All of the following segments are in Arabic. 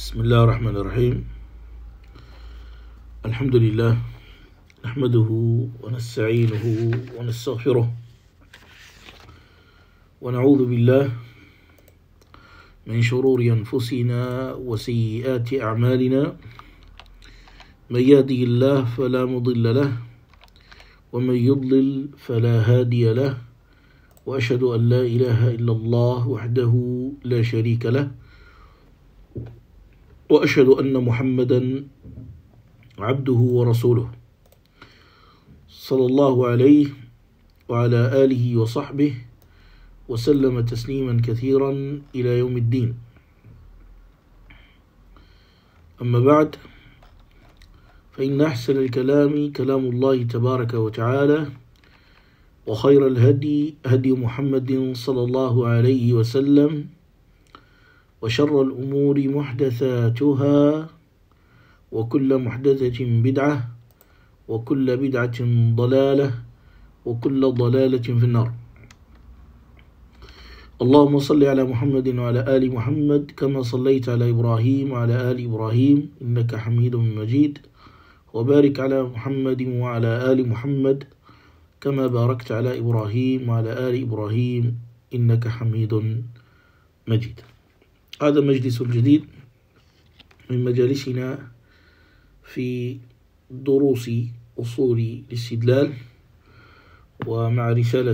بسم الله الرحمن الرحيم. الحمد لله نحمده ونستعينه ونستغفره ونعوذ بالله من شرور أنفسنا وسيئات أعمالنا. من يهده الله فلا مضل له ومن يضلل فلا هادي له، وأشهد أن لا إله إلا الله وحده لا شريك له، وأشهد أن محمدا عبده ورسوله صلى الله عليه وعلى آله وصحبه وسلم تسليما كثيرا إلى يوم الدين. أما بعد، فإن أحسن الكلام كلام الله تبارك وتعالى، وخير الهدي هدي محمد صلى الله عليه وسلم، وشر الأمور محدثاتها، وكل محدثة بدعة، وكل بدعة ضلالة، وكل ضلالة في النار. اللهم صل على محمد وعلى آل محمد كما صليت على إبراهيم وعلى آل إبراهيم إنك حميد مجيد، وبارك على محمد وعلى آل محمد كما باركت على إبراهيم وعلى آل إبراهيم إنك حميد مجيد. هذا مجلس جديد من مجالسنا في دروس أصول الاستدلال، ومع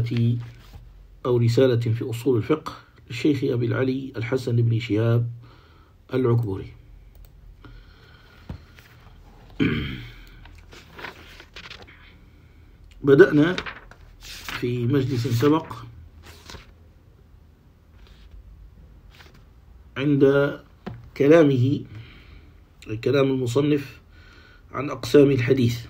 رسالة في أصول الفقه للشيخ أبي العلي الحسن بن شهاب العكبري. بدأنا في مجلس سبق عند كلام المصنف عن أقسام الحديث.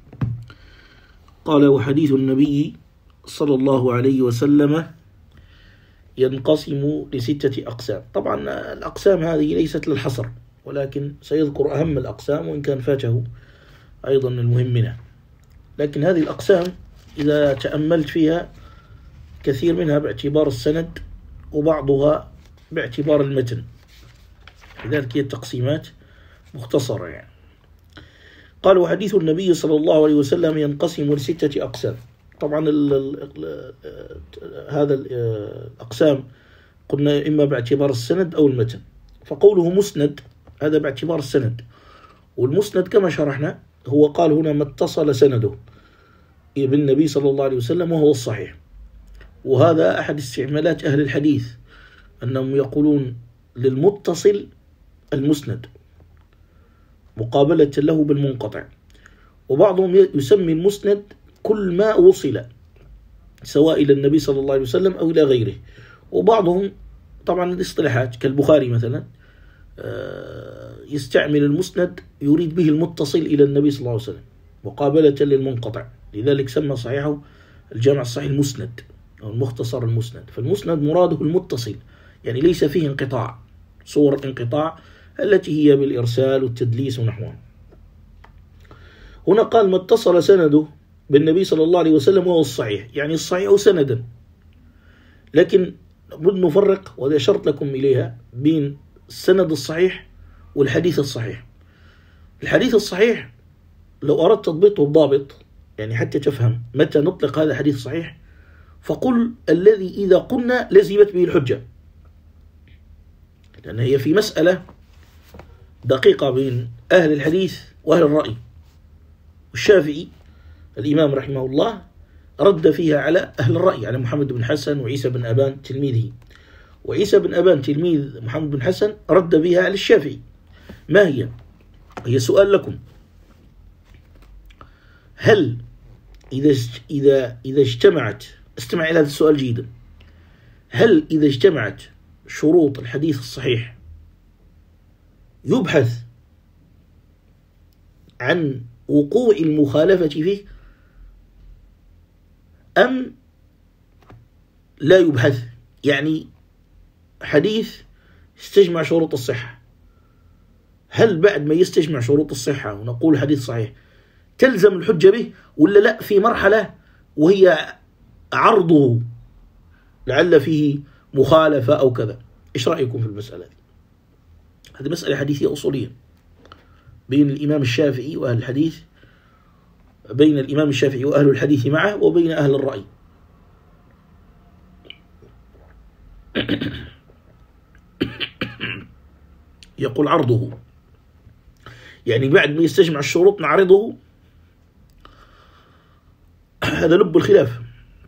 قال: وحديث النبي صلى الله عليه وسلم ينقسم ل6 أقسام. طبعا الأقسام هذه ليست للحصر، ولكن سيذكر أهم الأقسام، وإن كان فاته أيضا المهم منها. لكن هذه الأقسام إذا تأملت فيها كثير منها باعتبار السند، وبعضها باعتبار المتن، لذلك هي التقسيمات مختصرة يعني. قال: وحديث النبي صلى الله عليه وسلم ينقسم ل6 أقسام. طبعا هذا الأقسام قلنا إما باعتبار السند أو المتن. فقوله مسند هذا باعتبار السند، والمسند كما شرحنا هو قال هنا ما اتصل سنده بالنبي صلى الله عليه وسلم وهو الصحيح. وهذا أحد استعمالات أهل الحديث، أنهم يقولون للمتصل المسند مقابلة له بالمنقطع. وبعضهم يسمي المسند كل ما وصل سواء إلى النبي صلى الله عليه وسلم أو إلى غيره. وبعضهم طبعا الاصطلاحات كالبخاري مثلا يستعمل المسند يريد به المتصل إلى النبي صلى الله عليه وسلم مقابلة للمنقطع، لذلك سمى صحيحه الجامع الصحيح المسند أو المختصر المسند. فالمسند مراده المتصل، يعني ليس فيه انقطاع، صور الانقطاع التي هي بالإرسال والتدليس ونحوها. هنا قال ما اتصل سنده بالنبي صلى الله عليه وسلم وهو الصحيح، يعني الصحيح سندا. لكن نريد نفرق، وهذا أشرت لكم إليها، بين السند الصحيح والحديث الصحيح. الحديث الصحيح لو أردت تضبطه الضابط، يعني حتى تفهم متى نطلق هذا حديث صحيح، فقل الذي إذا قلنا لزمت به الحجة، لأن هي في مسألة دقيقة بين أهل الحديث وأهل الرأي. والشافعي الإمام رحمه الله رد فيها على أهل الرأي، على محمد بن حسن وعيسى بن أبان تلميذه. وعيسى بن أبان تلميذ محمد بن حسن رد بها على الشافعي. ما هي؟ هي سؤال لكم: هل إذا اجتمعت، استمع إلى هذا السؤال جيدا، هل إذا اجتمعت شروط الحديث الصحيح يبحث عن وقوع المخالفة فيه، أم لا يبحث؟ يعني حديث استجمع شروط الصحة، هل بعد ما يستجمع شروط الصحة ونقول حديث صحيح تلزم الحجة به، ولا لا في مرحلة وهي عرضه لعل فيه مخالفة أو كذا؟ إيش رأيكم في المسألة دي؟ هذه مسألة حديثية أصولية بين الإمام الشافعي وأهل الحديث، بين الإمام الشافعي وأهل الحديث معه، وبين أهل الرأي. يقول عرضه، يعني بعد ما يستجمع الشروط نعرضه، هذا لب الخلاف.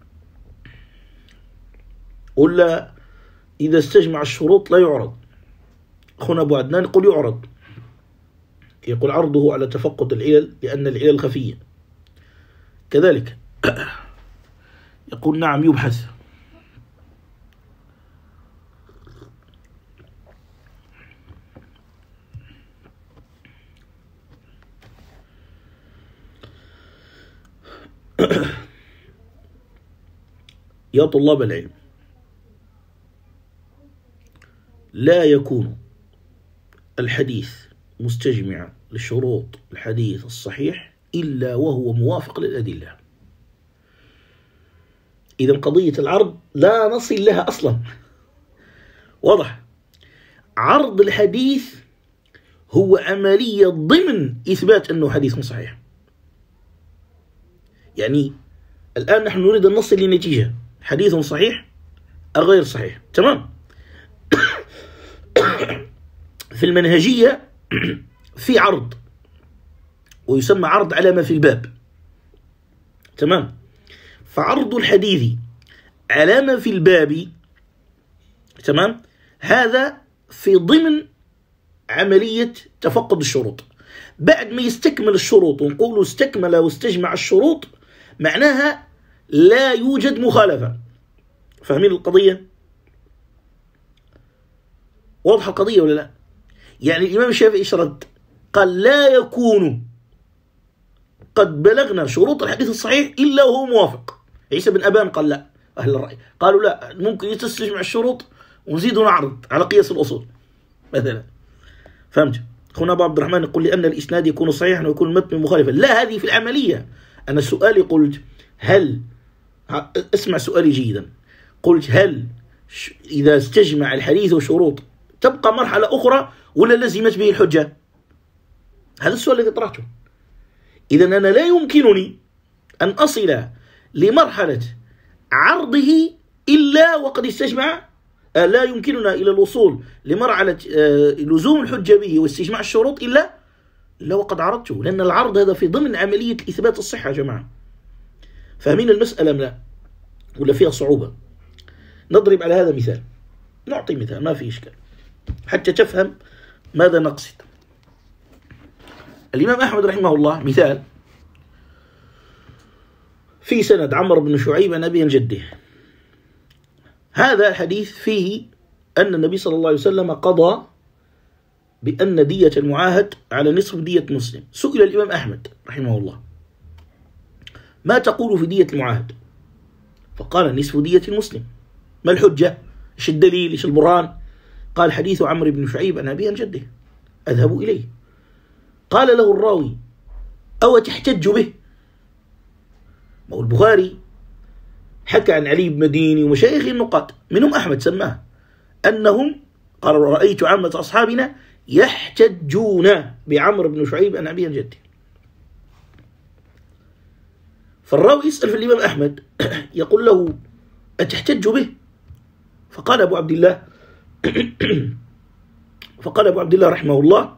ولا إذا استجمع الشروط لا يعرض؟ أخونا أبو عدنان يقول يعرض، يقول عرضه على تفقد العلل لأن العلل خفية. كذلك يقول نعم يبحث. يا طلاب العلم، لا يكون الحديث مستجمعا لشروط الحديث الصحيح إلا وهو موافق للأدلة. إذا قضية العرض لا نصل لها أصلا. واضح؟ عرض الحديث هو عملية ضمن إثبات أنه حديث صحيح. يعني الآن نحن نريد أن نصل لنتيجة، حديث صحيح أو غير صحيح. تمام؟ في المنهجية في عرض ويسمى عرض على ما في الباب. تمام؟ فعرض الحديث على ما في الباب، تمام، هذا في ضمن عملية تفقد الشروط. بعد ما يستكمل الشروط، ونقول استكمل واستجمع الشروط، معناها لا يوجد مخالفة. فاهمين القضية؟ واضحة القضية ولا لا؟ يعني الإمام الشافعي شرط، قال لا يكون قد بلغنا شروط الحديث الصحيح إلا وهو موافق. عيسى بن أبان قال لا، أهل الرأي قالوا لا، ممكن يستجمع الشروط ونزيد ونعرض على قياس الأصول مثلا. فهمت؟ أخونا أبو عبد الرحمن يقول لأن الإسناد يكون صحيحا ويكون المتن مخالفا. لا، هذه في العملية. أنا سؤالي قلت هل، اسمع سؤالي جيدا، قلت هل إذا استجمع الحديث وشروط تبقى مرحلة أخرى ولا لزمت به الحجة؟ هذا السؤال الذي طرحته. إذا أنا لا يمكنني أن أصل لمرحلة عرضه إلا وقد استجمع، لا يمكننا إلى الوصول لمرحلة لزوم الحجة به واستجماع الشروط إلا وقد عرضته، لأن العرض هذا في ضمن عملية إثبات الصحة يا جماعة. فاهمين المسألة لا؟ ولا فيها صعوبة؟ نضرب على هذا مثال، نعطي مثال ما في إشكال حتى تفهم ماذا نقصد. الإمام أحمد رحمه الله مثال، في سند عمرو بن شعيب عن أبي عن جده. هذا الحديث فيه أن النبي صلى الله عليه وسلم قضى بأن دية المعاهد على نصف دية مسلم. سئل الإمام أحمد رحمه الله ما تقول في دية المعاهد؟ فقال نصف دية المسلم. ما الحجة؟ إيش الدليل؟ إيش البرهان؟ قال حديث عمرو بن شعيب عن أبي عن جده، أذهب إليه. قال له الراوي أو تحتج به؟ ما هو البخاري حكى عن علي بن مديني ومشايخ النقاد منهم أحمد سماه أنهم قال رأيت عامة أصحابنا يحتجون بعمرو بن شعيب عن أبي عن جده. فالراوي يسأل في الإمام أحمد يقول له أتحتج به؟ فقال أبو عبد الله رحمه الله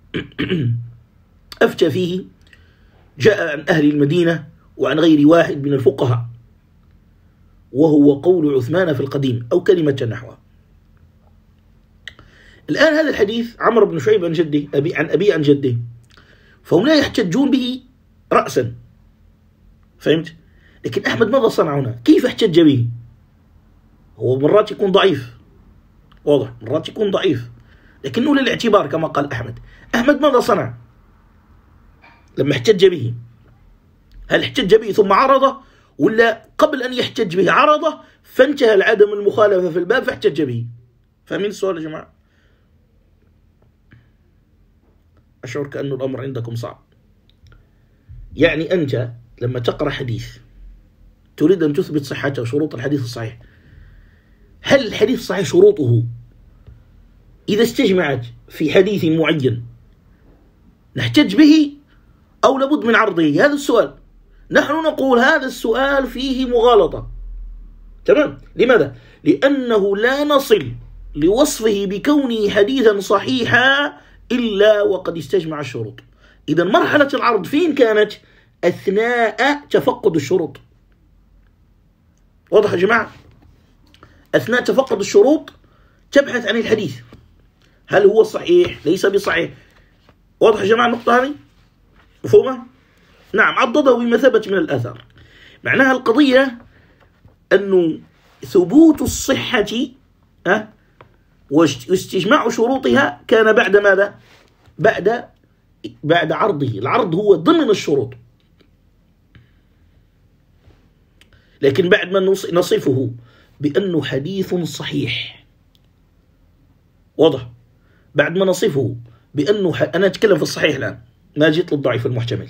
أفتى فيه، جاء عن أهل المدينة وعن غير واحد من الفقهاء، وهو قول عثمان في القديم أو كلمة نحوها. الآن هذا الحديث عمرو بن شعيب عن جده عن أبي عن جده، فهم لا يحتجون به رأسا. فهمت؟ لكن أحمد ماذا صنع هنا؟ كيف احتج به؟ هو مرات يكون ضعيف، واضح، مرات يكون ضعيف، لكنه للاعتبار كما قال أحمد. أحمد ماذا صنع لما احتج به؟ هل احتج به ثم عرضه، ولا قبل أن يحتج به عرضه فانتهى العدم المخالفة في الباب فاحتج به؟ فاهمين السؤال يا جماعة؟ أشعر كأن الأمر عندكم صعب. يعني أنت لما تقرأ حديث تريد أن تثبت صحته، شروط الحديث الصحيح، هل الحديث الصحيح شروطه إذا استجمعت في حديث معين نحتج به أو لابد من عرضه؟ هذا السؤال. نحن نقول هذا السؤال فيه مغالطة. تمام؟ لماذا؟ لأنه لا نصل لوصفه بكونه حديثا صحيحا إلا وقد استجمع الشروط. إذا مرحلة العرض فين كانت؟ أثناء تفقد الشروط. واضح يا جماعة؟ أثناء تفقد الشروط تبحث عن الحديث، هل هو صحيح ليس بصحيح. واضح يا جماعة النقطة هذه؟ مفهومة؟ نعم، عضده بمثابة من الآثار. معناها القضية أنه ثبوت الصحة واستجماع شروطها كان بعد ماذا؟ بعد عرضه. العرض هو ضمن الشروط، لكن بعد ما نصفه بأنه حديث صحيح. واضح؟ بعد ما نصفه بأنه أنا أتكلم في الصحيح الآن، ما جيت للضعيف المحتمل.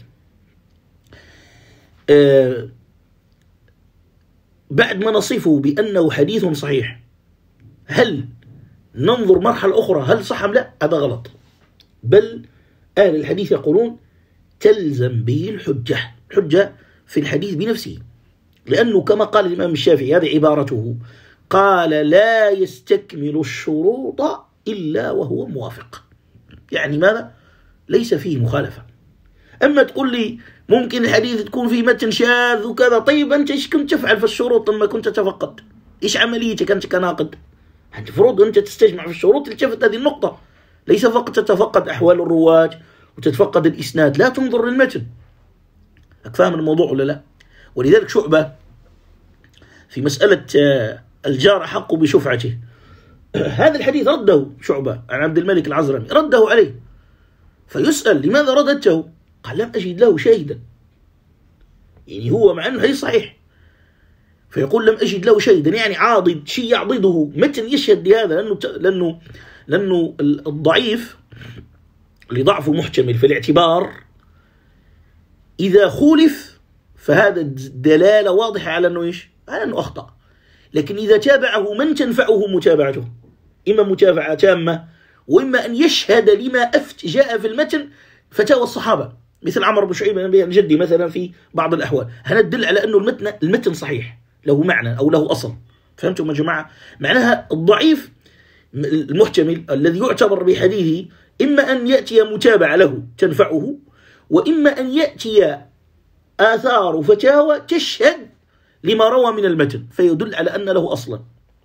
بعد ما نصفه بأنه حديث صحيح، هل ننظر مرحلة أخرى هل صح أم لا؟ هذا غلط. بل أهل الحديث يقولون تلزم به الحجة في الحديث بنفسه، لأنه كما قال الإمام الشافعي، هذه عبارته، قال لا يستكمل الشروط إلا وهو موافق. يعني ماذا؟ ليس فيه مخالفة. أما تقول لي ممكن الحديث تكون فيه متن شاذ وكذا، طيب أنت إيش كنت تفعل في الشروط لما كنت تفقد؟ إيش عمليتك أنت كناقد؟ المفروض أنت تستجمع في الشروط، تلتفت هذه النقطة، ليس فقط تتفقد أحوال الرواة وتتفقد الإسناد، لا تنظر للمتن. أفهم الموضوع ولا لا؟ ولذلك شعبة في مسألة الجار أحق بشفعته، هذا الحديث رده شعبة عن عبد الملك العزرمي، رده عليه، فيسأل لماذا رددته؟ قال لم أجد له شاهدا. يعني هو مع أنه حديث صحيح، فيقول لم أجد له شاهدا، يعني عاضد شيء يعضده، متن يشهد بهذا، لأنه الضعيف لضعفه محتمل في الاعتبار، إذا خولف فهذا دلالة واضحة على أنه إيش؟ على أنه أخطأ. لكن إذا تابعه من تنفعه متابعته، إما متابعة تامة، وإما أن يشهد لما جاء في المتن فتاوى الصحابة، مثل عمرو بن شعيب الجدي مثلا في بعض الأحوال، هذا تدل على أنه المتن صحيح، له معنى أو له أصل. فهمتم يا جماعة؟ معناها الضعيف المحتمل الذي يعتبر بحديثه إما أن يأتي متابعة له تنفعه، وإما أن يأتي آثار فتاوى تشهد لما روى من المتن فيدل على أن له أصلا.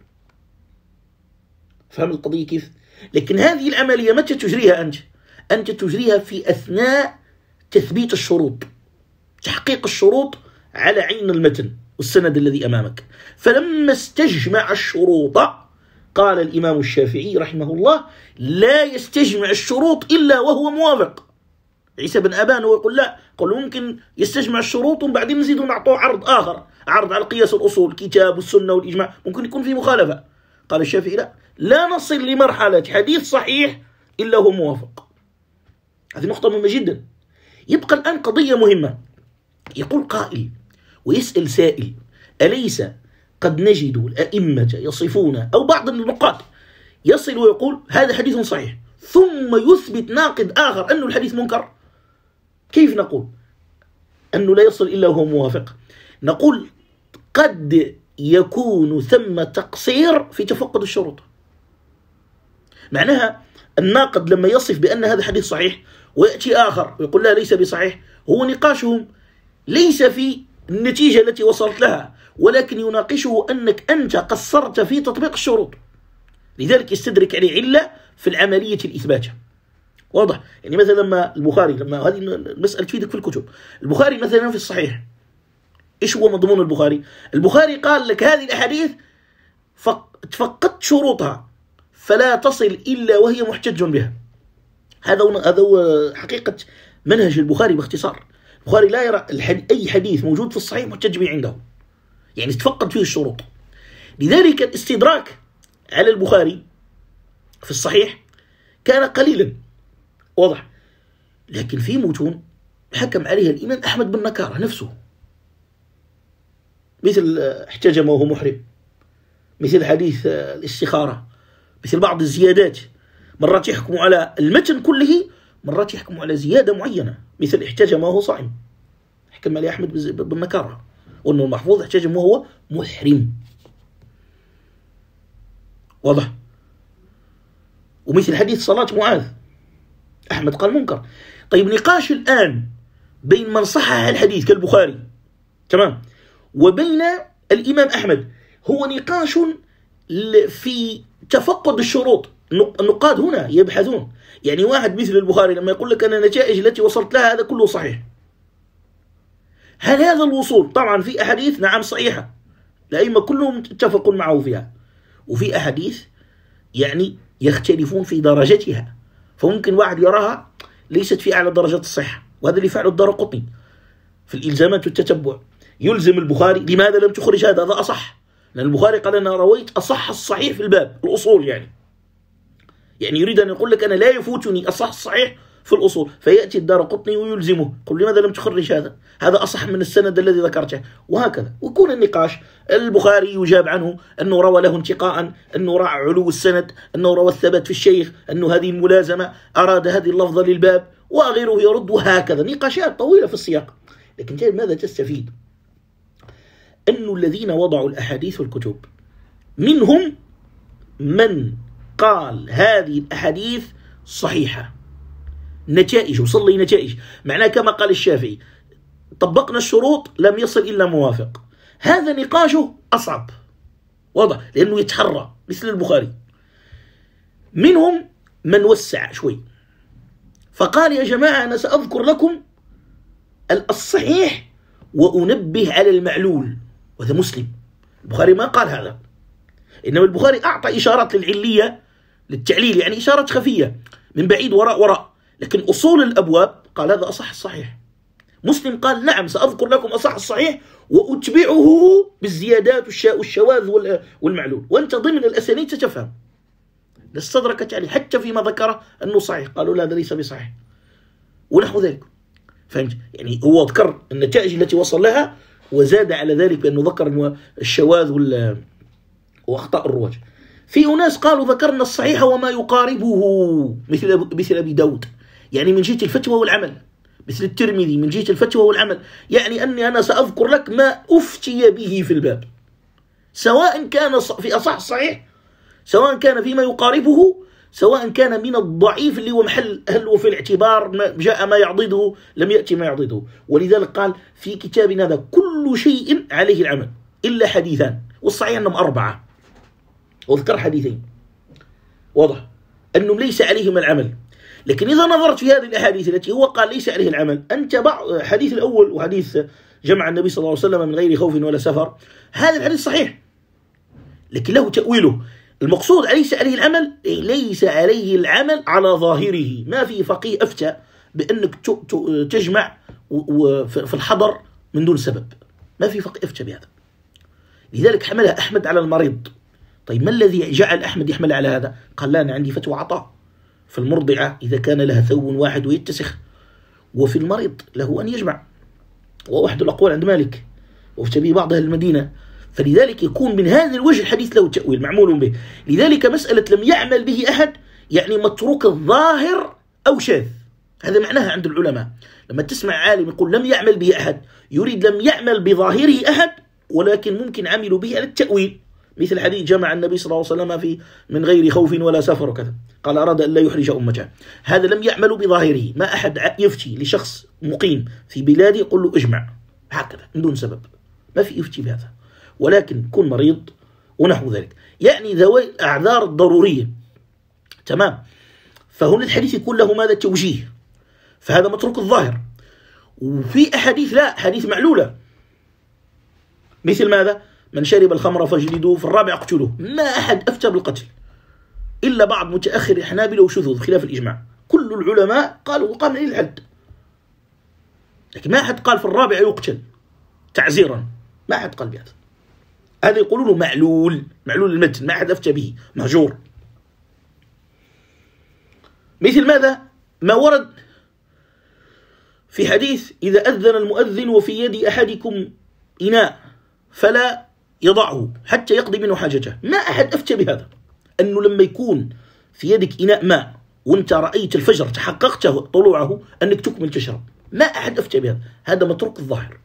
فهم القضية كيف؟ لكن هذه العملية متى تجريها أنت؟ أنت تجريها في أثناء تثبيت الشروط، تحقيق الشروط على عين المتن والسند الذي أمامك. فلما استجمع الشروط قال الإمام الشافعي رحمه الله لا يستجمع الشروط إلا وهو موافق. عيسى بن أبان هو يقول لا، قال ممكن يستجمع الشروط وبعدين نزيد ونعطوه عرض آخر، عرض على قياس الأصول، كتاب والسنة والإجماع، ممكن يكون في مخالفة. قال الشافعي لا نصل لمرحلة حديث صحيح إلا هو موافق. هذه نقطة مهمة جدا. يبقى الآن قضية مهمة، يقول قائل ويسأل سائل أليس قد نجد الأئمة يصفون أو بعض النقاد يصل ويقول هذا حديث صحيح ثم يثبت ناقد آخر أنه الحديث منكر؟ كيف نقول أنه لا يصل إلا وهو موافق؟ نقول قد يكون ثم تقصير في تفقد الشروط. معناها الناقد لما يصف بأن هذا حديث صحيح ويأتي آخر ويقول لا ليس بصحيح، هو نقاشهم ليس في النتيجة التي وصلت لها، ولكن يناقشه أنك أنت قصرت في تطبيق الشروط، لذلك يستدرك عليه علة في العملية الإثبات. واضح؟ يعني مثلا لما البخاري، لما هذه المسألة تفيدك في الكتب، البخاري مثلا في الصحيح إيش هو مضمون البخاري؟ البخاري قال لك هذه الأحاديث فقدت شروطها فلا تصل إلا وهي محتج بها. هذا هو حقيقة منهج البخاري باختصار. البخاري لا يرى أي حديث موجود في الصحيح محتج به عنده، يعني تفقد فيه الشروط. لذلك الاستدراك على البخاري في الصحيح كان قليلا. واضح؟ لكن في متون حكم عليها الإمام أحمد بن نكارة نفسه، مثل احتجم وهو محرم، مثل حديث الاستخارة، مثل بعض الزيادات مرات يحكموا على المتن كله، مرات يحكموا على زيادة معينة، مثل احتجم وهو صائم، حكم عليه أحمد بالنكارة، وأنه المحفوظ احتجم وهو محرم. واضح؟ ومثل حديث صلاة معاذ أحمد قال منكر. طيب نقاش الآن بين من صحح الحديث كالبخاري تمام وبين الإمام أحمد هو نقاش في تفقد الشروط. النقاد هنا يبحثون، يعني واحد مثل البخاري لما يقول لك أن النتائج التي وصلت لها هذا كله صحيح، هل هذا الوصول طبعا في أحاديث نعم صحيحة الأئمة كلهم اتفقون معه فيها، وفي أحاديث يعني يختلفون في درجتها، فممكن واحد يراها ليست في أعلى درجات الصحة، وهذا اللي فعله الدارقطني في الإلزامات والتتبع، يلزم البخاري لماذا لم تخرج هذا أصح، لأن البخاري قال أنا رويت أصح الصحيح في الباب الأصول، يعني يريد أن يقول لك أنا لا يفوتني أصح الصحيح في الأصول، فيأتي الدارقطني ويلزمه، يقول لماذا لم تخرج هذا أصح من السند الذي ذكرته، وهكذا. ويكون النقاش البخاري يجاب عنه أنه روى له انتقاء، أنه راعى علو السند، أنه روى الثبات في الشيخ، أنه هذه الملازمة أراد هذه اللفظة للباب، وغيره يرد، وهكذا نقاشات طويلة في السياق. لكن جاي ماذا تستفيد؟ أن الذين وضعوا الأحاديث والكتب منهم من قال هذه الأحاديث صحيحة، نتائج وصل لي نتائج، معناه كما قال الشافعي طبقنا الشروط لم يصل إلا موافق، هذا نقاشه أصعب، واضح، لأنه يتحرى مثل البخاري. منهم من وسع شوي فقال يا جماعة أنا سأذكر لكم الصحيح وأنبه على المعلول، وهذا مسلم. البخاري ما قال هذا، إنما البخاري أعطى إشارات للعلية للتعليل، يعني إشارات خفية من بعيد وراء، لكن أصول الأبواب قال هذا أصح الصحيح. مسلم قال نعم سأذكر لكم أصح الصحيح وأتبعه بالزيادات والشواذ والمعلول، وأنت ضمن الأسانيد ستفهم. استدركت عليه حتى فيما ذكره أنه صحيح، قالوا لا هذا ليس بصحيح ونحو ذلك. فهمت؟ يعني هو ذكر النتائج التي وصل لها وزاد على ذلك بأنه ذكر الشواذ وأخطاء الرواة. في أناس قالوا ذكرنا الصحيح وما يقاربه مثل أبي داود، يعني من جهة الفتوى والعمل، مثل الترمذي من جهة الفتوى والعمل، يعني أني أنا سأذكر لك ما أفتي به في الباب، سواء كان في أصح الصحيح، سواء كان فيما يقاربه، سواء كان من الضعيف اللي هو محل هل هو في الاعتبار جاء ما يعضده لم يأتي ما يعضده. ولذلك قال في كتابنا هذا كل شيء عليه العمل إلا حديثان، والصحيح أنهم 4، وذكر حديثين، واضح أنهم ليس عليهم العمل. لكن إذا نظرت في هذه الأحاديث التي هو قال ليس عليه العمل، أنت بعض حديث الأول وحديث جمع النبي صلى الله عليه وسلم من غير خوف ولا سفر، هذا الحديث صحيح لكن له تأويله. المقصود ليس عليه العمل، ليس عليه العمل على ظاهره. ما في فقيه أفتى بأنك تجمع في الحضر من دون سبب، ما في فقيه أفتى بهذا. لذلك حملها أحمد على المريض. طيب ما الذي جعل أحمد يحمل على هذا؟ قال لا أنا عندي فتوى عطاء في المرضعة إذا كان لها ثوب واحد ويتسخ، وفي المريض له أن يجمع، وأحد الأقوال عند مالك وفي به بعض أهل المدينة. فلذلك يكون من هذا الوجه الحديث له تأويل معمول به. لذلك مسألة لم يعمل به أحد يعني متروك الظاهر أو شاذ، هذا معناها عند العلماء. لما تسمع عالم يقول لم يعمل به أحد، يريد لم يعمل بظاهره أحد، ولكن ممكن عملوا به على التأويل، مثل حديث جمع النبي صلى الله عليه وسلم في من غير خوف ولا سفر وكذا، قال أراد أن لا يحرج أمته. هذا لم يعملوا بظاهره، ما أحد يفتي لشخص مقيم في بلاده يقول له اجمع هكذا من دون سبب، ما في يفتي بهذا، ولكن كن مريض ونحو ذلك، يعني ذوي الأعذار الضرورية تمام. فهنا الحديث يكون له ماذا توجيه، فهذا متروك الظاهر. وفي أحاديث لا، حديث معلولة، مثل ماذا؟ من شرب الخمر فاجلدوه في الرابع اقتلوه. ما أحد أفتى بالقتل إلا بعض متأخر الحنابلة وشذوذ خلاف الإجماع، كل العلماء قالوا وقام عليه الحد، لكن ما أحد قال في الرابع يقتل تعزيرا، ما أحد قال بهذا. هذا يقولون معلول المتن، ما أحد أفتى به، مهجور. مثل ماذا؟ ما ورد في حديث إذا أذن المؤذن وفي يد أحدكم إناء فلا يضعه حتى يقضي منه حاجته، ما أحد أفتى بهذا، أنه لما يكون في يدك إناء ماء وانت رأيت الفجر تحققته طلوعه أنك تكمل تشرب، ما أحد أفتى بهذا، هذا متروك الظاهر.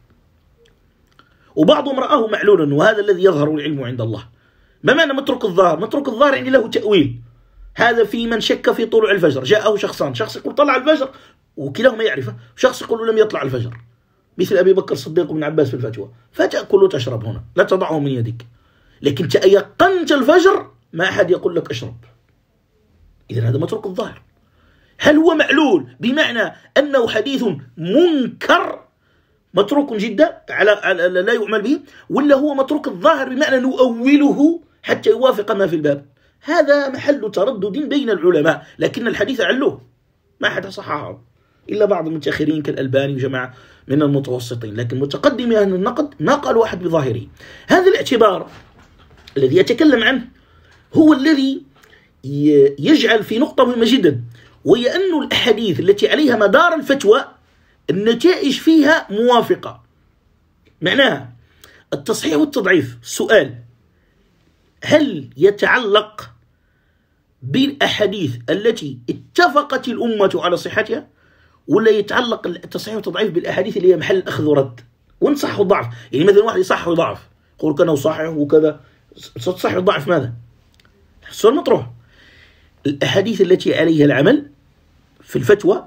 وبعضهم رآه معلولا، وهذا الذي يظهر العلم عند الله. ما معنى متروك الظاهر؟ متروك الظاهر يعني له تأويل. هذا في من شك في طلوع الفجر، جاءه شخصان، شخص يقول طلع الفجر وكلاهما يعرفه، شخص يقول لم يطلع الفجر، مثل أبي بكر الصديق وابن عباس في الفتوى. فتأكل وتشرب هنا، لا تضعه من يدك، لكن تيقنت الفجر ما أحد يقول لك أشرب. إذن هذا متروك الظاهر. هل هو معلول بمعنى أنه حديث منكر متروك جدا على لا يعمل به، ولا هو متروك الظاهر بمعنى نؤوله حتى يوافق ما في الباب؟ هذا محل تردد بين العلماء، لكن الحديث علوه، ما أحد صححه إلا بعض المتأخرين كالألباني وجماعة من المتوسطين، لكن متقدمي أهل النقد ما قالوا أحد بظاهره. هذا الاعتبار الذي يتكلم عنه هو الذي يجعل في نقطة مهمة جدا، وهي أن الأحاديث التي عليها مدار الفتوى النتائج فيها موافقة. معناها التصحيح والتضعيف، السؤال هل يتعلق بالأحاديث التي اتفقت الأمة على صحتها، ولا يتعلق التصحيح والتضعيف بالأحاديث اللي هي محل أخذ ورد ونصح وضعف؟ يعني مثلا واحد يصحح ويضعف، يقول كان صحيح وكذا، تصحح وضعف ماذا؟ السؤال مطروح. الأحاديث التي عليها العمل في الفتوى،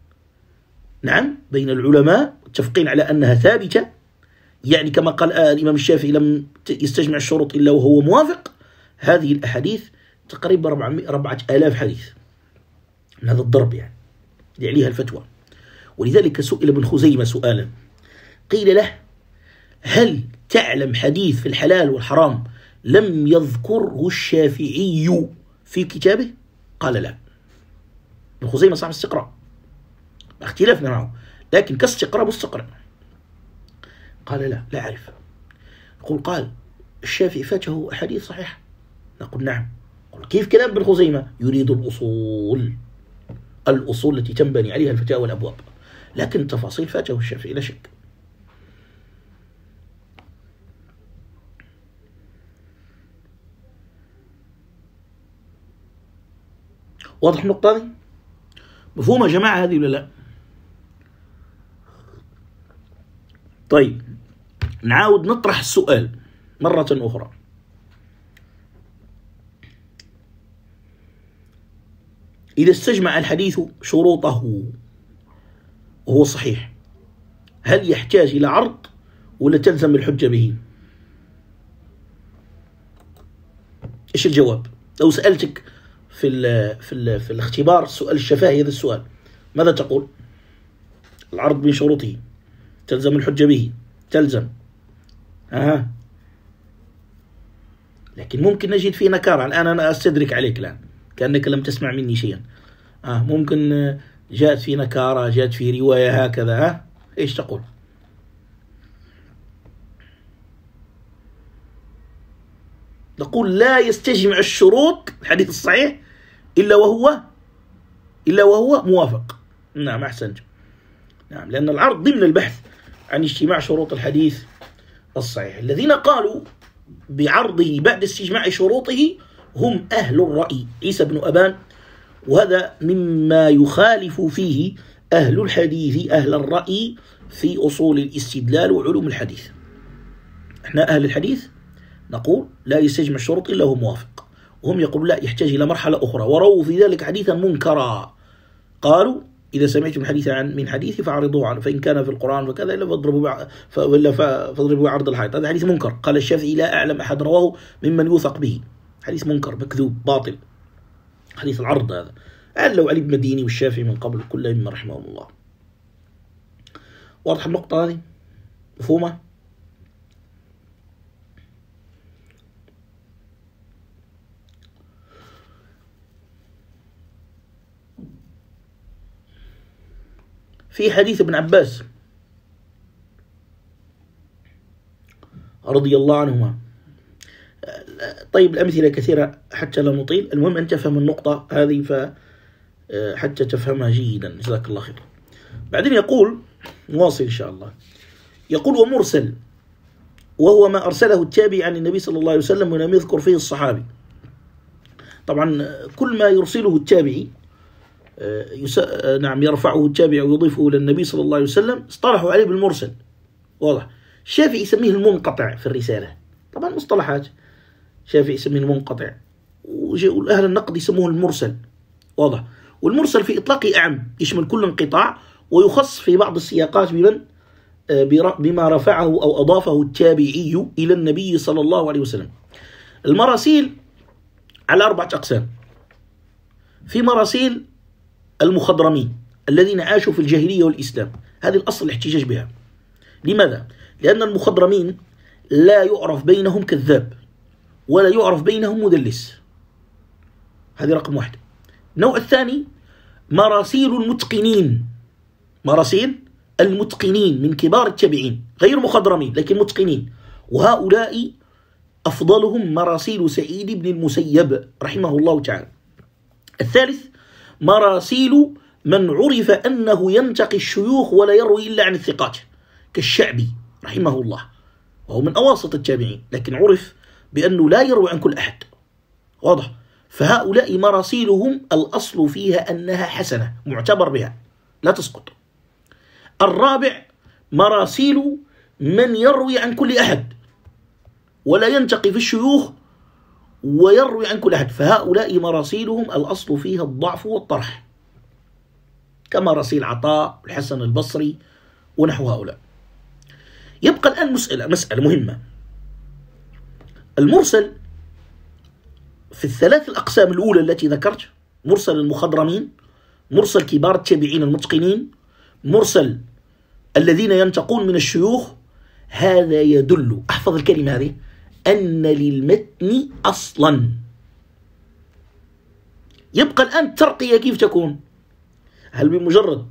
نعم، بين العلماء متفقين على أنها ثابتة، يعني كما قال الإمام الشافعي لم يستجمع الشروط إلا وهو موافق. هذه الأحاديث تقريبا 4000 حديث من هذا الضرب، يعني عليها الفتوى. ولذلك سئل ابن خزيمة سؤالا، قيل له هل تعلم حديث في الحلال والحرام لم يذكره الشافعي في كتابه؟ قال لا. ابن خزيمة صاحب استقراء، اختلافنا معه، لكن كاستقراء مستقرأ. قال لا أعرف. قال الشافعي فاته أحاديث صحيحة؟ نقول نعم. قل كيف كلام ابن خزيمة؟ يريد الأصول التي تنبني عليها الفتاوى والأبواب، لكن تفاصيل فاته الشافعي لا شك. واضح النقطة هذه؟ مفهومة يا جماعة هذه ولا لا؟ طيب نعاود نطرح السؤال مرة أخرى. إذا استجمع الحديث شروطه وهو صحيح، هل يحتاج إلى عرض ولا تلزم الحجة به؟ إيش الجواب؟ لو سألتك في الاختبار السؤال الشفهي هذا السؤال، ماذا تقول؟ العرض من شروطه، تلزم الحجة به، تلزم. لكن ممكن نجد فيه نكارة. الآن أنا أستدرك عليك الآن كأنك لم تسمع مني شيئا. ممكن جاءت في نكارة، جاءت في رواية هكذا. إيش تقول؟ نقول لا يستجمع الشروط الحديث الصحيح إلا وهو موافق. نعم أحسنت. نعم، لأن العرض ضمن البحث عن اجتماع شروط الحديث الصحيح. الذين قالوا بعرضه بعد استجماع شروطه هم أهل الرأي، عيسى بن أبان، وهذا مما يخالف فيه أهل الحديث أهل الرأي في أصول الاستدلال وعلوم الحديث. احنا أهل الحديث نقول لا يستجمع الشروط إلا هو موافق، وهم يقولون لا، يحتاج إلى مرحلة أخرى، ورووا في ذلك حديثا منكرا. قالوا إذا سمعتم حديثا من حديث فاعرضوه عنه، فإن كان في القرآن فكذا إلا فاضربوا عرض الحائط. هذا حديث منكر. قال الشافعي لا أعلم أحد رواه ممن يوثق به. حديث منكر مكذوب باطل، حديث العرض هذا. علوا علي بن مديني والشافعي من قبل كلهم رحمهم الله. واضح النقطة هذه؟ مفهومة؟ في حديث ابن عباس رضي الله عنهما. طيب الأمثلة كثيرة حتى لا نطيل، المهم أن تفهم النقطة هذه حتى تفهمها جيدا، جزاك الله خير. بعدين يقول، نواصل إن شاء الله، يقول ومرسل وهو ما أرسله التابعي عن النبي صلى الله عليه وسلم ولم يذكر فيه الصحابي. طبعا كل ما يرسله التابعي نعم يرفعه التابعي ويضيفه إلى النبي صلى الله عليه وسلم اصطلحوا عليه بالمرسل. واضح. الشافعي يسميه المنقطع في الرسالة، طبعا مصطلحات. الشافعي يسميه المنقطع، وأهل النقد يسموه المرسل. واضح. والمرسل في إطلاقه أعم، يشمل كل انقطاع، ويخص في بعض السياقات بما رفعه أو أضافه التابعي إلى النبي صلى الله عليه وسلم. المراسيل على 4 أقسام. في مراسيل المخضرمين الذين عاشوا في الجاهلية والإسلام، هذه الأصل الاحتجاج بها. لماذا؟ لأن المخضرمين لا يعرف بينهم كذاب ولا يعرف بينهم مدلس، هذه رقم 1. النوع الثاني مراسيل المتقنين، مراسيل المتقنين من كبار التابعين، غير مخضرمين لكن متقنين، وهؤلاء أفضلهم مراسيل سعيد بن المسيب رحمه الله تعالى. الثالث مراسيل من عرف أنه ينتقي الشيوخ ولا يروي إلا عن الثقات، كالشعبي رحمه الله، وهو من أواسط التابعين لكن عرف بأنه لا يروي عن كل أحد. واضح. فهؤلاء مراسيلهم الأصل فيها أنها حسنة معتبر بها لا تسقط. الرابع مراسيل من يروي عن كل أحد ولا ينتقي في الشيوخ ويروي عن كل أحد، فهؤلاء مراسيلهم الأصل فيها الضعف والطرح، كمراسيل عطاء الحسن البصري ونحو هؤلاء. يبقى الآن مسألة مهمة. المرسل في ال3 الأقسام الأولى التي ذكرت، مرسل المخضرمين، مرسل كبار التابعين المتقنين، مرسل الذين ينتقون من الشيوخ، هذا يدل، احفظ الكلمة هذه، أن للمتن أصلا. يبقى الآن الترقية كيف تكون؟ هل بمجرد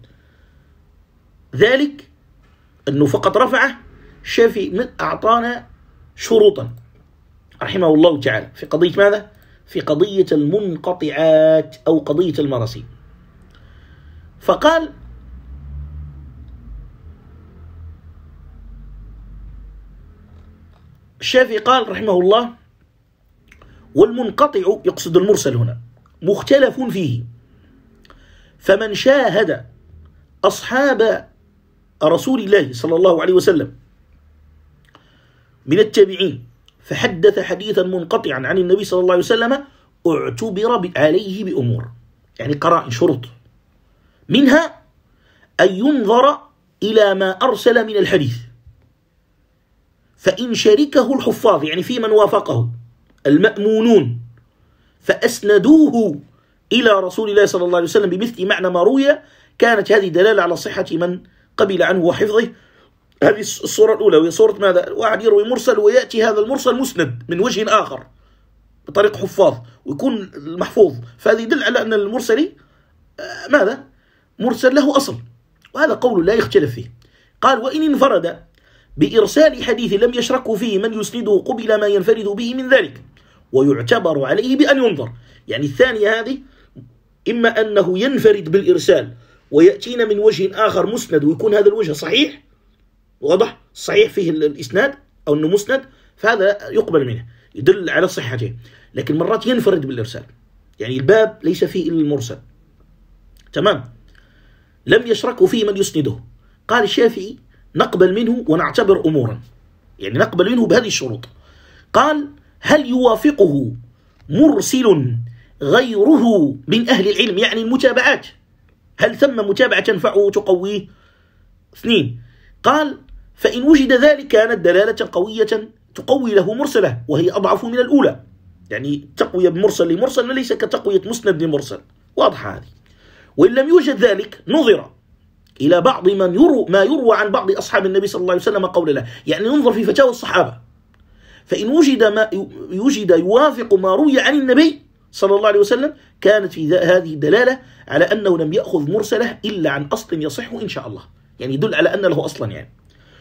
ذلك أنه فقط رفعه؟ الشافعي أعطانا شروطا رحمه الله تعالى في قضية ماذا؟ في قضية المنقطعات أو قضية المراسيل. فقال الشافعي قال رحمه الله: والمنقطع، يقصد المرسل هنا، مختلف فيه، فمن شاهد أصحاب رسول الله صلى الله عليه وسلم من التابعين فحدث حديثا منقطعا عن النبي صلى الله عليه وسلم اعتبر عليه بأمور، يعني قرائن، شروط، منها أن ينظر إلى ما أرسل من الحديث، فإن شركه الحفاظ، يعني في من وافقه المأمونون، فأسندوه إلى رسول الله صلى الله عليه وسلم بمثل معنى ما روي، كانت هذه دلالة على صحة من قبل عنه وحفظه. هذه الصورة الأولى، وهي صورة ماذا؟ واحد يروي مرسل ويأتي هذا المرسل مسند من وجه آخر بطريق حفاظ ويكون المحفوظ، فهذا يدل على أن المرسل ماذا؟ مرسل له أصل، وهذا قول لا يختلف فيه. قال: وإن انفرد بإرسال حديث لم يشركه فيه من يسنده قبل ما ينفرد به من ذلك، ويعتبر عليه بأن ينظر. يعني الثانية هذه إما أنه ينفرد بالإرسال ويأتينا من وجه آخر مسند ويكون هذا الوجه صحيح، واضح، صحيح فيه الإسناد أو أنه مسند، فهذا يقبل منه، يدل على صحته. لكن مرات ينفرد بالإرسال، يعني الباب ليس فيه إلا المرسل، تمام، لم يشركه فيه من يسنده. قال الشافعي: نقبل منه ونعتبر أمورا، يعني نقبل منه بهذه الشروط. قال: هل يوافقه مرسل غيره من أهل العلم؟ يعني المتابعات، هل ثم متابعة تنفعه وتقويه؟ 2. قال: فإن وجد ذلك كانت دلالة قوية تقوي له مرسله، وهي أضعف من الأولى، يعني تقوية بمرسل لمرسل ليس كتقوية مسند لمرسل، واضحة هذه. وإن لم يوجد ذلك نظر إلى بعض ما يروى عن بعض أصحاب النبي صلى الله عليه وسلم قول له، يعني ننظر في فتاوى الصحابة، فإن وجد يوافق ما روي عن النبي صلى الله عليه وسلم كانت في هذه الدلالة على أنه لم يأخذ مرسله إلا عن أصل يصح إن شاء الله، يعني يدل على أن له أصلا يعني.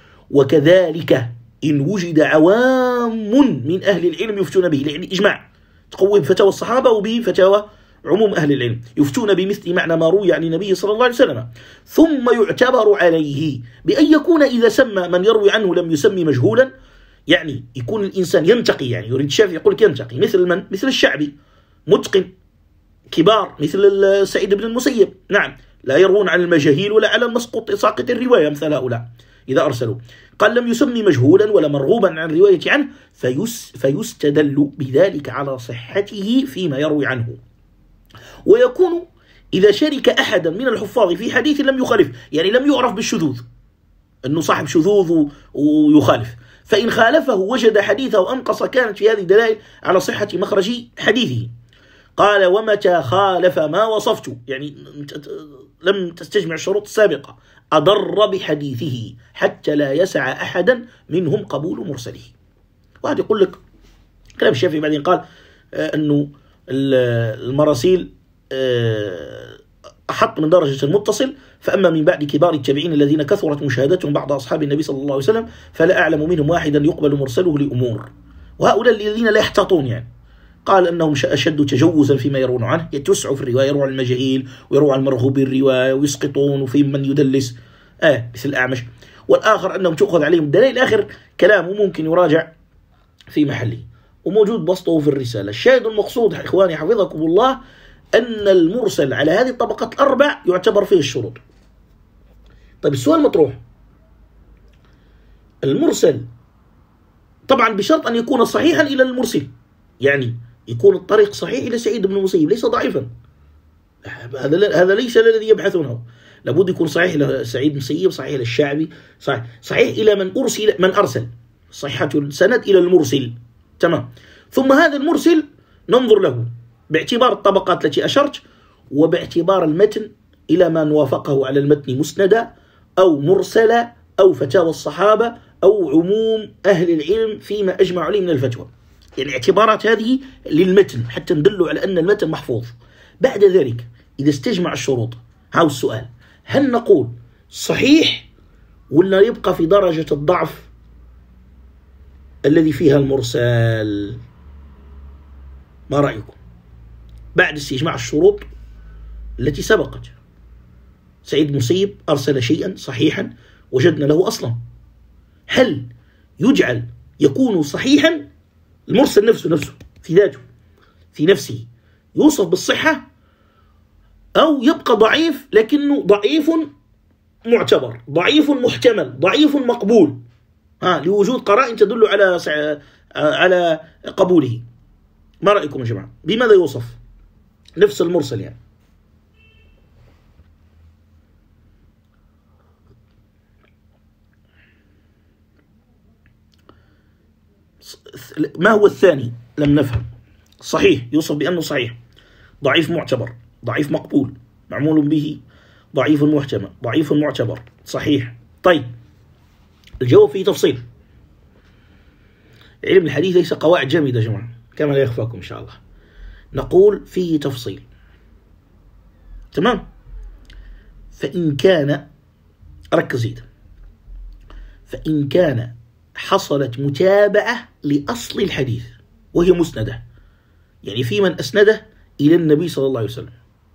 وكذلك إن وجد عوام من أهل العلم يفتون به، يعني إجماع تقوي بفتاوى الصحابة وبفتاوى عموم أهل العلم، يفتون بمثل معنى ما روي عن النبي صلى الله عليه وسلم، ثم يعتبر عليه بأن يكون إذا سمى من يروي عنه لم يسمي مجهولا، يعني يكون الإنسان ينتقي، يعني يريد الشافعي يقول لك ينتقي، مثل من؟ مثل الشعبي متقن كبار مثل سعيد بن المسيب، نعم، لا يروون عن المجاهيل ولا على المسقط ساقط الرواية مثل هؤلاء إذا أرسلوا. قال لم يسمي مجهولا ولا مرغوبا عن الرواية عنه فيستدل بذلك على صحته فيما يروي عنه. ويكون إذا شرك أحدا من الحفاظ في حديث لم يخالف، يعني لم يعرف بالشذوذ أنه صاحب شذوذ ويخالف، فإن خالفه وجد حديثه أنقص كانت في هذه دلائل على صحة مخرج حديثه. قال ومتى خالف ما وصفت، يعني لم تستجمع الشروط السابقة، أضر بحديثه حتى لا يسع أحدا منهم قبول مرسله. واحد يقول لك كلام الشافعي بعدين قال أنه المراسيل أحط من درجة المتصل، فأما من بعد كبار التابعين الذين كثرت مشاهدتهم بعض أصحاب النبي صلى الله عليه وسلم فلا أعلم منهم واحدا يقبل مرسله لأمور. وهؤلاء الذين لا يحتاطون، يعني قال أنهم أشد تجوزا فيما يرون عنه، يتوسعوا في الرواية، يروع عن المجاهيل ويروع عن المرغوب الرواية ويسقطون، وفي من يدلس مثل الأعمش. والآخر أنهم تأخذ عليهم الدلائل. آخر كلامه ممكن يراجع في محله وموجود بسطه في الرسالة. الشاهد المقصود إخواني حفظكم الله أن المرسل على هذه الطبقات الأربع يعتبر فيه الشروط. طيب السؤال مطروح، المرسل طبعا بشرط أن يكون صحيحا إلى المرسل، يعني يكون الطريق صحيح إلى سعيد بن المسيب ليس ضعيفا، هذا ليس الذي يبحثونه، لابد يكون صحيح إلى سعيد بن المسيب، صحيح إلى الشعبي، صحيح إلى من أرسل، صحة السند إلى المرسل، تمام. ثم هذا المرسل ننظر له باعتبار الطبقات التي أشرت، وباعتبار المتن إلى من وافقه على المتن مسندا أو مرسلا أو فتاوى الصحابة أو عموم أهل العلم فيما أجمع عليه من الفتوى، يعني اعتبارات هذه للمتن حتى ندلوا على أن المتن محفوظ. بعد ذلك إذا استجمع الشروط، هاو السؤال، هل نقول صحيح ولا يبقى في درجة الضعف الذي فيها المرسل؟ ما رأيكم بعد استجماع الشروط التي سبقت؟ سعيد بن المسيب أرسل شيئا صحيحا وجدنا له أصلا، هل يكون صحيحا المرسل نفسه في ذاته في نفسه يوصف بالصحة، أو يبقى ضعيف لكنه ضعيف معتبر، ضعيف محتمل، ضعيف مقبول، لوجود قرائن تدل على قبوله؟ ما رأيكم يا جماعة؟ بماذا يوصف نفس المرسل يعني؟ ما هو الثاني؟ لم نفهم. صحيح يوصف بأنه صحيح، ضعيف معتبر، ضعيف مقبول، معمول به، ضعيف محتمل، ضعيف معتبر، صحيح. طيب الجواب فيه تفصيل. علم الحديث ليس قواعد جامدة يا جماعة كما لا يخفاكم إن شاء الله، نقول فيه تفصيل، تمام. فإن كان، ركز زيد، فإن كان حصلت متابعة لأصل الحديث وهي مسندة، يعني في من أسنده إلى النبي صلى الله عليه وسلم،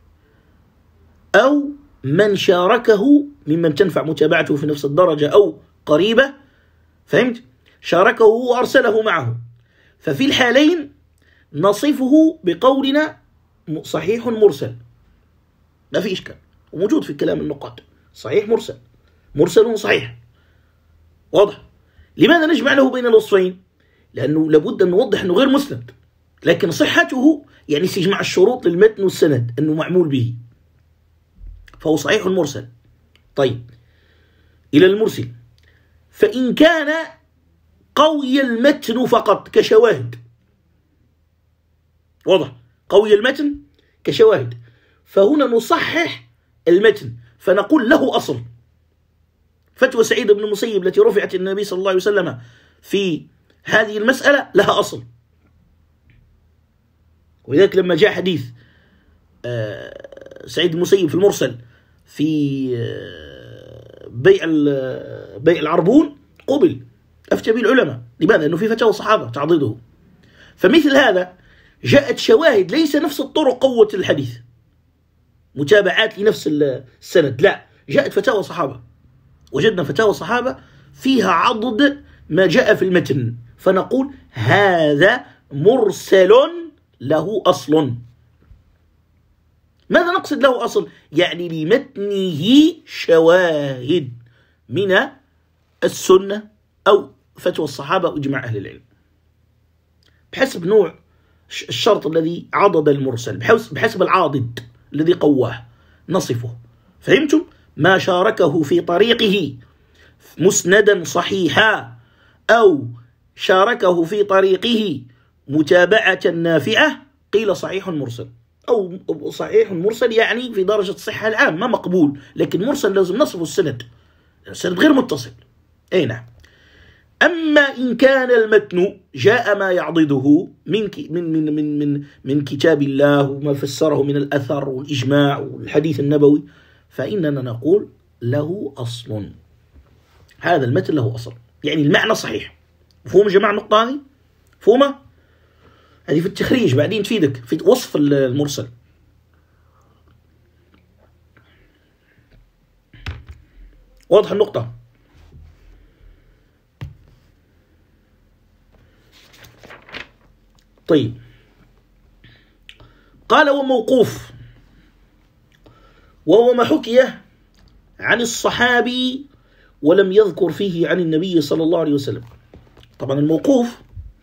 أو من شاركه ممن تنفع متابعته في نفس الدرجة أو قريبة، فهمت؟ شاركه وأرسله معه، ففي الحالين نصفه بقولنا صحيح مرسل، ما في إشكال، وموجود في كلام النقاد، صحيح مرسل، مرسل صحيح، واضح. لماذا نجمع له بين الوصفين؟ لأنه لابد أن نوضح أنه غير مسند، لكن صحته يعني استجماع الشروط للمتن والسند أنه معمول به، فهو صحيح مرسل. طيب إلى المرسل، فإن كان قوي المتن فقط كشواهد، واضح، قوي المتن كشواهد، فهنا نصحح المتن فنقول له أصل. فتوى سعيد بن المسيب التي رفعت النبي صلى الله عليه وسلم في هذه المسألة لها أصل، ولذلك لما جاء حديث سعيد بن المسيب في المرسل في بيع العربون قبل، أفتى به العلماء. لماذا؟ لأنه في فتاوى الصحابة تعضيده. فمثل هذا جاءت شواهد ليس نفس الطرق قوة الحديث، متابعات لنفس السند، لا، جاءت فتاوى الصحابة، وجدنا فتاوى الصحابة فيها عضد ما جاء في المتن، فنقول هذا مرسل له أصل. ماذا نقصد له أصل؟ يعني لمتنه شواهد من السنة أو فتوى الصحابة وإجماع أهل العلم، بحسب نوع الشرط الذي عضد المرسل، بحسب العاضد الذي قواه نصفه. فهمتم؟ ما شاركه في طريقه مسندا صحيحا، أو شاركه في طريقه متابعة نافعة، قيل صحيح مرسل. أو صحيح مرسل يعني في درجة الصحة العامة مقبول، لكن مرسل لازم نصفه السند غير متصل. أي نعم. أما إن كان المتن جاء ما يعضده من كتاب الله وما فسره من الأثر والإجماع والحديث النبوي، فإننا نقول له أصل. هذا المتن له أصل، يعني المعنى صحيح. مفهوم يا جماعة النقطة هذه؟ مفهومة؟ هذه في التخريج بعدين تفيدك في وصف المرسل. واضح النقطة؟ طيب، قال وموقوف وهو ما حكي عن الصحابي ولم يذكر فيه عن النبي صلى الله عليه وسلم. طبعا الموقوف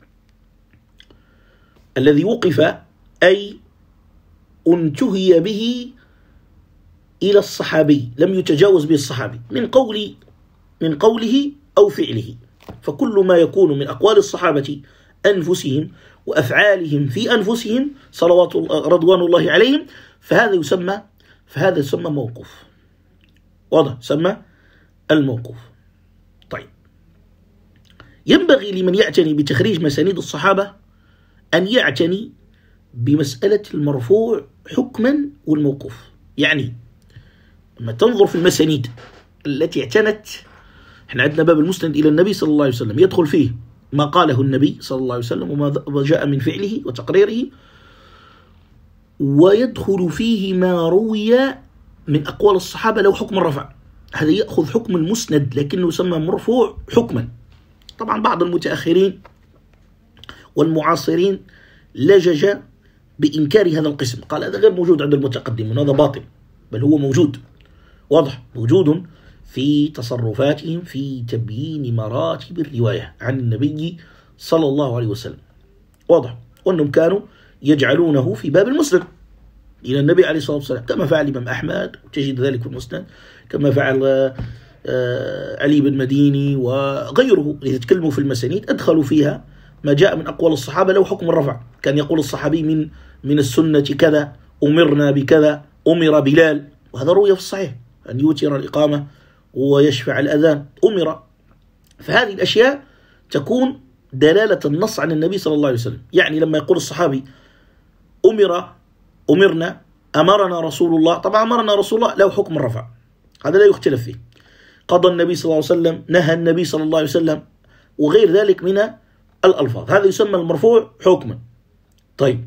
الذي وقف أي انتهي به إلى الصحابي، لم يتجاوز به الصحابي من قوله أو فعله. فكل ما يكون من أقوال الصحابة أنفسهم وأفعالهم في أنفسهم صلوات رضوان الله عليهم، فهذا يسمى موقوف. واضح؟ يسمى الموقوف. طيب، ينبغي لمن يعتني بتخريج مسانيد الصحابة أن يعتني بمسألة المرفوع حكما والموقوف. يعني لما تنظر في المسانيد التي اعتنت، احنا عندنا باب المسند إلى النبي صلى الله عليه وسلم يدخل فيه ما قاله النبي صلى الله عليه وسلم وما جاء من فعله وتقريره، ويدخل فيه ما روي من أقوال الصحابة له حكم الرفع. هذا يأخذ حكم المسند لكنه يسمى مرفوع حكما. طبعا بعض المتأخرين والمعاصرين لجج بإنكار هذا القسم، قال هذا غير موجود عند المتقدمين، هذا باطل، بل هو موجود. واضح؟ موجود في تصرفاتهم في تبيين مراتب الرواية عن النبي صلى الله عليه وسلم. واضح؟ وأنهم كانوا يجعلونه في باب المسند إلى النبي عليه الصلاة والسلام، كما فعل الإمام أحمد، تجد ذلك في المسند، كما فعل علي بن مديني وغيره. إذا تكلموا في المسانيد أدخلوا فيها ما جاء من أقوال الصحابة له حكم الرفع. كان يقول الصحابي من السنة كذا، أمرنا بكذا، أمر بلال، وهذا روي في الصحيح أن يوتر الإقامة ويشفع الأذان، أمر. فهذه الأشياء تكون دلالة النص عن النبي صلى الله عليه وسلم. يعني لما يقول الصحابي أمرنا، أمرنا رسول الله، طبعا أمرنا رسول الله له حكم الرفع، هذا لا يختلف فيه. قضى النبي صلى الله عليه وسلم، نهى النبي صلى الله عليه وسلم، وغير ذلك من الألفاظ، هذا يسمى المرفوع حكما. طيب،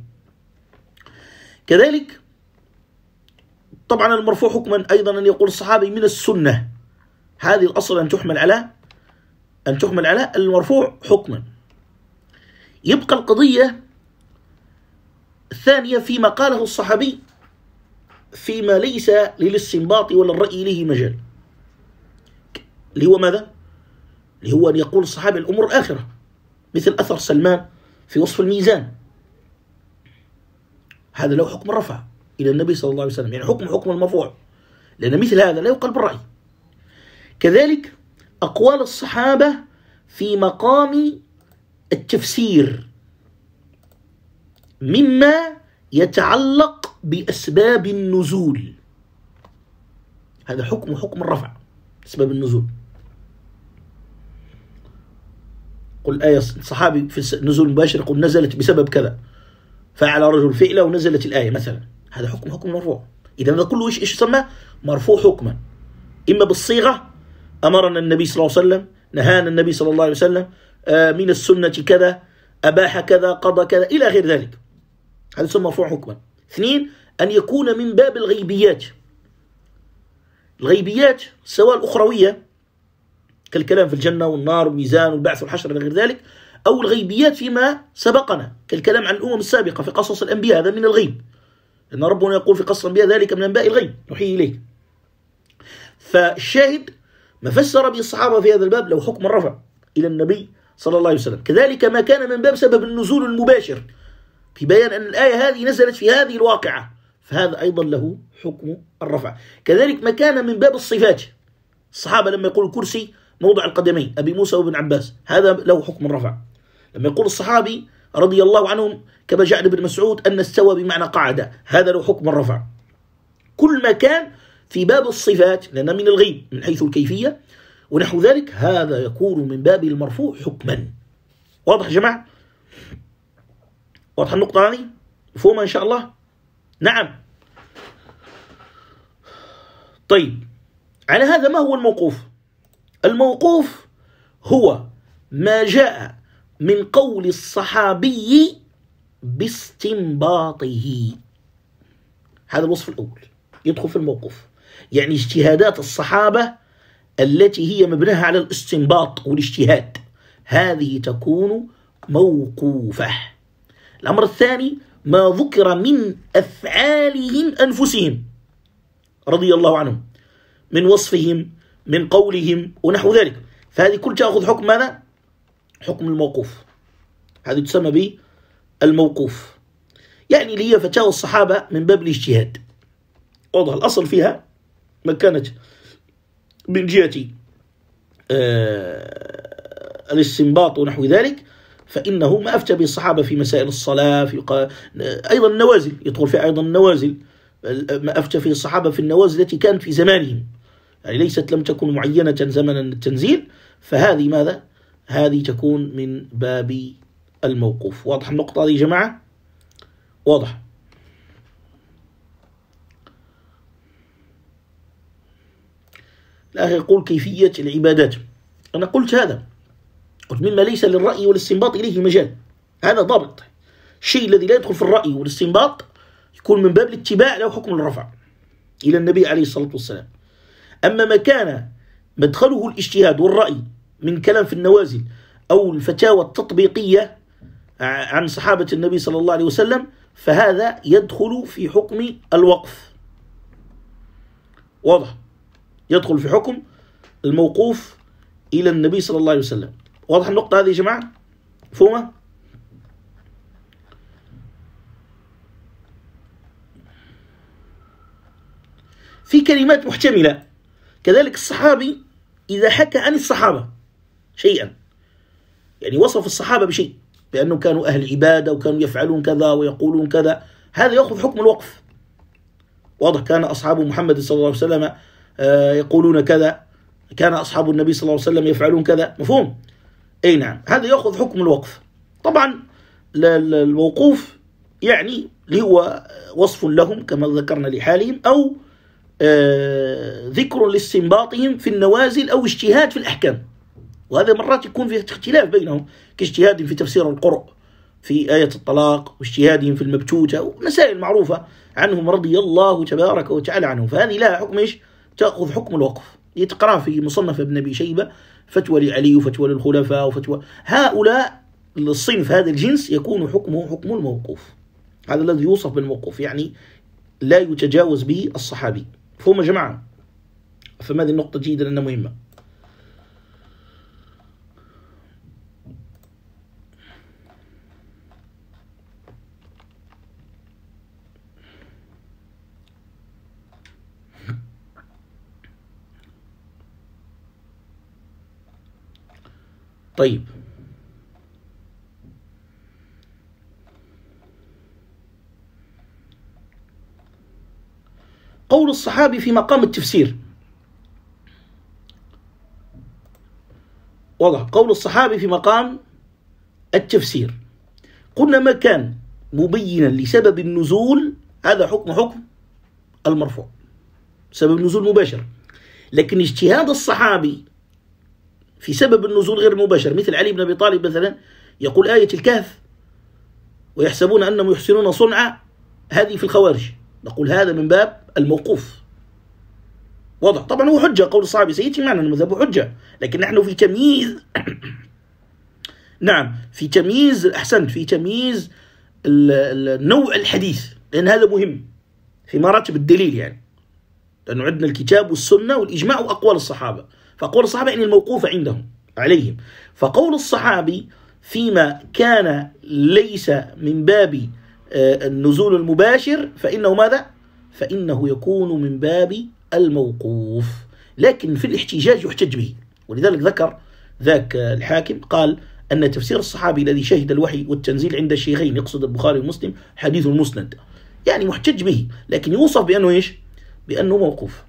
كذلك طبعا المرفوع حكما أيضا أن يقول الصحابي من السنة، هذه الأصل أن تحمل على المرفوع حكما. يبقى القضية الثانية فيما قاله الصحابي فيما ليس للاستنباط ولا الرأي له مجال، اللي هو ماذا؟ اللي هو أن يقول الصحابي الأمور الآخرة، مثل أثر سلمان في وصف الميزان، هذا له حكم الرفع إلى النبي صلى الله عليه وسلم، يعني حكم المرفوع، لأن مثل هذا لا يقال بالرأي. كذلك أقوال الصحابة في مقام التفسير مما يتعلق بأسباب النزول، هذا حكم الرفع، أسباب النزول. قل آية صحابي في النزول المباشر يقول نزلت بسبب كذا، فعل رجل فعله ونزلت الآية مثلا، هذا حكم مرفوع. إذا هذا كله إيش يسمى؟ مرفوع حكما، إما بالصيغة أمرنا النبي صلى الله عليه وسلم، نهانا النبي صلى الله عليه وسلم، من السنة كذا، أباح كذا، قضى كذا، إلى غير ذلك، هذا يسمى مرفوع حكما. اثنين، أن يكون من باب الغيبيات. الغيبيات سواء الأخروية كالكلام في الجنة والنار والميزان والبعث والحشر إلى غير ذلك، أو الغيبيات فيما سبقنا كالكلام عن الأمم السابقة في قصص الأنبياء، هذا من الغيب، لأن ربنا يقول في قصص الأنبياء ذلك من أنباء الغيب نوحيه إليه. فالشاهد ما فسر به الصحابة في هذا الباب له حكم الرفع إلى النبي صلى الله عليه وسلم، كذلك ما كان من باب سبب النزول المباشر في بيان أن الآية هذه نزلت في هذه الواقعة، فهذا أيضا له حكم الرفع. كذلك ما كان من باب الصفات، الصحابة لما يقول الكرسي موضع القدمين، أبي موسى وابن عباس، هذا له حكم الرفع. لما يقول الصحابي رضي الله عنهم كما جاء ابن مسعود أن استوى بمعنى قعد، هذا له حكم الرفع. كل ما كان في باب الصفات لأن من الغيب من حيث الكيفية ونحو ذلك، هذا يكون من باب المرفوع حكما. واضح يا جماعة؟ واضح النقطة هذه؟ مفهومة إن شاء الله؟ نعم. طيب، على هذا ما هو الموقوف؟ الموقوف هو ما جاء من قول الصحابي باستنباطه، هذا الوصف الأول يدخل في الموقوف، يعني اجتهادات الصحابة التي هي مبناها على الاستنباط والاجتهاد، هذه تكون موقوفة. الأمر الثاني ما ذكر من أفعالهم أنفسهم رضي الله عنهم من وصفهم من قولهم ونحو ذلك، فهذه كل تأخذ حكم ماذا؟ حكم الموقوف، هذه تسمى بالموقوف، يعني اللي هي فتاوى الصحابة من باب الاجتهاد. واضح؟ الأصل فيها ما كانت من جهة الاستنباط ونحو ذلك، فإنه ما أفتى به الصحابة في مسائل الصلاة، في أيضا النوازل يدخل فيها أيضا النوازل، ما أفتى فيه الصحابة في النوازل التي كانت في زمانهم، يعني ليست لم تكن معينة زمنا التنزيل، فهذه ماذا؟ هذه تكون من باب الموقوف. واضح النقطة هذه يا جماعة؟ واضح. الآخر يقول كيفية العبادات، أنا قلت هذا، قلت مما ليس للرأي والاستنباط إليه مجال، هذا ضابط. الشيء الذي لا يدخل في الرأي والاستنباط يكون من باب الاتباع له حكم الرفع إلى النبي عليه الصلاة والسلام. أما ما كان مدخله الاجتهاد والرأي من كلام في النوازل أو الفتاوى التطبيقية عن صحابة النبي صلى الله عليه وسلم، فهذا يدخل في حكم الوقف. واضح؟ يدخل في حكم الموقوف إلى النبي صلى الله عليه وسلم. واضح النقطة هذه يا جماعة؟ مفهومة؟ في كلمات محتملة، كذلك الصحابي إذا حكى عن الصحابة شيئا، يعني وصف الصحابة بشيء بأنهم كانوا أهل عبادة وكانوا يفعلون كذا ويقولون كذا، هذا يأخذ حكم الوقف. واضح؟ كان أصحاب محمد صلى الله عليه وسلم يقولون كذا، كان أصحاب النبي صلى الله عليه وسلم يفعلون كذا، مفهوم؟ أي نعم، هذا يأخذ حكم الوقف. طبعا الموقوف يعني اللي هو وصف لهم كما ذكرنا لحالهم، أو ذكر لاستنباطهم في النوازل أو اجتهاد في الأحكام، وهذا مرات يكون فيه اختلاف بينهم، كاجتهادهم في تفسير القرء في آية الطلاق، واجتهادهم في المبتوتة، ومسائل معروفة عنهم رضي الله تبارك وتعالى عنهم، فهذه لها حكم إيش؟ تأخذ حكم الوقف. يتقرأ في مصنف ابن أبي شيبة فتوى لعلي وفتوى للخلفاء وفتوى هؤلاء، الصنف هذا الجنس يكون حكمه حكم الموقوف، هذا الذي يوصف بالموقوف، يعني لا يتجاوز به الصحابي. مفهوم يا جماعة؟ فهذه النقطة جيدة لأنها مهمة. طيب، قول الصحابي في مقام التفسير، واضح؟ قول الصحابي في مقام التفسير، قلنا ما كان مبينا لسبب النزول هذا حكم المرفوع، سبب النزول مباشر، لكن اجتهاد الصحابي في سبب النزول غير مباشر، مثل علي بن أبي طالب مثلا يقول آية الكهف ويحسبون أنهم يحسنون صنعا، هذه في الخوارج، نقول هذا من باب الموقوف. واضح؟ طبعا هو حجة، قول الصحابي سيأتي معنا المذهب حجة، لكن نحن في تمييز نعم، في تمييز، أحسنت، في تمييز النوع الحديث، لأن هذا مهم في مراتب الدليل يعني، لأنه عندنا الكتاب والسنة والإجماع وأقوال الصحابة، فأقوال الصحابة يعني الموقوفة عندهم عليهم، فقول الصحابي فيما كان ليس من باب النزول المباشر فإنه ماذا؟ فإنه يكون من باب الموقوف، لكن في الاحتجاج يحتج به. ولذلك ذكر ذاك الحاكم قال أن تفسير الصحابي الذي شهد الوحي والتنزيل عند الشيخين، يقصد البخاري ومسلم، حديث مسند، يعني محتج به، لكن يوصف بأنه إيش؟ بأنه موقوف.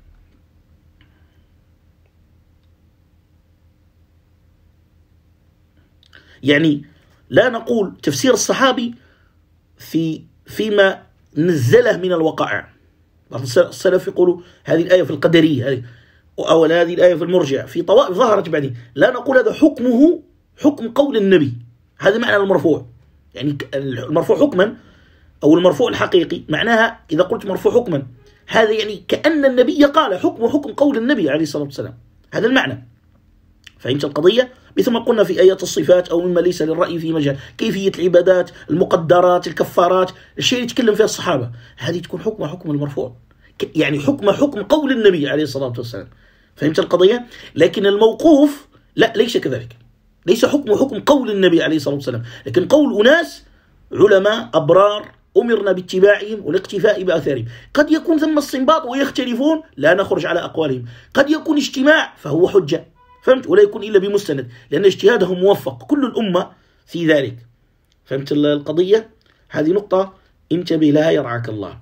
يعني لا نقول تفسير الصحابي فيما نزله من الوقائع. السلف يقولوا هذه الآية في القدرية، أو هذه الآية في المرجع، في طوائف ظهرت بعدين، لا نقول هذا حكمه حكم قول النبي، هذا معنى المرفوع. يعني المرفوع حكما أو المرفوع الحقيقي معناها إذا قلت مرفوع حكما هذا يعني كأن النبي قال حكم قول النبي عليه الصلاة والسلام، هذا المعنى. فهمت القضية؟ مثل ما قلنا في آيات الصفات أو مما ليس للرأي في مجال كيفية العبادات، المقدرات، الكفارات، الشيء اللي يتكلم فيه الصحابة، هذه تكون حكم المرفوع، يعني حكم قول النبي عليه الصلاة والسلام. فهمت القضية؟ لكن الموقوف لا، ليس كذلك، ليس حكم قول النبي عليه الصلاة والسلام، لكن قول أناس علماء أبرار أمرنا باتباعهم والاقتفاء بأثارهم. قد يكون ثم استنباط ويختلفون، لا نخرج على أقوالهم. قد يكون اجتماع فهو حجة، فهمت؟ ولا يكون إلا بمستند، لأن اجتهادهم موفق، كل الأمة في ذلك. فهمت القضية؟ هذه نقطة انتبه لها يرعاك الله.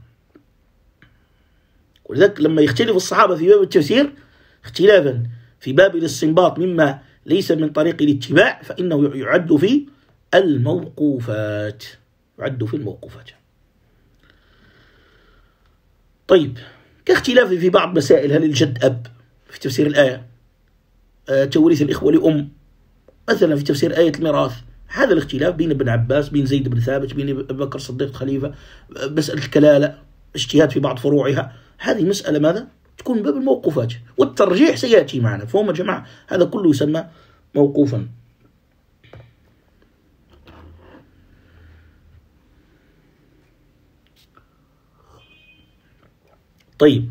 ولذلك لما يختلف الصحابة في باب التفسير اختلافا في باب الاستنباط مما ليس من طريق الاتباع، فإنه يعد في الموقوفات، طيب، كاختلاف في بعض مسائل، هل الجد أب في تفسير الآية، توريث الإخوة لأم مثلا في تفسير آية الميراث، هذا الاختلاف بين ابن عباس، بين زيد بن ثابت، بين أبي بكر الصديق خليفة، مسألة الكلالة، اجتهاد في بعض فروعها، هذه مسألة ماذا؟ تكون باب الموقوفات، والترجيح سيأتي معنا. فهم يا جماعة هذا كله يسمى موقوفا. طيب،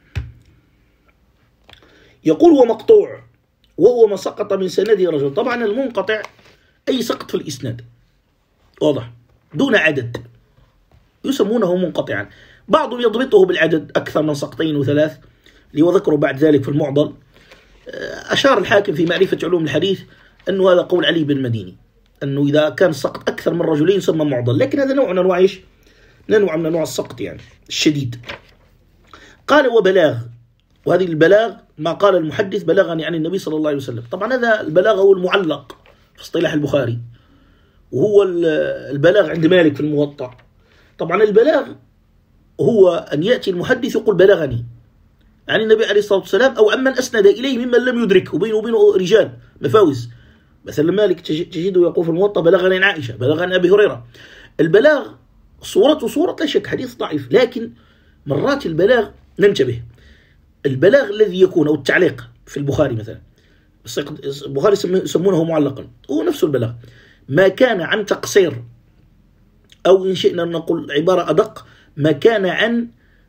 يقول ومقطوع وهو ما سقط من سنده رجل. طبعا المنقطع أي سقط في الإسناد، واضح، دون عدد، يسمونه منقطعا. بعضهم يضبطه بالعدد أكثر من سقطين وثلاث، ليذكروا بعد ذلك في المعضل. أشار الحاكم في معرفة علوم الحديث أنه هذا قول علي بن مديني، أنه إذا كان السقط أكثر من رجلين يسمى معضل، لكن هذا نوع من أنواع إيش؟ نوع من أنواع السقط يعني الشديد. قال وبلاغ، وهذه البلاغ ما قال المحدث بلغني عن النبي صلى الله عليه وسلم. طبعا هذا البلاغ هو المعلق في اصطلاح البخاري، وهو البلاغ عند مالك في الموطأ. طبعا البلاغ هو أن يأتي المحدث يقول بلغني عن النبي عليه الصلاة والسلام، أو أمن أسند إليه ممن لم يدرك، وبينه وبينه رجال مفاوز. مثلا مالك تجده يقول في الموطأ بلغني عن عائشة، بلغني عن أبي هريرة. البلاغ صورته صورة لا شك حديث ضعيف، لكن مرات البلاغ ننتبه، البلاغ الذي يكون أو التعليق في البخاري مثلا، البخاري يسمونه معلقا، هو نفس البلاغ، ما كان عن تقصير، أو إن شئنا نقول عبارة أدق، ما كان عن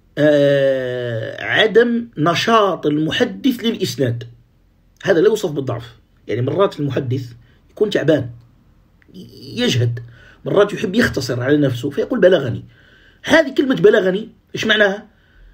عدم نشاط المحدث للإسناد، هذا لا يوصف بالضعف. يعني مرات المحدث يكون تعبان يجهد، مرات يحب يختصر على نفسه فيقول بلغني. هذه كلمة بلغني إيش معناها؟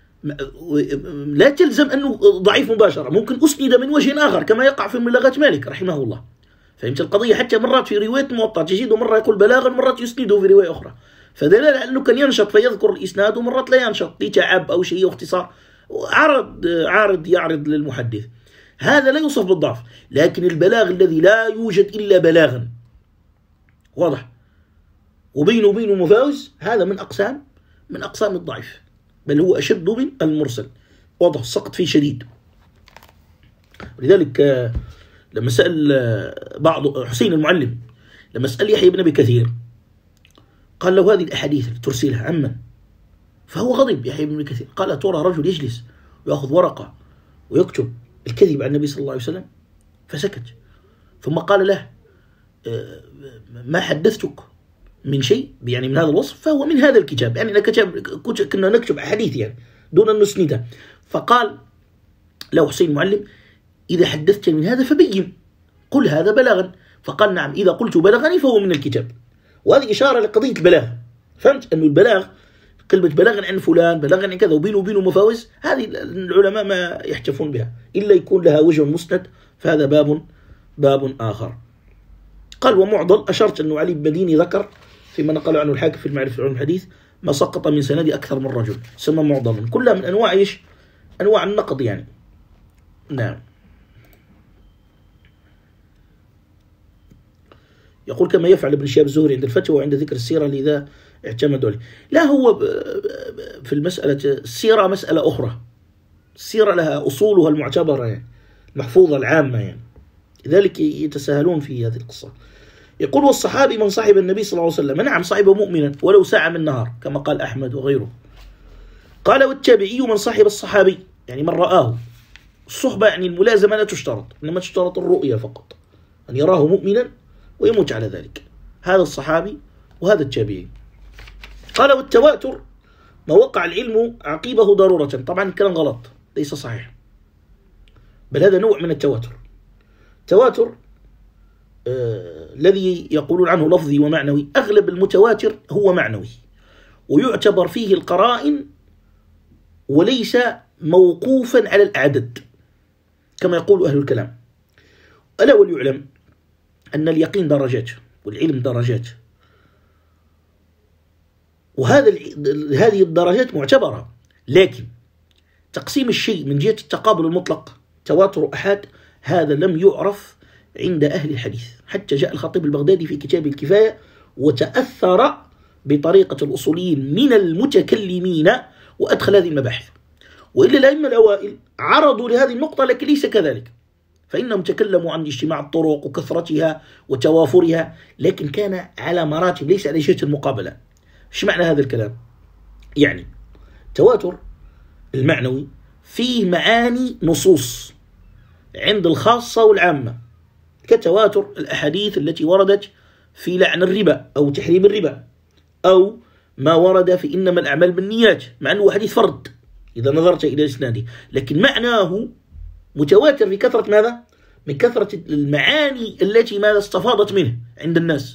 لا تلزم أنه ضعيف مباشرة، ممكن أسند من وجه آخر كما يقع في مبلغات مالك رحمه الله. فهمت القضية؟ حتى مرات في رواية موطأ تجده مرة يقول بلاغا، مرات يسنده في رواية أخرى، فدلالة أنه كان ينشط فيذكر الإسناد، ومرات لا ينشط لتعب أو شيء واختصار، يعرض للمحدث. هذا لا يوصف بالضعف، لكن البلاغ الذي لا يوجد إلا بلاغا واضح وبينه وبينه مفاوز، هذا من أقسام الضعيف، بل هو أشد من المرسل، واضح السقط فيه شديد. ولذلك لما سأل بعض حسين المعلم، لما سأل يحيى بن أبي كثير قال له هذه الأحاديث ترسلها عمن؟ فهو غضب يحيى بن أبي كثير، قال ترى رجل يجلس ويأخذ ورقة ويكتب الكذب عن النبي صلى الله عليه وسلم؟ فسكت، ثم قال له ما حدثتك من شيء يعني من هذا الوصف فهو من هذا الكتاب، يعني كنا نكتب أحاديث يعني دون أن نسندها. فقال له حسين المعلم: إذا حدثت من هذا فبين، قل هذا بلغا. فقال: نعم، إذا قلت بلغني فهو من الكتاب. وهذه إشارة لقضية البلاغ. فهمت أنه البلاغ، كلمة بلغني عن فلان، بلغني كذا، وبينه وبينه مفاوز، هذه العلماء ما يحتفون بها إلا يكون لها وجه مسند، فهذا باب آخر. قال: ومعضل، أشرت أنه علي بن مديني ذكر فيما نقل عنه الحاكم في المعرفة علوم الحديث ما سقط من سند أكثر من رجل، سمى معضلا، كلها من أنواع أنواع النقد يعني. نعم. يقول: كما يفعل ابن شهاب الزهري عند الفتوى وعند ذكر السيرة لذا اعتمدوا عليه. لا، هو في المسألة السيرة مسألة أخرى، السيرة لها أصولها المعتبرة يعني المحفوظة العامة يعني، لذلك يتساهلون في هذه القصة. يقول: والصحابي من صاحب النبي صلى الله عليه وسلم، نعم، صاحبه مؤمنا ولو ساعة من نهار كما قال أحمد وغيره. قال: والتابعي من صاحب الصحابي، يعني من رآه. الصحبة يعني الملازمة لا تشترط، إنما تشترط الرؤية فقط، أن يراه مؤمنا ويموت على ذلك، هذا الصحابي وهذا التابعي. قال: والتواتر ما وقع العلم عقيبه ضرورة. طبعا الكلام غلط، ليس صحيح، بل هذا نوع من التواتر. التواتر الذي يقولون عنه لفظي ومعنوي، أغلب المتواتر هو معنوي ويعتبر فيه القرائن وليس موقوفا على الأعداد كما يقول أهل الكلام. ألا وليعلم أن اليقين درجات والعلم درجات، هذه الدرجات معتبرة، لكن تقسيم الشيء من جهة التقابل المطلق تواتر أحاد هذا لم يعرف عند أهل الحديث، حتى جاء الخطيب البغدادي في كتابه الكفاية وتأثر بطريقة الأصوليين من المتكلمين وأدخل هذه المباحث. وإلا الأئمة الأوائل عرضوا لهذه النقطة لكن ليس كذلك، فإنهم تكلموا عن اجتماع الطرق وكثرتها وتوافرها، لكن كان على مراتب ليس على جهة المقابلة. ايش معنى هذا الكلام؟ يعني التواتر المعنوي فيه معاني نصوص عند الخاصة والعامة، كتواتر الأحاديث التي وردت في لعن الربا أو تحريم الربا، أو ما ورد في إنما الأعمال بالنيات، مع أنه حديث فرد إذا نظرت إلى إسناده، لكن معناه متواتر في كثرة ماذا؟ من كثرة المعاني التي ماذا استفاضت منه عند الناس.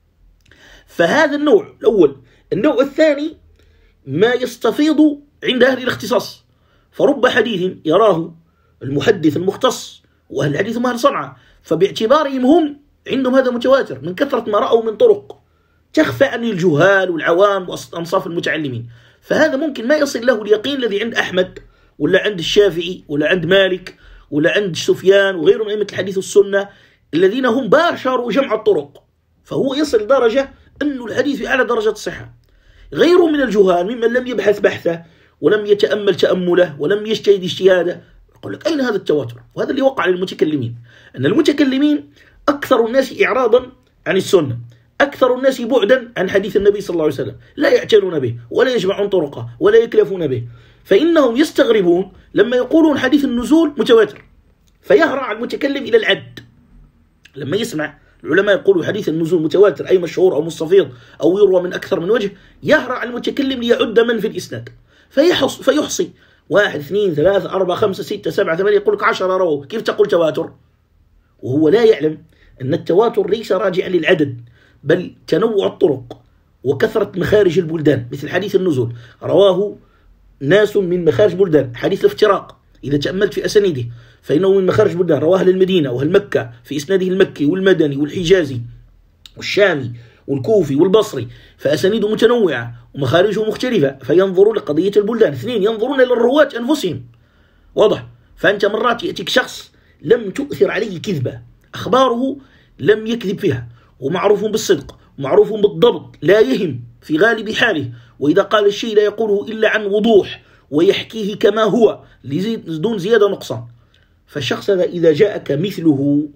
فهذا النوع الأول. النوع الثاني ما يستفيض عند أهل الاختصاص، فرب حديث يراه المحدث المختص وأهل الحديث هم أهل صنعاء، فباعتبارهم هم عندهم هذا متواتر من كثرة ما رأوا من طرق تخفى عن الجهال والعوام وأنصاف المتعلمين. فهذا ممكن ما يصل له اليقين الذي عند أحمد ولا عند الشافعي ولا عند مالك ولا عند سفيان وغيرهم من أئمة الحديث والسنة الذين هم باشروا جمع الطرق، فهو يصل درجة أن الحديث في أعلى درجة الصحة. غيره من الجهال ممن لم يبحث بحثه ولم يتأمل تأمله ولم يجتهد اجتهاده يقول لك أين هذا التواتر؟ وهذا اللي وقع للمتكلمين، أن المتكلمين أكثر الناس إعراضا عن السنة، أكثر الناس بعدا عن حديث النبي صلى الله عليه وسلم، لا يعتنون به ولا يجمعون طرقه ولا يكلفون به، فإنهم يستغربون لما يقولون حديث النزول متواتر، فيهرع المتكلم إلى العد. لما يسمع العلماء يقولوا حديث النزول متواتر أي مشهور أو مستفيض أو يروى من أكثر من وجه، يهرع المتكلم ليعد من في الإسناد فيحصي 1 2 3 4 5 6 7 8 يقول لك 10 رووا، كيف تقول تواتر؟ وهو لا يعلم أن التواتر ليس راجعا للعدد بل تنوع الطرق وكثرة مخارج البلدان. مثل حديث النزول رواه ناس من مخارج بلدان، حديث الافتراق إذا تأملت في أسانيده فإنه من مخارج بلدان، رواه للمدينة وأهل مكة في إسناده المكي والمدني والحجازي والشامي والكوفي والبصري، فأسانيده متنوعة ومخارجه مختلفة، فينظرون لقضية البلدان. 2 ينظرون إلى الرواة أنفسهم، واضح؟ فأنت مرات يأتيك شخص لم تؤثر عليه كذبة، أخباره لم يكذب فيها ومعروف بالصدق ومعروف بالضبط، لا يهم في غالب حاله، وإذا قال الشيء لا يقوله إلا عن وضوح ويحكيه كما هو دون زيادة نقصان. فالشخص هذا إذا جاءك مثله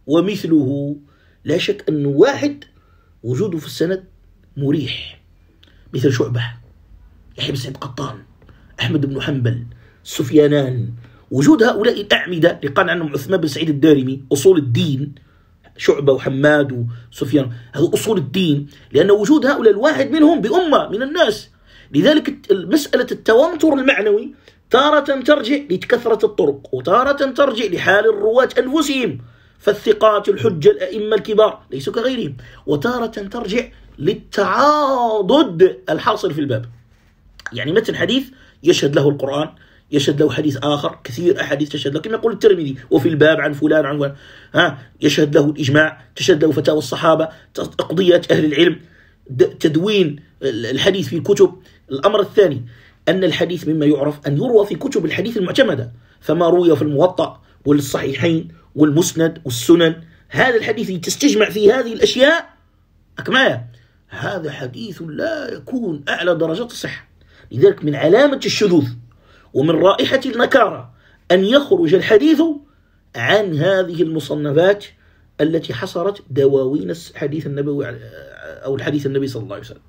ومثله لا شك أنه واحد وجوده في السند مريح، مثل شعبة، يحيى بن سعيد قطان، أحمد بن حنبل، سفيانان، وجود هؤلاء الأعمدة اللي قال عنهم عثمان بن سعيد الدارمي أصول الدين شعبة وحماد وسفيان، هذا أصول الدين، لأن وجود هؤلاء الواحد منهم بأمة من الناس. لذلك مسألة التواتر المعنوي تارة ترجع لكثرة الطرق، وتارة ترجع لحال الرواة أنفسهم، فالثقات الحجة الأئمة الكبار ليسوا كغيرهم، وتارة ترجع للتعاضد الحاصل في الباب. يعني مثل حديث يشهد له القرآن، يشهد له حديث آخر، كثير أحاديث تشهد له، كما يقول الترمذي وفي الباب عن فلان عن فلان، يشهد له الإجماع، تشهد له فتاوى الصحابة، أقضيات أهل العلم، تدوين الحديث في الكتب. الأمر الثاني أن الحديث مما يعرف أن يروى في كتب الحديث المعتمدة، فما روي في الموطأ والصحيحين والمسند والسنن، هذا الحديث تستجمع فيه هذه الأشياء أكمايا، هذا حديث لا يكون أعلى درجات الصحة. لذلك من علامة الشذوذ ومن رائحة النكارة أن يخرج الحديث عن هذه المصنفات التي حصرت دواوين الحديث النبوي أو الحديث النبي صلى الله عليه وسلم.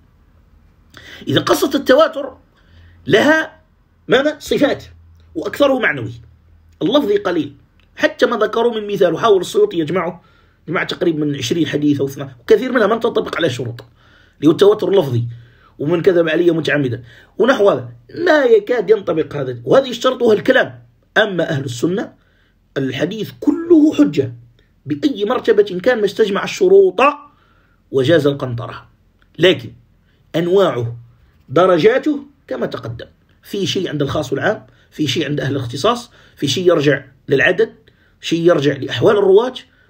إذا قصة التواتر لها ماذا؟ صفات، وأكثره معنوي، اللفظي قليل، حتى ما ذكروا من مثال، وحاول السيوطي يجمع تقريبا من 20 حديث أو 12، وكثير منها من تنطبق على الشروط، اللي هو التواتر اللفظي، ومن كذب علي متعمدا ونحو هذا ما يكاد ينطبق هذا، وهذه يشترطها الكلام. أما أهل السنة الحديث كله حجة بأي مرتبة كان، ما استجمع الشروط وجاز القنطرة، لكن أنواعه درجاته كما تقدم، في شيء عند الخاص والعام، في شيء عند أهل الاختصاص، في شيء يرجع للعدد، شيء يرجع لأحوال الرواة،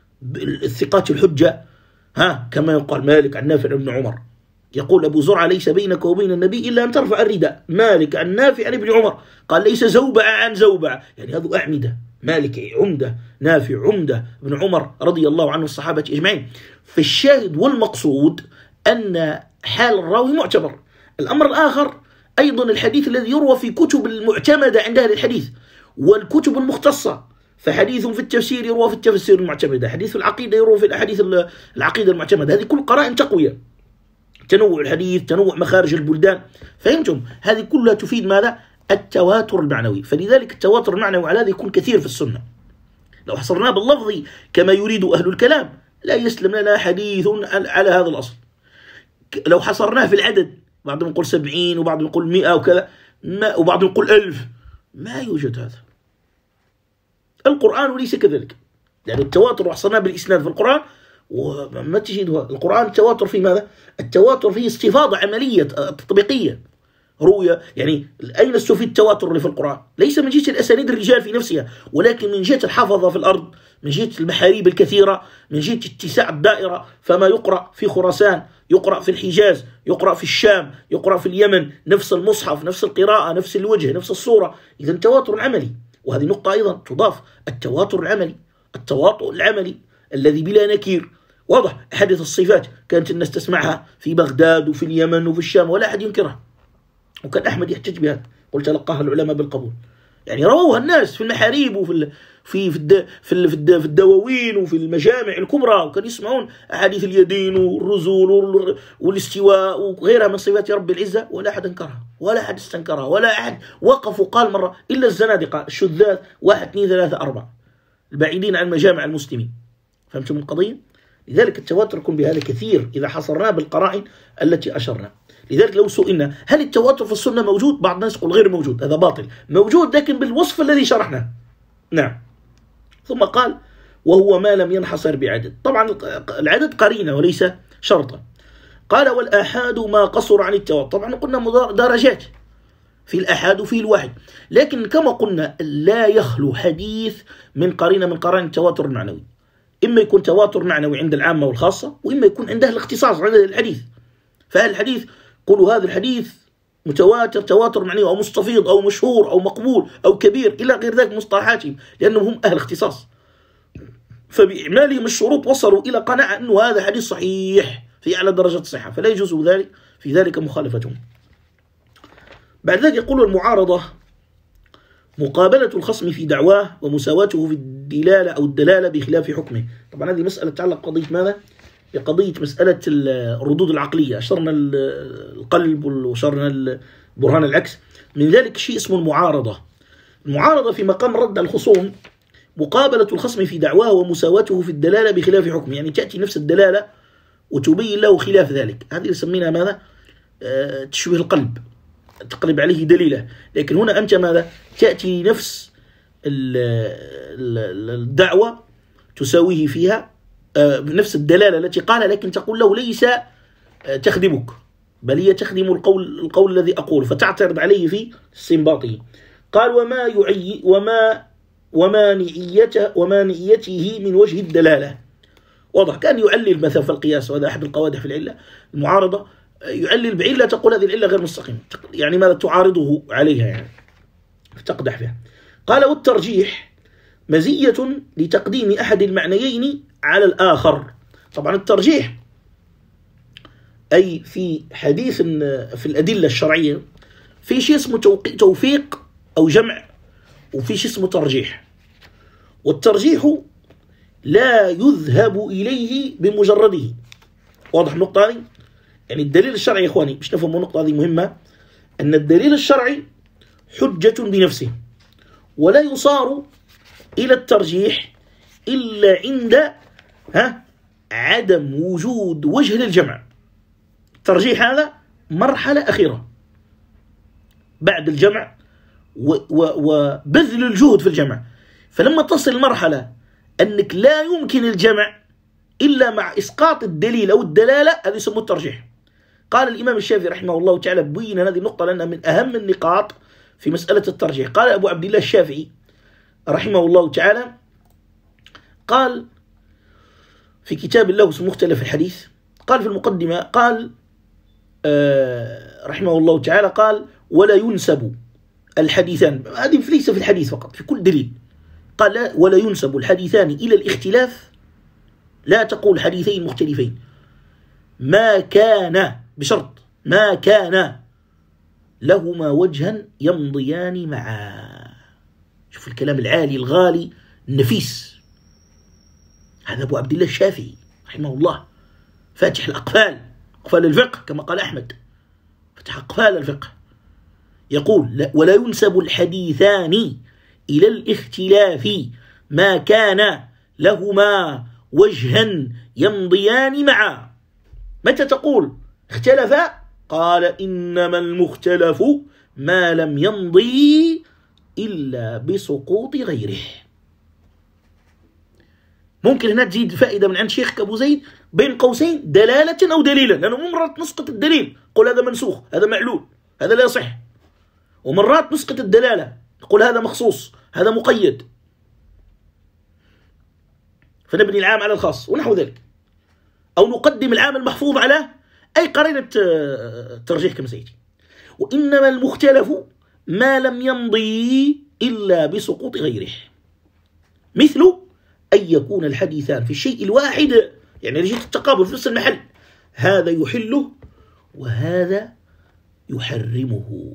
الثقات الحجة، كما يقال مالك عن نافع بن عمر، يقول أبو زرعة ليس بينك وبين النبي إلا أن ترفع الرداء، مالك عن نافع عن ابن عمر قال ليس زوبعة عن زوبعة، يعني هذا أعمدة، مالك عمدة، نافع عمدة، ابن عمر رضي الله عنه الصحابة أجمعين. فالشاهد والمقصود أن حال الراوي معتبر. الأمر الآخر أيضا الحديث الذي يروى في كتب المعتمدة عند أهل الحديث والكتب المختصة، فحديث في التفسير يروى في التفسير المعتمدة، حديث في العقيدة يروى في الأحاديث العقيدة المعتمدة، هذه كل قرائن تقوية، تنوع الحديث، تنوع مخارج البلدان، فهمتم؟ هذه كلها تفيد ماذا؟ التواتر المعنوي. فلذلك التواتر المعنوي على هذا يكون كثير في السنة. لو حصرناه باللفظ كما يريد أهل الكلام لا يسلم لنا حديث على هذا الأصل. لو حصرناه في العدد، بعضهم يقول 70 وبعضهم يقول 100 وكذا، وبعضهم يقول 1000، ما يوجد هذا. القرآن وليس كذلك، يعني التواتر وحصرناه بالإسناد في القرآن وما تجد القرآن التواتر فيه ماذا؟ التواتر فيه استفاضة عملية تطبيقية، رؤية. يعني أين استفيد التواتر اللي في القرآن؟ ليس من جهة الأسانيد الرجال في نفسها، ولكن من جهة الحفظة في الأرض، من جهة المحاريب الكثيرة، من جهة اتساع الدائرة، فما يقرأ في خراسان، يقرأ في الحجاز، يقرأ في الشام، يقرأ في اليمن، نفس المصحف، نفس القراءة، نفس الوجه، نفس الصورة. إذا تواتر عملي، وهذه نقطة أيضا تضاف، التواتر العملي، التواطؤ العملي الذي بلا نكير. واضح؟ حديث الصفات كانت الناس تسمعها في بغداد وفي اليمن وفي الشام ولا أحد ينكرها، وكان أحمد يحتج بها، قل تلقاها العلماء بالقبول، يعني رووها الناس في المحاريب وفي في الدواوين وفي المجامع الكبرى، وكان يسمعون أحاديث اليدين والرزول والاستواء وغيرها من صفات رب العزة، ولا أحد انكرها ولا أحد استنكرها ولا أحد وقف وقال مرة، إلا الزنادقة الشذاذ 1 2 3 4 البعيدين عن مجامع المسلمين. فهمتم القضية؟ لذلك التواتر يكون بهذا كثير إذا حصرناه بالقرائن التي أشرنا. لذلك لو سئلنا هل التواتر في السنة موجود؟ بعض الناس يقول غير موجود، هذا باطل. موجود لكن بالوصف الذي شرحناه. نعم. ثم قال وهو ما لم ينحصر بعدد. طبعا العدد قرينة وليس شرطا. قال والآحاد ما قصر عن التواتر. طبعا قلنا درجات في الآحاد وفي الواحد، لكن كما قلنا لا يخلو حديث من قرينة من قرائن التواتر المعنوي. إما يكون تواتر معنوي عند العامة والخاصة، وإما يكون عند أهل الاختصاص عند الحديث. فأهل الحديث قولوا هذا الحديث متواتر، تواتر معنوي أو مستفيض أو مشهور أو مقبول أو كبير إلى غير ذلك مصطلحاتهم، لأنهم هم أهل اختصاص، فبإعمالهم الشروط وصلوا إلى قناعة أنه هذا حديث صحيح في أعلى درجة الصحة، فلا يجوز ذلك في ذلك مخالفتهم. بعد ذلك يقول المعارضة مقابلة الخصم في دعواه ومساواته في الدلالة أو الدلالة بخلاف حكمه. طبعا هذه مسألة تتعلق بقضية ماذا؟ بقضية مسألة الردود العقلية، أشرنا القلب وأشرنا برهان العكس. من ذلك شيء اسمه المعارضة. المعارضة في مقام رد الخصوم مقابلة الخصم في دعواه ومساواته في الدلالة بخلاف حكمه، يعني تأتي نفس الدلالة وتبين له خلاف ذلك، هذه يسمينها ماذا؟ تشبه القلب، تقلب عليه دليله. لكن هنا أنت ماذا؟ تأتي نفس الدعوة تساويه فيها بنفس الدلالة التي قالها، لكن تقول له ليس تخدمك، بل هي تخدم القول الذي أقول، فتعترض عليه في استنباطه. قال ومانعيته من وجه الدلالة. واضح، كان يعلل مثلا في القياس، وهذا أحد القوادح في العلة المعارضة، يعلل بعلة تقول هذه العلة غير مستقيمة، يعني ماذا؟ تعارضه عليها، يعني فتقدح فيها. قال والترجيح مزية لتقديم أحد المعنيين على الآخر. طبعا الترجيح أي في حديث في الأدلة الشرعية في شيء اسمه توفيق أو جمع، وفي شيء اسمه ترجيح. والترجيح لا يذهب إليه بمجرده. واضح النقطة هذه؟ يعني الدليل الشرعي يا إخواني، مش نفهم النقطة هذه مهمة، أن الدليل الشرعي حجة بنفسه، ولا يصار إلى الترجيح إلا عند عدم وجود وجه للجمع. الترجيح هذا مرحلة أخيرة بعد الجمع وبذل الجهد في الجمع. فلما تصل المرحلة أنك لا يمكن الجمع إلا مع إسقاط الدليل أو الدلالة، هذا يسمى الترجيح. قال الإمام الشافعي رحمه الله تعالى بين هذه النقطة لأنها من أهم النقاط في مسألة الترجيح. قال أبو عبد الله الشافعي رحمه الله تعالى، قال في كتاب له اسمه مختلف الحديث، قال في المقدمة، قال رحمه الله تعالى، قال ولا ينسب الحديثان، هذه ليس في الحديث فقط، في كل دليل. قال ولا ينسب الحديثان إلى الاختلاف، لا تقول حديثين مختلفين، ما كان، بشرط ما كان لهما وجها يمضيان معا. شوف الكلام العالي الغالي النفيس، هذا أبو عبد الله الشافعي رحمه الله، فاتح الأقفال، أقفال الفقه كما قال أحمد، فتح أقفال الفقه، يقول ولا ينسب الحديثان إلى الاختلاف ما كان لهما وجها يمضيان معا. متى تقول اختلفا؟ قال إنما المختلف ما لم يمضي إلا بسقوط غيره. ممكن هنا تزيد فائدة من عند شيخك أبو زيد بين قوسين دلالة أو دليلا، لأنه مرات نسقط الدليل قل هذا منسوخ، هذا معلول، هذا لا يصح، ومرات نسقط الدلالة نقول هذا مخصوص، هذا مقيد، فنبني العام على الخاص ونحو ذلك، أو نقدم العام المحفوظ على أي قرينة ترجيح كما سيأتي. وإنما المختلف ما لم يمضي إلا بسقوط غيره، مثل أن يكون الحديثان في الشيء الواحد، يعني نجد التقابل في نفس المحل، هذا يحله وهذا يحرمه.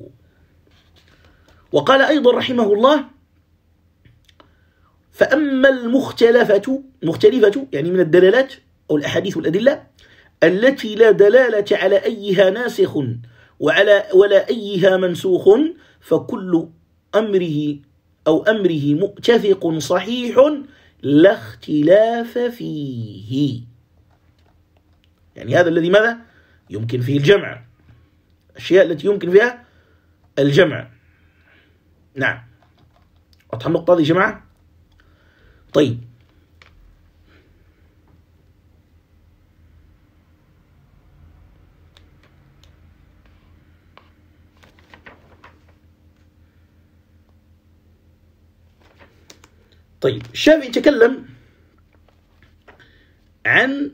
وقال أيضا رحمه الله فأما المختلفة يعني من الدلالات أو الأحاديث والأدلة التي لا دلالة على أيها ناسخ ولا أيها منسوخ، فكل أمره متفق صحيح لا اختلاف فيه. يعني هذا الذي ماذا؟ يمكن فيه الجمع، الأشياء التي يمكن فيها الجمع. نعم، واضح النقطة هذه يا جماعة؟ طيب، الشافعي تكلم عن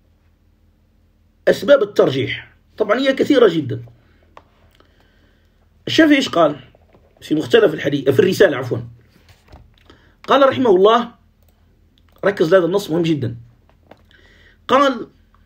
أسباب الترجيح، طبعا هي كثيرة جدا. الشافعي إيش قال في مختلف الحديث، في الرسالة عفوا، قال رحمه الله، ركز هذا النص مهم جدا، قال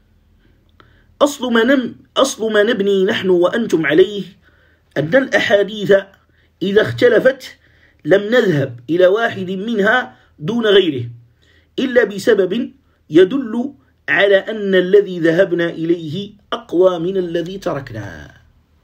أصل ما نبني نحن وأنتم عليه أن الأحاديث إذا اختلفت لم نذهب إلى واحد منها دون غيره إلا بسبب يدل على أن الذي ذهبنا إليه أقوى من الذي تركنا.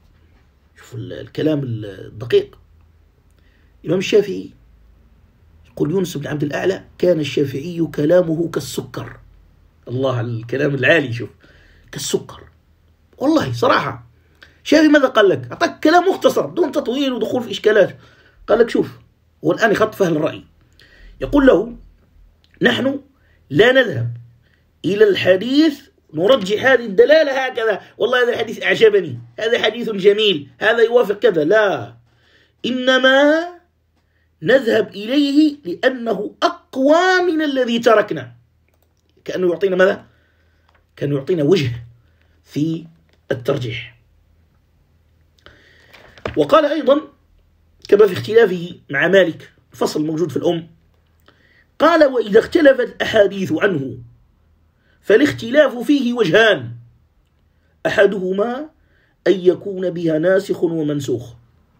شوفوا الكلام الدقيق. الإمام الشافعي يقول يونس بن عبد الأعلى كان الشافعي كلامه كالسكر. الله الكلام العالي، شوف، كالسكر والله صراحة. شافعي ماذا قال لك؟ أعطاك كلام مختصر دون تطويل ودخول في إشكالات. قال لك شوف، هو الآن يخط فهم الرأي، يقول له نحن لا نذهب إلى الحديث نرجح هذه الدلالة هكذا، والله هذا الحديث أعجبني، هذا حديث جميل، هذا يوافق كذا، لا، إنما نذهب إليه لأنه أقوى من الذي تركنا. كأنه يعطينا ماذا؟ كأنه يعطينا وجه في الترجيح. وقال أيضا كما في اختلافه مع مالك، فصل موجود في الأم، قال وإذا اختلفت الأحاديث عنه فالاختلاف فيه وجهان، أحدهما أن يكون بها ناسخ ومنسوخ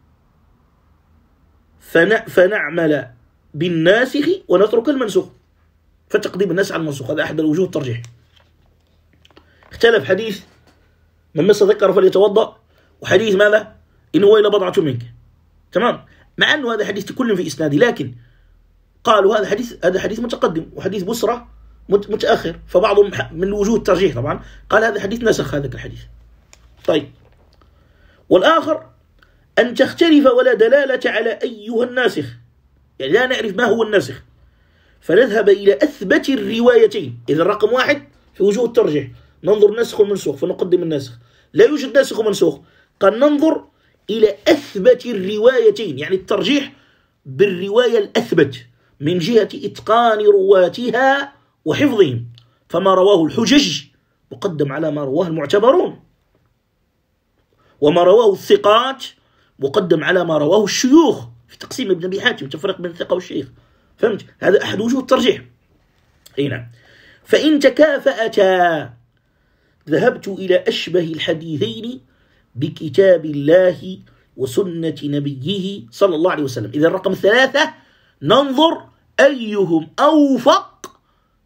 فنعمل بالناسخ ونترك المنسوخ، فتقديم الناسخ على المنسوخ، هذا أحد الوجوه الترجيح. اختلف حديث من مس ذكر فليتوضأ، وحديث ماذا؟ إن هو إلا بضعة منك، تمام، مع أنه هذا حديث كل في إسناده، لكن قالوا هذا حديث متقدم وحديث بسرة متأخر، فبعضهم من وجوه الترجيح طبعا قال هذا حديث نسخ هذا الحديث. طيب، والآخر أن تختلف ولا دلالة على أيها الناسخ، يعني لا نعرف ما هو الناسخ، فنذهب إلى أثبت الروايتين. إذا رقم واحد في وجوه الترجيح ننظر الناسخ والمنسوخ فنقدم الناسخ، لا يوجد ناسخ ومنسوخ، قال ننظر إلى أثبت الروايتين، يعني الترجيح بالرواية الأثبت من جهة إتقان رواتها وحفظهم، فما رواه الحجج مقدم على ما رواه المعتبرون، وما رواه الثقات مقدم على ما رواه الشيوخ في تقسيم ابن أبي حاتم، تفرق بين الثقة والشيخ، فهمت؟ هذا أحد وجوه الترجيح. نعم. فإن تكافأتا ذهبت إلى أشبه الحديثين بكتاب الله وسنة نبيه صلى الله عليه وسلم. إذا رقم 3 ننظر أيهم أوفق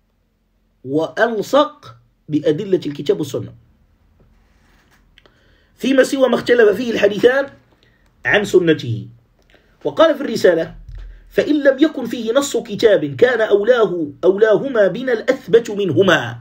وألصق بأدلة الكتاب والسنة فيما سوى ما اختلف فيه الحديثان عن سنته. وقال في الرسالة فإن لم يكن فيه نص كتاب كان أولاهما بنا الأثبت منهما،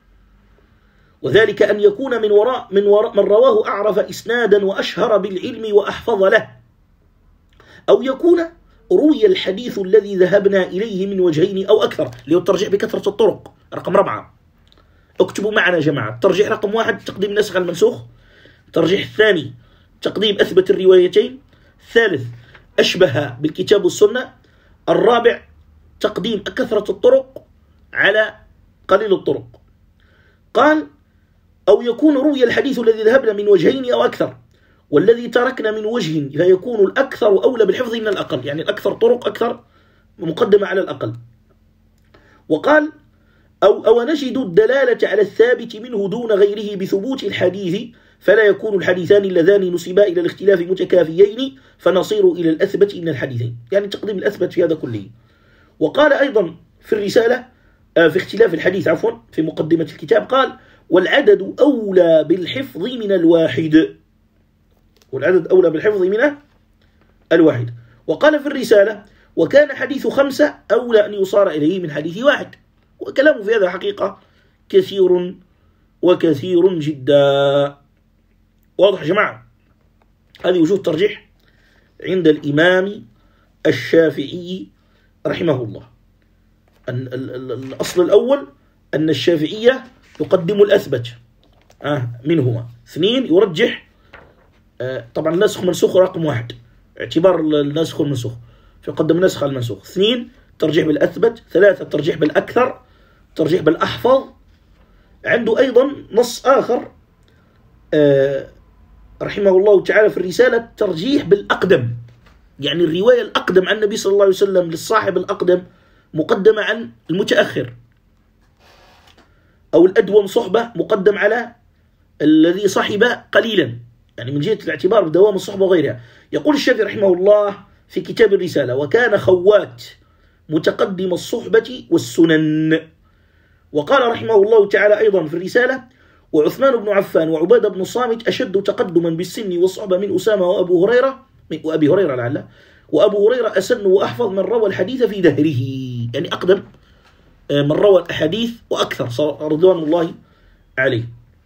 وذلك أن يكون من وراء من رواه أعرف إسنادا وأشهر بالعلم وأحفظ له، أو يكون روي الحديث الذي ذهبنا إليه من وجهين أو أكثر، اللي هو الترجيح بكثرة الطرق. رقم 4 اكتبوا معنا يا جماعة، الترجيح رقم 1 تقديم نسخ المنسوخ، الترجيح الثاني تقديم أثبت الروايتين، الثالث أشبه بالكتاب والسنة، الرابع تقديم كثرة الطرق على قليل الطرق. قال أو يكون روي الحديث الذي ذهبنا من وجهين أو أكثر، والذي تركنا من وجه فيكون الأكثر أولى بالحفظ من الأقل، يعني الأكثر طرق أكثر مقدمة على الأقل. وقال أو نجد الدلالة على الثابت منه دون غيره بثبوت الحديث، فلا يكون الحديثان اللذان نسبا إلى الاختلاف متكافيين فنصير إلى الأثبت من الحديثين، يعني تقديم الأثبت في هذا كله. وقال أيضا في الرسالة في اختلاف الحديث عفوا في مقدمة الكتاب، قال والعدد أولى بالحفظ من الواحد، والعدد أولى بالحفظ من الواحد. وقال في الرسالة وكان حديث 5 أولى أن يصار إليه من حديث 1. وكلامه في هذا حقيقة كثير وكثير جدا. واضح يا جماعة؟ هذه وجوه الترجيح عند الإمام الشافعي رحمه الله. الأصل الأول أن الشافعية يقدم الأثبت منهما، 2 يرجح طبعا الناسخ والمنسوخ رقم 1 اعتبار الناسخ والمنسوخ فيقدم الناسخ على المنسوخ، 2 ترجيح بالأثبت، 3 ترجيح بالأكثر، ترجيح بالأحفظ. عنده أيضا نص آخر رحمه الله تعالى في الرسالة ترجيح بالأقدم، يعني الرواية الأقدم عن النبي صلى الله عليه وسلم للصاحب الأقدم مقدمة عن المتأخر، أو الأدوم صحبة مقدم على الذي صحب قليلا، يعني من جهة الاعتبار بدوام الصحبة وغيرها. يقول الشافعي رحمه الله في كتاب الرسالة وكان خوات متقدم الصحبة والسنن. وقال رحمه الله تعالى أيضا في الرسالة وعثمان بن عفان وعبادة بن الصامت أشد تقدما بالسن والصحبة من أسامة وأبي هريرة لعله، وأبو هريرة أسن وأحفظ من روى الحديث في دهره، يعني أقدم من روى الأحاديث وأكثر رضوان الله عليه.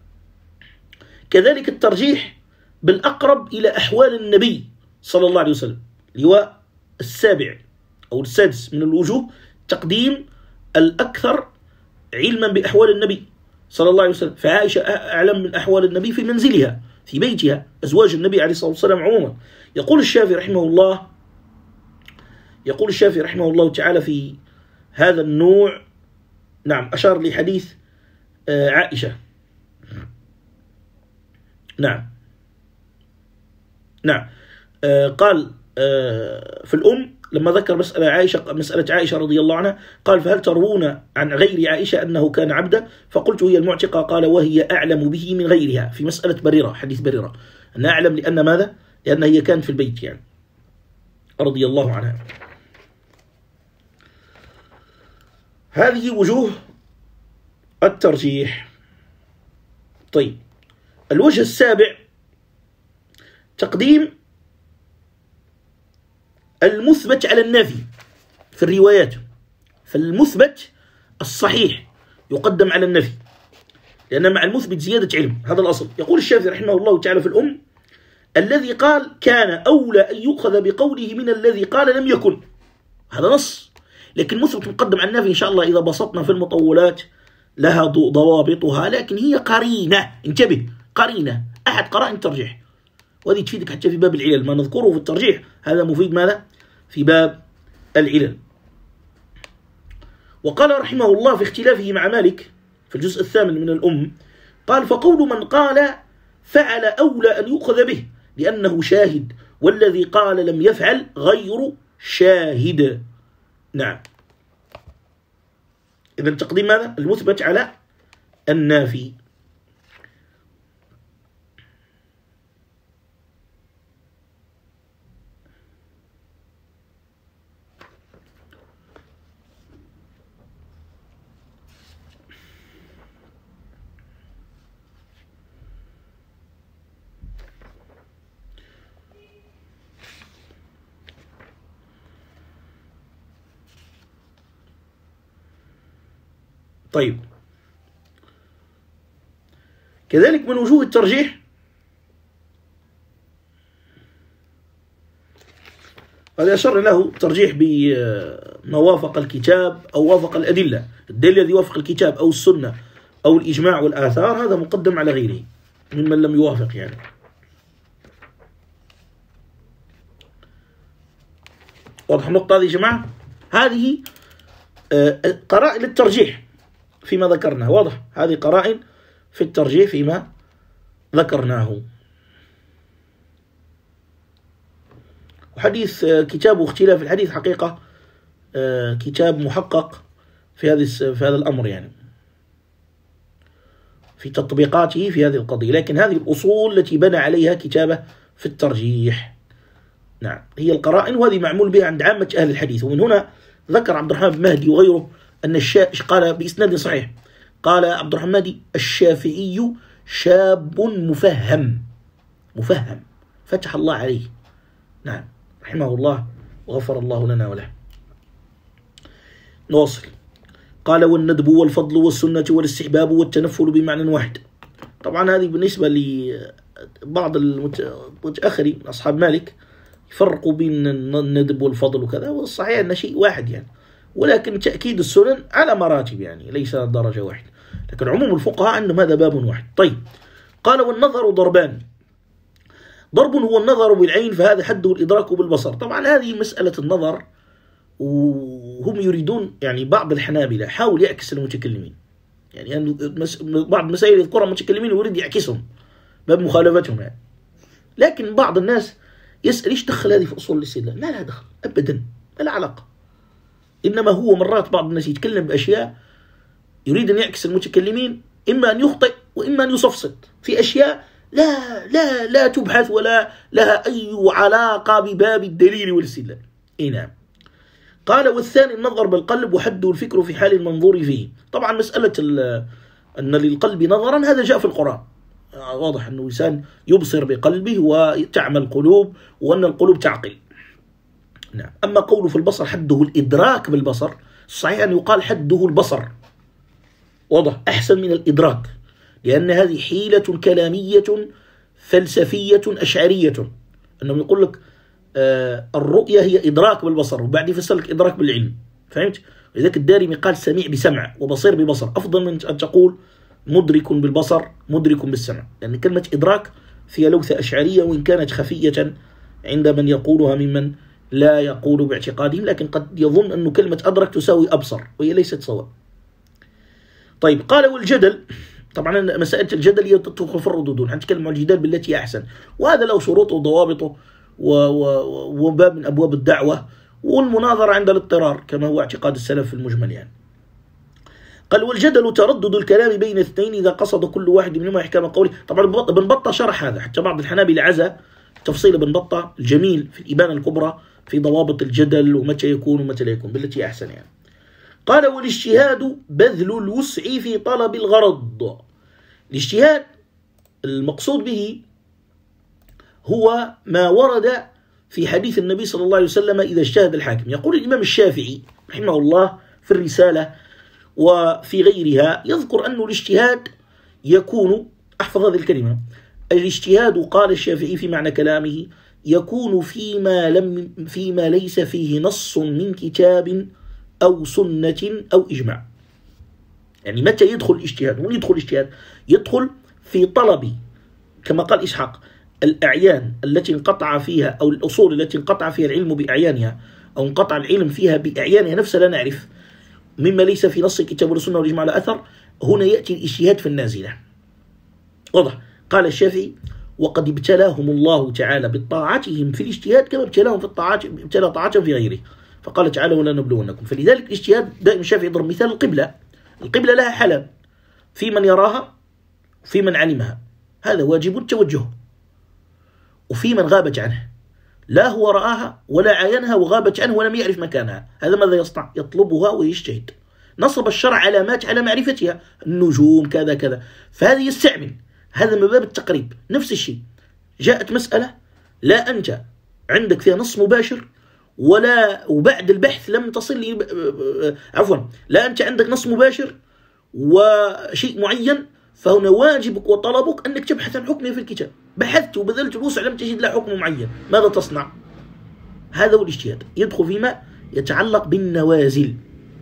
كذلك الترجيح بالأقرب إلى أحوال النبي صلى الله عليه وسلم، اللي هو السابع أو السادس من الوجوه، تقديم الأكثر علما بأحوال النبي صلى الله عليه وسلم، فعائشة أعلم من أحوال النبي في منزلها في بيتها، أزواج النبي عليه الصلاة والسلام عموما. يقول الشافعي رحمه الله تعالى في هذا النوع، نعم، أشار لحديث عائشة، نعم قال في الأم لما ذكر مسألة عائشة رضي الله عنها، قال: فهل تروون عن غير عائشة أنه كان عبدا؟ فقلت: هي المعتقة. قال: وهي أعلم به من غيرها، في مسألة بريرة، حديث بريرة، أنها أعلم لأن ماذا؟ لأن هي كانت في البيت يعني رضي الله عنها. هذه وجوه الترجيح. طيب، الوجه السابع تقديم المثبت على النافي في الروايات، فالمثبت الصحيح يقدم على النفي، لأن مع المثبت زيادة علم، هذا الأصل. يقول الشافعي رحمه الله تعالى في الأم: الذي قال كان أولى أن يؤخذ بقوله من الذي قال لم يكن، هذا نص، لكن مثبت مقدم على النافي. إن شاء الله إذا بسطنا في المطولات لها ضوابطها، لكن هي قرينة، انتبه، قرينة أحد قرائن الترجيح، وهذه تفيدك حتى في باب العلل، ما نذكره في الترجيح هذا مفيد ماذا؟ في باب العلل. وقال رحمه الله في اختلافه مع مالك في الجزء الثامن من الأم، قال: فقول من قال فعل أولى أن يؤخذ به لأنه شاهد، والذي قال لم يفعل غير شاهد. نعم، إذن تقديم ماذا؟ المثبت على النافي. طيب، كذلك من وجوه الترجيح هذا أشر له ترجيح بما وافق الكتاب أو وافق الأدلة، الدليل الذي وافق الكتاب أو السنة أو الإجماع والآثار، هذا مقدم على غيره ممن لم يوافق يعني. واضح النقطة هذه يا جماعة؟ هذه قرائن الترجيح فيما ذكرناه، واضح؟ هذه قرائن في الترجيح فيما ذكرناه. وحديث كتاب اختلاف الحديث حقيقة كتاب محقق في هذا الأمر يعني، في تطبيقاته في هذه القضية، لكن هذه الأصول التي بنى عليها كتابه في الترجيح، نعم، هي القرائن، وهذه معمول بها عند عامة أهل الحديث. ومن هنا ذكر عبد الرحمن بن مهدي وغيره أن قال بإسناد صحيح، قال عبد الرحمن مهدي: الشافعي شاب مفهم فتح الله عليه، نعم، رحمه الله وغفر الله لنا وله. نواصل. قال: والندب والفضل والسنة والاستحباب والتنفل بمعنى واحد. طبعا هذه بالنسبة لبعض المتأخرين أصحاب مالك يفرقوا بين الندب والفضل وكذا، والصحيح أن شيء واحد يعني، ولكن تأكيد السنن على مراتب يعني، ليس درجة واحدة، لكن عموم الفقهاء عندهم هذا باب واحد. طيب، قال: والنظر ضربان، ضرب هو النظر بالعين، فهذا حده الإدراك بالبصر. طبعا هذه مسألة النظر، وهم يريدون يعني، بعض الحنابلة حاول يعكس المتكلمين يعني، بعض المسائل يذكرها المتكلمين ويريد يعكسهم باب مخالفتهم يعني. لكن بعض الناس يسأل: إيش دخل هذه في أصول الاستدلال؟ ما لها دخل أبدا، ما لها علاقة. إنما هو مرات بعض الناس يتكلم بأشياء يريد أن يعكس المتكلمين، إما أن يخطئ وإما أن يصفصد في أشياء لا تبحث ولا لها أي علاقة بباب الدليل والاستدلال. نعم. قال: والثاني النظر بالقلب وحده الفكر في حال المنظور فيه. طبعا مسألة أن للقلب نظرا هذا جاء في القرآن، واضح أنه الإنسان يبصر بقلبه وتعمل القلوب، وأن القلوب تعقل. نعم. أما قوله في البصر حده الإدراك بالبصر، صحيح أن يقال حده البصر، واضح، أحسن من الإدراك، لأن هذه حيلة كلامية فلسفية أشعرية، أنهم يقول لك الرؤية هي إدراك بالبصر، وبعد يفسر لك إدراك بالعلم، فهمت؟ لذلك الدارمي قال سميع بسمع وبصير ببصر، أفضل من أن تقول مدرك بالبصر مدرك بالسمع، لأن كلمة إدراك فيها لوثة أشعرية، وإن كانت خفية عند من يقولها ممن لا يقول باعتقادهم، لكن قد يظن أن كلمة أدرك تساوي أبصر، وهي ليست صواب. طيب، قال والجدل، طبعا مسألة الجدل هي تدخل في الردود، نتكلم عن الجدال بالتي أحسن، وهذا له شروطه وضوابطه وباب من أبواب الدعوة، والمناظرة عند الاضطرار كما هو اعتقاد السلف في المجمل يعني. قال والجدل تردد الكلام بين اثنين إذا قصد كل واحد منهما إحكام قوله. طبعا ابن بطة شرح هذا، حتى بعض الحنابلة عزى تفصيل ابن بطة الجميل في الإبانة الكبرى في ضوابط الجدل ومتى يكون ومتى لا يكون بالتي أحسن يعني. قال والاجتهاد بذل الوسع في طلب الغرض. الاجتهاد المقصود به هو ما ورد في حديث النبي صلى الله عليه وسلم إذا اجتهد الحاكم. يقول الإمام الشافعي رحمه الله في الرسالة وفي غيرها، يذكر أن الاجتهاد يكون، أحفظ هذه الكلمة، الاجتهاد قال الشافعي في معنى كلامه يكون فيما ليس فيه نص من كتاب أو سنة أو إجماع. يعني متى يدخل الاجتهاد؟ وين يدخل الاجتهاد؟ يدخل في طلب، كما قال إسحاق، الأعيان التي انقطع فيها، أو الأصول التي انقطع فيها العلم بأعيانها، أو انقطع العلم فيها بأعيانها نفسها لا نعرف، مما ليس في نص الكتاب والسنة والإجماع على أثر. هنا يأتي الاجتهاد في النازلة، واضح. قال الشافعي وقد ابتلاهم الله تعالى بطاعتهم في الاجتهاد كما ابتلاهم في الطاعات، ابتلى طاعتهم في غيره، فقال تعالى ولا نبلونكم. فلذلك الاجتهاد دائما الشافعي يضرب مثال القبلة. القبلة لها حلال في من يراها وفي من علمها، هذا واجب التوجه، وفي من غابت عنه، لا هو رآها ولا عاينها وغابت عنه ولم يعرف مكانها، هذا ماذا يصنع؟ يطلبها ويجتهد. نصب الشرع علامات على معرفتها، النجوم كذا كذا، فهذا يستعمل، هذا من باب التقريب. نفس الشيء، جاءت مسألة لا أنت عندك فيها نص مباشر، ولا وبعد البحث لم تصل لي، عفوا، لا أنت عندك نص مباشر وشيء معين، فهنا واجبك وطلبك أنك تبحث عن حكمه في الكتاب. بحثت وبذلت الوسع لم تجد له حكم معين، ماذا تصنع؟ هذا هو الاجتهاد، يدخل فيما يتعلق بالنوازل.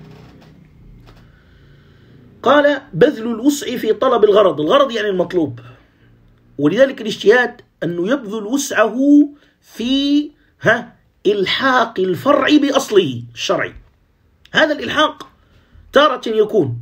قال بذل الوسع في طلب الغرض، الغرض يعني المطلوب، ولذلك الاجتهاد أنه يبذل وسعه في إلحاق الفرع بأصله الشرعي. هذا الإلحاق تارة يكون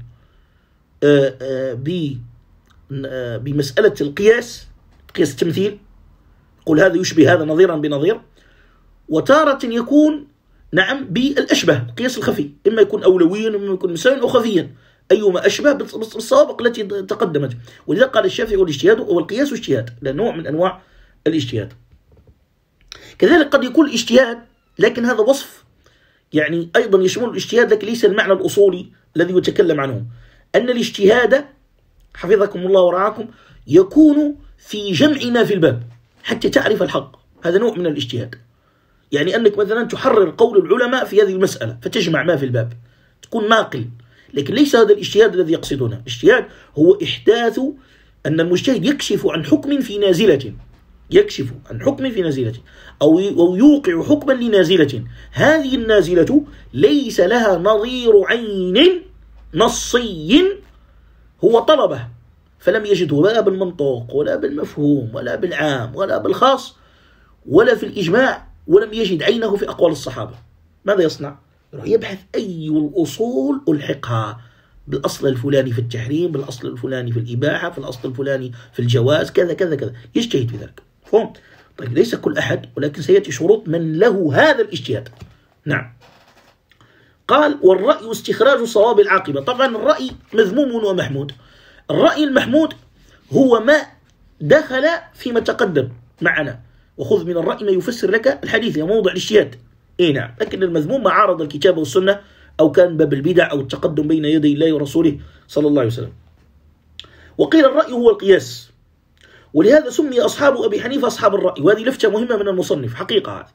بمسألة القياس، قياس التمثيل، قل هذا يشبه هذا نظيرا بنظير، وتارة يكون نعم بالأشبه، القياس الخفي، إما يكون أولويا وإما يكون مساويا أو خفيا، أيما أشبه بالسوابق التي تقدمت. ولذا قال الشافعي والاجتهاد والقياس واجتهاد، لأن نوع من أنواع الاجتهاد. كذلك قد يكون الاجتهاد، لكن هذا وصف يعني أيضا يشمل الاجتهاد، لكن ليس المعنى الأصولي الذي يتكلم عنه، أن الاجتهاد حفظكم الله ورعاكم يكون في جمع ما في الباب حتى تعرف الحق، هذا نوع من الاجتهاد. يعني أنك مثلا تحرر قول العلماء في هذه المسألة فتجمع ما في الباب، تكون ناقل، لكن ليس هذا الاجتهاد الذي يقصدونه. الاجتهاد هو إحداث أن المجتهد يكشف عن حكم في نازلة، يكشف عن حكم في نازلة، أو يوقع حكما لنازلة، هذه النازلة ليس لها نظير عين نصي هو طلبه فلم يجده، لا بالمنطق ولا بالمفهوم ولا بالعام ولا بالخاص ولا في الإجماع، ولم يجد عينه في أقوال الصحابة. ماذا يصنع؟ يبحث أي الأصول ألحقها بالأصل الفلاني في التحريم، بالأصل الفلاني في الإباحة، في الأصل الفلاني في الجواز، كذا كذا كذا، يجتهد في ذلك. فهم؟ طيب ليس كل أحد، ولكن سيأتي شروط من له هذا الاجتهاد. نعم. قال والرأي استخراج صواب العاقبة. طبعا الرأي مذموم ومحمود. الرأي المحمود هو ما دخل فيما تقدم معنا، وخذ من الرأي ما يفسر لك الحديث، يا موضع الاجتهاد. نعم. لكن المذموم ما عارض الكتاب والسنة، أو كان باب البدع أو التقدم بين يدي الله ورسوله صلى الله عليه وسلم. وقيل الرأي هو القياس، ولهذا سمي أصحاب أبي حنيفة أصحاب الرأي، وهذه لفتة مهمة من المصنف حقيقة. هذه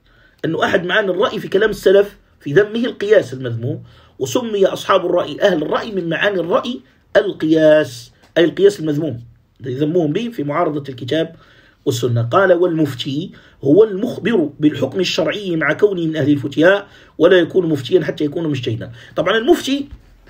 أنه أحد معاني الرأي في كلام السلف في ذمه القياس المذموم، وسمي أصحاب الرأي أهل الرأي من معاني الرأي القياس، أي القياس المذموم يذمون به في معارضة الكتاب والسنة. قال: والمفتي هو المخبر بالحكم الشرعي مع كونه من أهل الفتياء، ولا يكون مفتيا حتى يكون مجتهدا. طبعا المفتي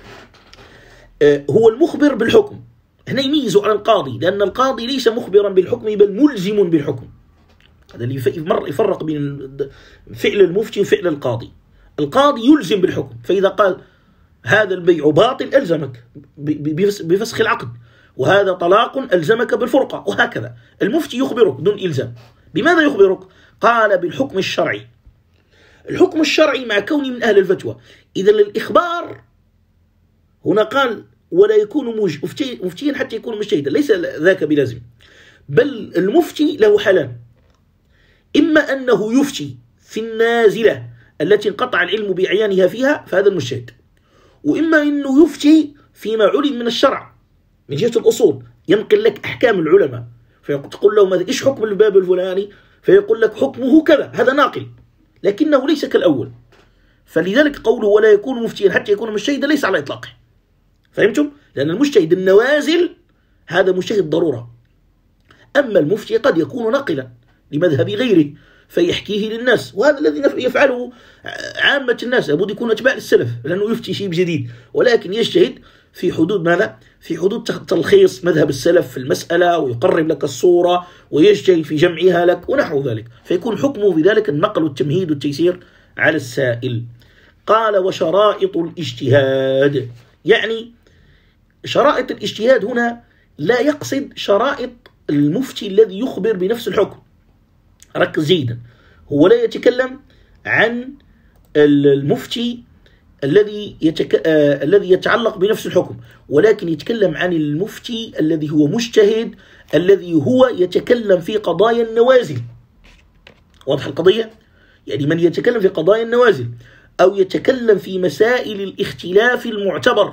هو المخبر بالحكم، هنا يميزه على القاضي، لأن القاضي ليس مخبرا بالحكم بل ملزم بالحكم. هذا اللي يفرق بين فعل المفتي وفعل القاضي. القاضي يلزم بالحكم، فإذا قال هذا البيع باطل ألزمك بفسخ العقد، وهذا طلاق ألزمك بالفرقة، وهكذا. المفتي يخبرك دون إلزام. بماذا يخبرك؟ قال: بالحكم الشرعي. الحكم الشرعي مع كونه من أهل الفتوى. إذا الإخبار هنا قال: ولا يكون مفتيا حتى يكون مجتهدا، ليس ذاك بلازم، بل المفتي له حالان: إما أنه يفتي في النازلة التي انقطع العلم بإعيانها فيها، فهذا المجتهد، وإما أنه يفتي فيما علم من الشرع من جهة الأصول، ينقل لك أحكام العلماء، فتقول له إيش حكم الباب الفلاني، فيقول لك حكمه كذا، هذا ناقل، لكنه ليس كالأول. فلذلك قوله ولا يكون مفتيا حتى يكون مجتهدا ليس على إطلاقه. فهمتم؟ لأن المجتهد النوازل هذا مجتهد ضرورة، أما المفتي قد يكون ناقلا لمذهب غيره فيحكيه للناس، وهذا الذي يفعله عامة الناس. لابد يكون أتباع السلف، لأنه يفتي شيء جديد، ولكن يجتهد في حدود ماذا؟ في حدود تلخيص مذهب السلف في المسألة، ويقرب لك الصورة، ويجتهد في جمعها لك ونحو ذلك، فيكون حكمه بذلك النقل والتمهيد والتيسير على السائل. قال: وشرائط الاجتهاد، يعني شرائط الاجتهاد هنا لا يقصد شرائط المفتي الذي يخبر بنفس الحكم، ركز جيدا، هو لا يتكلم عن المفتي الذي يتعلق بنفس الحكم، ولكن يتكلم عن المفتي الذي هو مجتهد، الذي هو يتكلم في قضايا النوازل. واضح القضية؟ يعني من يتكلم في قضايا النوازل أو يتكلم في مسائل الاختلاف المعتبر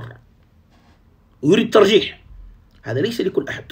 ويريد ترجيح، هذا ليس لكل أحد.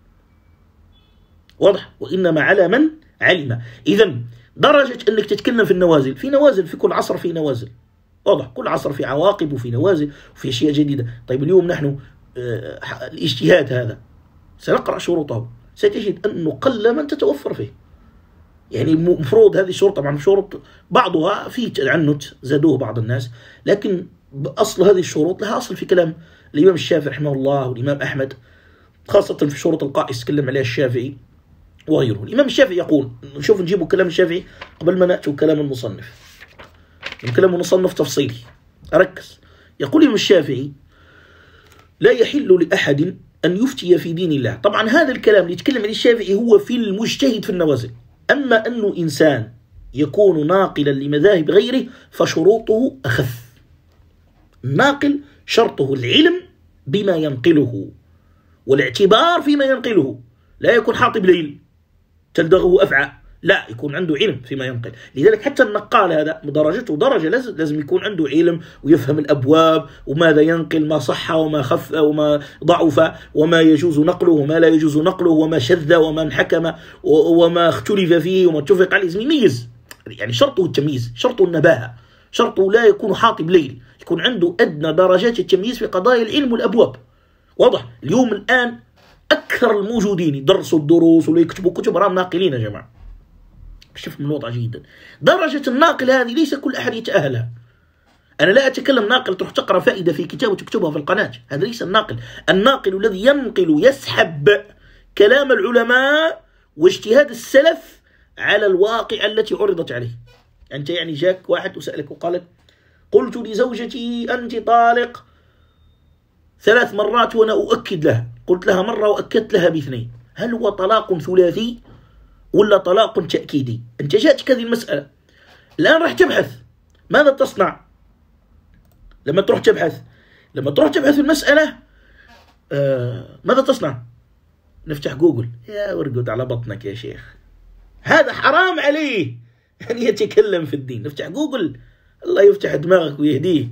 واضح؟ وإنما على من علم. إذن درجة أنك تتكلم في النوازل، في نوازل في كل عصر، في نوازل، واضح، كل عصر في عواقب وفي نوازل وفي أشياء جديدة. طيب اليوم نحن الاجتهاد هذا سنقرأ شروطه، ستجد أنه قل من تتوفر فيه. يعني المفروض هذه الشروط، طبعا شروط بعضها في تعنت زادوه بعض الناس، لكن أصل هذه الشروط لها أصل في كلام الإمام الشافعي رحمه الله والإمام أحمد، خاصة في شروط القائس تكلم عليها الشافعي وغيره. الإمام الشافعي يقول، نشوف نجيبوا كلام الشافعي قبل ما نأتوا كلام المصنف، كلام المصنف تفصيلي، أركز. يقول الإمام الشافعي: لا يحل لأحد أن يفتي في دين الله. طبعا هذا الكلام اللي يتكلم عليه الشافعي هو في المجتهد في النوازل، أما أنه إنسان يكون ناقلا لمذاهب غيره فشروطه أخف. الناقل شرطه العلم بما ينقله والاعتبار فيما ينقله، لا يكون حاطب ليل تلدغه أفعى، لا، يكون عنده علم فيما ينقل. لذلك حتى النقال هذا درجته درجة، لازم يكون عنده علم ويفهم الأبواب وماذا ينقل، ما صح وما خف وما ضعف، وما يجوز نقله وما لا يجوز نقله، وما شذ وما انحكم وما اختلف فيه وما اتفق عليه، لازم يميز. يعني شرطه التمييز، شرطه النباهة، شرطه لا يكون حاطب ليل، يكون عنده أدنى درجات التمييز في قضايا العلم والأبواب. واضح؟ اليوم الآن أكثر الموجودين يدرسوا الدروس ولا يكتبوا كتب راهم ناقلين يا جماعة. شوف من الوضع جيدا. درجة الناقل هذه ليس كل أحد يتأهلها. أنا لا أتكلم ناقل تروح تقرأ فائدة في كتاب وتكتبها في القناة، هذا ليس الناقل. الناقل الذي ينقل يسحب كلام العلماء واجتهاد السلف على الواقع التي عرضت عليه. أنت يعني جاك واحد وسألك وقالك: قلت لزوجتي أنت طالق 3 مرات وأنا أؤكد لها، قلت لها مرة وأكدت لها ب2، هل هو طلاق ثلاثي ولا طلاق تأكيدي؟ أنت جاتك هذه المسألة، الآن راح تبحث، ماذا تصنع لما تروح تبحث؟ لما تروح تبحث في المسألة ماذا تصنع؟ نفتح جوجل، يا ورقد على بطنك يا شيخ، هذا حرام عليه أن يتكلم في الدين. نفتح جوجل، الله يفتح دماغك ويهديك.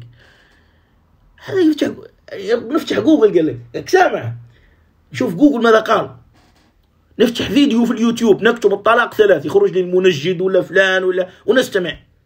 هذا نفتح جوجل، قال لك سامع، نشوف جوجل ماذا قال. نفتح فيديو في اليوتيوب، نكتب الطلاق 3 يخرج لي المنجد ولا فلان ولا، ونستمع.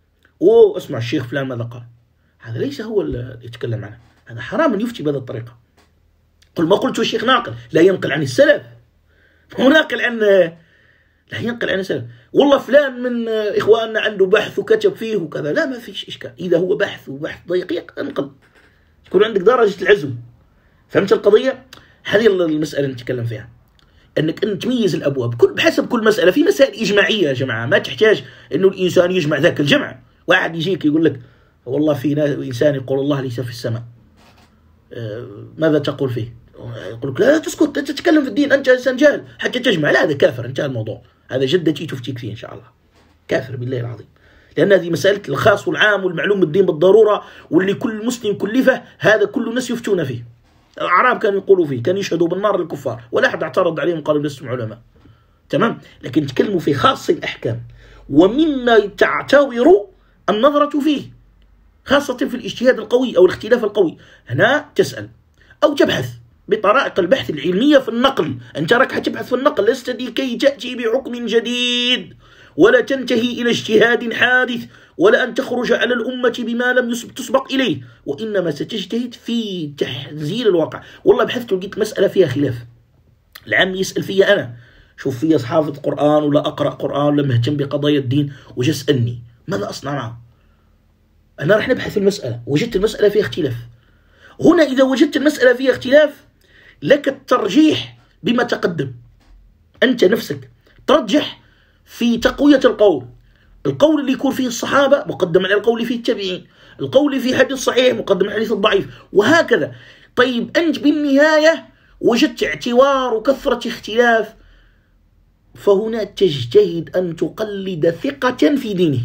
أوه اسمع الشيخ فلان ماذا قال، هذا ليس هو اللي يتكلم عنه، هذا حرام أن يفتي بهذه الطريقة. قل ما قلت الشيخ ناقل، لا ينقل عن السلف، هو ناقل عن، لا ينقل عن السلف. والله فلان من إخواننا عنده بحث وكتب فيه وكذا، لا ما فيش إشكال، إذا هو بحث وبحث دقيق انقل، يكون عندك درجة العزم. فهمت القضية؟ هذه المسألة اللي نتكلم فيها، أنك أن تميز الأبواب بحسب كل مسألة. في مسائل إجماعية يا جماعة ما تحتاج أنه الإنسان يجمع ذاك الجمع. واحد يجيك يقول لك والله في إنسان يقول الله ليس في السماء، ماذا تقول فيه؟ يقول لك لا تسكت، أنت تتكلم في الدين، أنت إنسان جاهل حتى تجمع. لا هذا كافر، انتهى الموضوع، هذا جدتي تفتيك فيه إن شاء الله، كافر بالله العظيم. لأن هذه مسألة الخاص والعام والمعلوم بالدين بالضرورة، واللي كل مسلم كلفه، هذا كل الناس يفتون فيه. الأعراب كانوا يقولوا فيه، كانوا يشهدوا بالنار للكفار، ولا أحد اعترض عليهم قالوا لستم علماء. تمام؟ لكن تكلموا في خاص الأحكام، ومما تعتبر النظرة فيه، خاصة في الاجتهاد القوي أو الاختلاف القوي. هنا تسأل أو تبحث بطرائق البحث العلمية في النقل. أنت راك حتبحث في النقل، لست لكي تأتي بحكم جديد، ولا تنتهي إلى اجتهاد حادث، ولا أن تخرج على الأمة بما لم تسبق إليه، وإنما ستجتهد في تحزير الواقع. والله بحثت ولقيت مسألة فيها خلاف، العام يسأل فيها أنا، شوف فيها حافظ قرآن ولا أقرأ قرآن ولا مهتم بقضايا الدين، وجا اسألني ماذا أصنع معه؟ أنا راح نبحث في المسألة، وجدت المسألة فيها اختلاف. هنا إذا وجدت المسألة فيها اختلاف، لك الترجيح بما تقدم. أنت نفسك ترجح في تقوية القول اللي يكون فيه الصحابة مقدم على القول فيه التابعين، القول في حديث صحيح مقدم على الحديث الضعيف، وهكذا. طيب أنت بالنهاية وجدت اعتوار وكثرة اختلاف، فهنا تجتهد أن تقلد ثقة في دينه.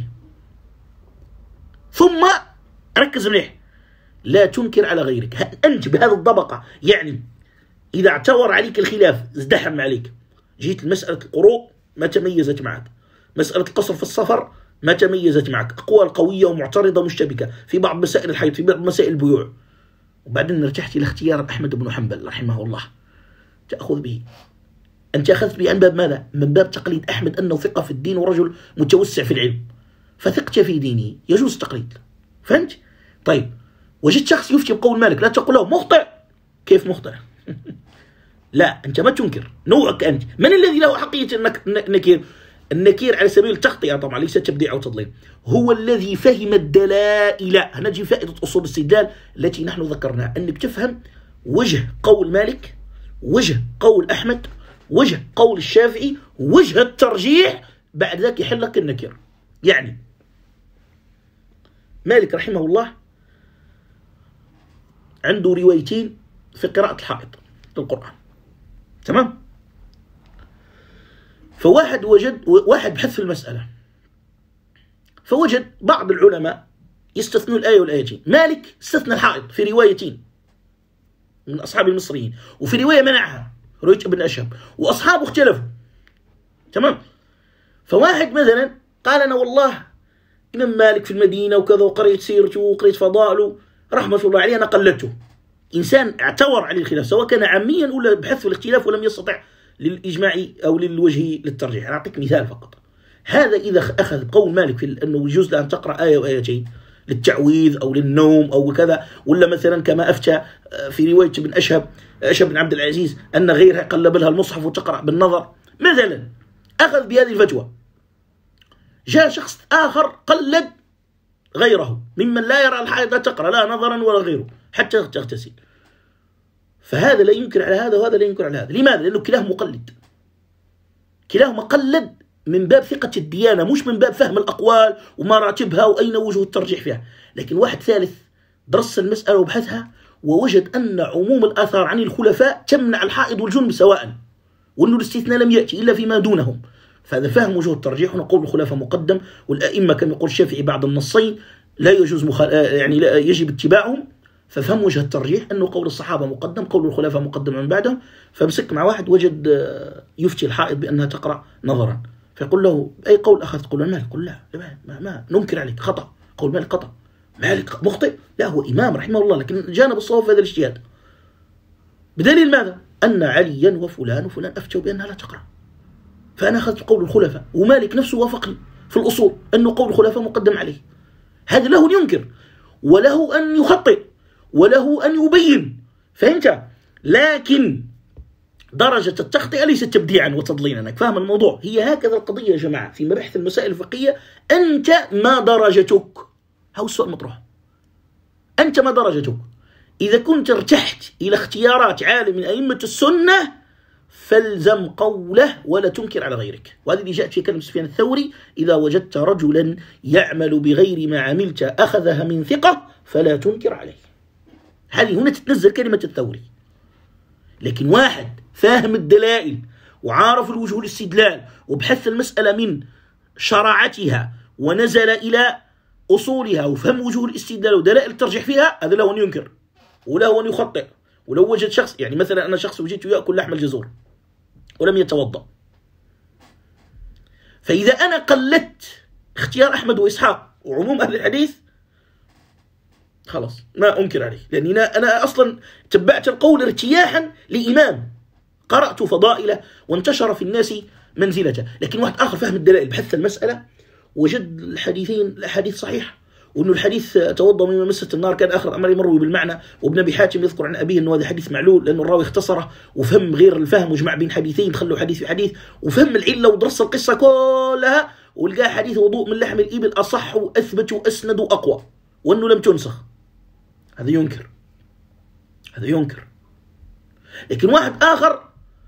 ثم ركز مليح، لا تنكر على غيرك. أنت بهذه الطبقة، يعني إذا اعتور عليك الخلاف ازدحم عليك، جيت مسألة القروء ما تميزت معك، مسألة القصر في السفر ما تميزت معك، أقوال قوية ومعترضة مشتبكة في بعض مسائل الحيض، في بعض مسائل البيوع، وبعدين ارتحت إلى اختيار أحمد بن حنبل رحمه الله، تأخذ به. أنت أخذت به عن باب ماذا؟ من باب تقليد أحمد أنه ثقة في الدين ورجل متوسع في العلم، فثقت في دينه، يجوز التقليد. فهمت؟ طيب وجدت شخص يفتي بقول مالك، لا تقول له مخطئ. كيف مخطئ؟ لا أنت ما تنكر، نوعك أنت. من الذي له حقية النكير؟ النكير على سبيل التغطية طبعا، ليس تبديع أو تضليل، هو الذي فهم الدلائل. هنجي فائدة أصول الاستدلال التي نحن ذكرناها، أنك تفهم وجه قول مالك، وجه قول أحمد، وجه قول الشافعي، وجه الترجيح، بعد ذلك يحل لك النكير. يعني مالك رحمه الله عنده روايتين في قراءة الحائط للقرآن، تمام؟ فواحد واحد بحث في المسألة، فوجد بعض العلماء يستثنوا الآية والآيتين. مالك استثنى الحائط في روايتين من أصحاب المصريين، وفي رواية منعها، رواية ابن أشهب، وأصحابه اختلفوا، تمام؟ فواحد مثلا قال أنا والله إمام مالك في المدينة وكذا، وقريت سيرته وقريت فضائله رحمة الله عليه، أنا قلدته. إنسان اعتور عليه الخلاف، سواء كان عاميا ولا بحث في الاختلاف ولم يستطع للإجماع أو للوجه للترجيح. أنا أعطيك مثال فقط. هذا إذا أخذ بقول مالك في أنه يجوز أن تقرأ آية وآيتين للتعويذ أو للنوم أو كذا، ولا مثلا كما أفتى في رواية ابن أشهب بن عبد العزيز أن غيرها قلب لها المصحف وتقرأ بالنظر مثلا، أخذ بهذه الفتوى. جاء شخص آخر قلد غيره ممن لا يرى الحائط لا تقرأ لا نظرا ولا غيره حتى تغتسل، فهذا لا ينكر على هذا وهذا لا ينكر على هذا. لماذا؟ لأنه كلاهما مقلد، كلاهما قلد من باب ثقة الديانة، مش من باب فهم الأقوال ومراتبها وأين وجه الترجيح فيها. لكن واحد ثالث درس المسألة وبحثها ووجد أن عموم الآثار عن الخلفاء تمنع الحائض والجنب سواء، وأنه الاستثناء لم يأتي إلا فيما دونهم، فهذا فهم وجه الترجيح. ونقول الخلفاء مقدم، والأئمة كما يقول الشافعي بعد النصين لا يجوز يعني لا يجب اتباعهم، ففهم وجه الترجيح أنه قول الصحابة مقدم، قول الخلفاء مقدم من بعدهم. فمسك مع واحد وجد يفتي الحائض بأنها تقرأ نظرا، فيقول له أي قول أخذت؟ قول مالك؟ قل لا ما ننكر عليك، خطأ، قول مالك خطأ، مالك مخطئ، لا هو إمام رحمه الله لكن جانب الصواب في هذا الاجتهاد. بدليل ماذا؟ أن عليا وفلان وفلان أفتوا بأنها لا تقرأ، فأنا أخذت قول الخلفاء، ومالك نفسه وافقني في الأصول أنه قول الخلفاء مقدم عليه. هذا له أن ينكر وله أن يخطئ وله أن يبين، فهمت؟ لكن درجة التخطئة ليست تبديعا وتضليلا. فاهم الموضوع؟ هي هكذا القضية يا جماعة في مباحث المسائل الفقهية. أنت ما درجتك؟ هو السؤال مطروح، أنت ما درجتك؟ إذا كنت ارتحت إلى اختيارات عالم من أئمة السنة فالزم قوله ولا تنكر على غيرك. وهذه اللي جاءت في كلمة سفيان الثوري: إذا وجدت رجلا يعمل بغير ما عملت أخذها من ثقة فلا تنكر عليه. هذه هنا تتنزل كلمة الثوري. لكن واحد فاهم الدلائل وعارف الوجوه الاستدلال وبحث المسألة من شرعتها ونزل إلى أصولها وفهم وجوه الاستدلال ودلائل الترجح فيها، هذا له أن ينكر وله أن يخطئ. ولو وجد شخص، يعني مثلا أنا شخص وجدته يأكل لحم الجزور ولم يتوضأ، فإذا أنا قلدت اختيار أحمد وإسحاق وعموم أهل الحديث خلاص ما أنكر عليه، لأني أنا أصلا تبعت القول ارتياحا لإمام قرأت فضائله وانتشر في الناس منزلته. لكن واحد آخر فهم الدلائل بحث المسألة وجد الحديثين الأحاديث صحيح، وأنه الحديث توضأ مما مست النار كان آخر أمر مروي بالمعنى، وابن أبي حاتم يذكر عن أبيه أنه هذا حديث معلول لأنه الراوي اختصره وفهم غير الفهم وجمع بين حديثين خلوا حديث في حديث، وفهم العلة ودرس القصة كلها ولقى حديث وضوء من لحم الإبل أصح وأثبت وأسند وأقوى وأنه لم تنسخ. هذا ينكر، هذا ينكر. لكن واحد آخر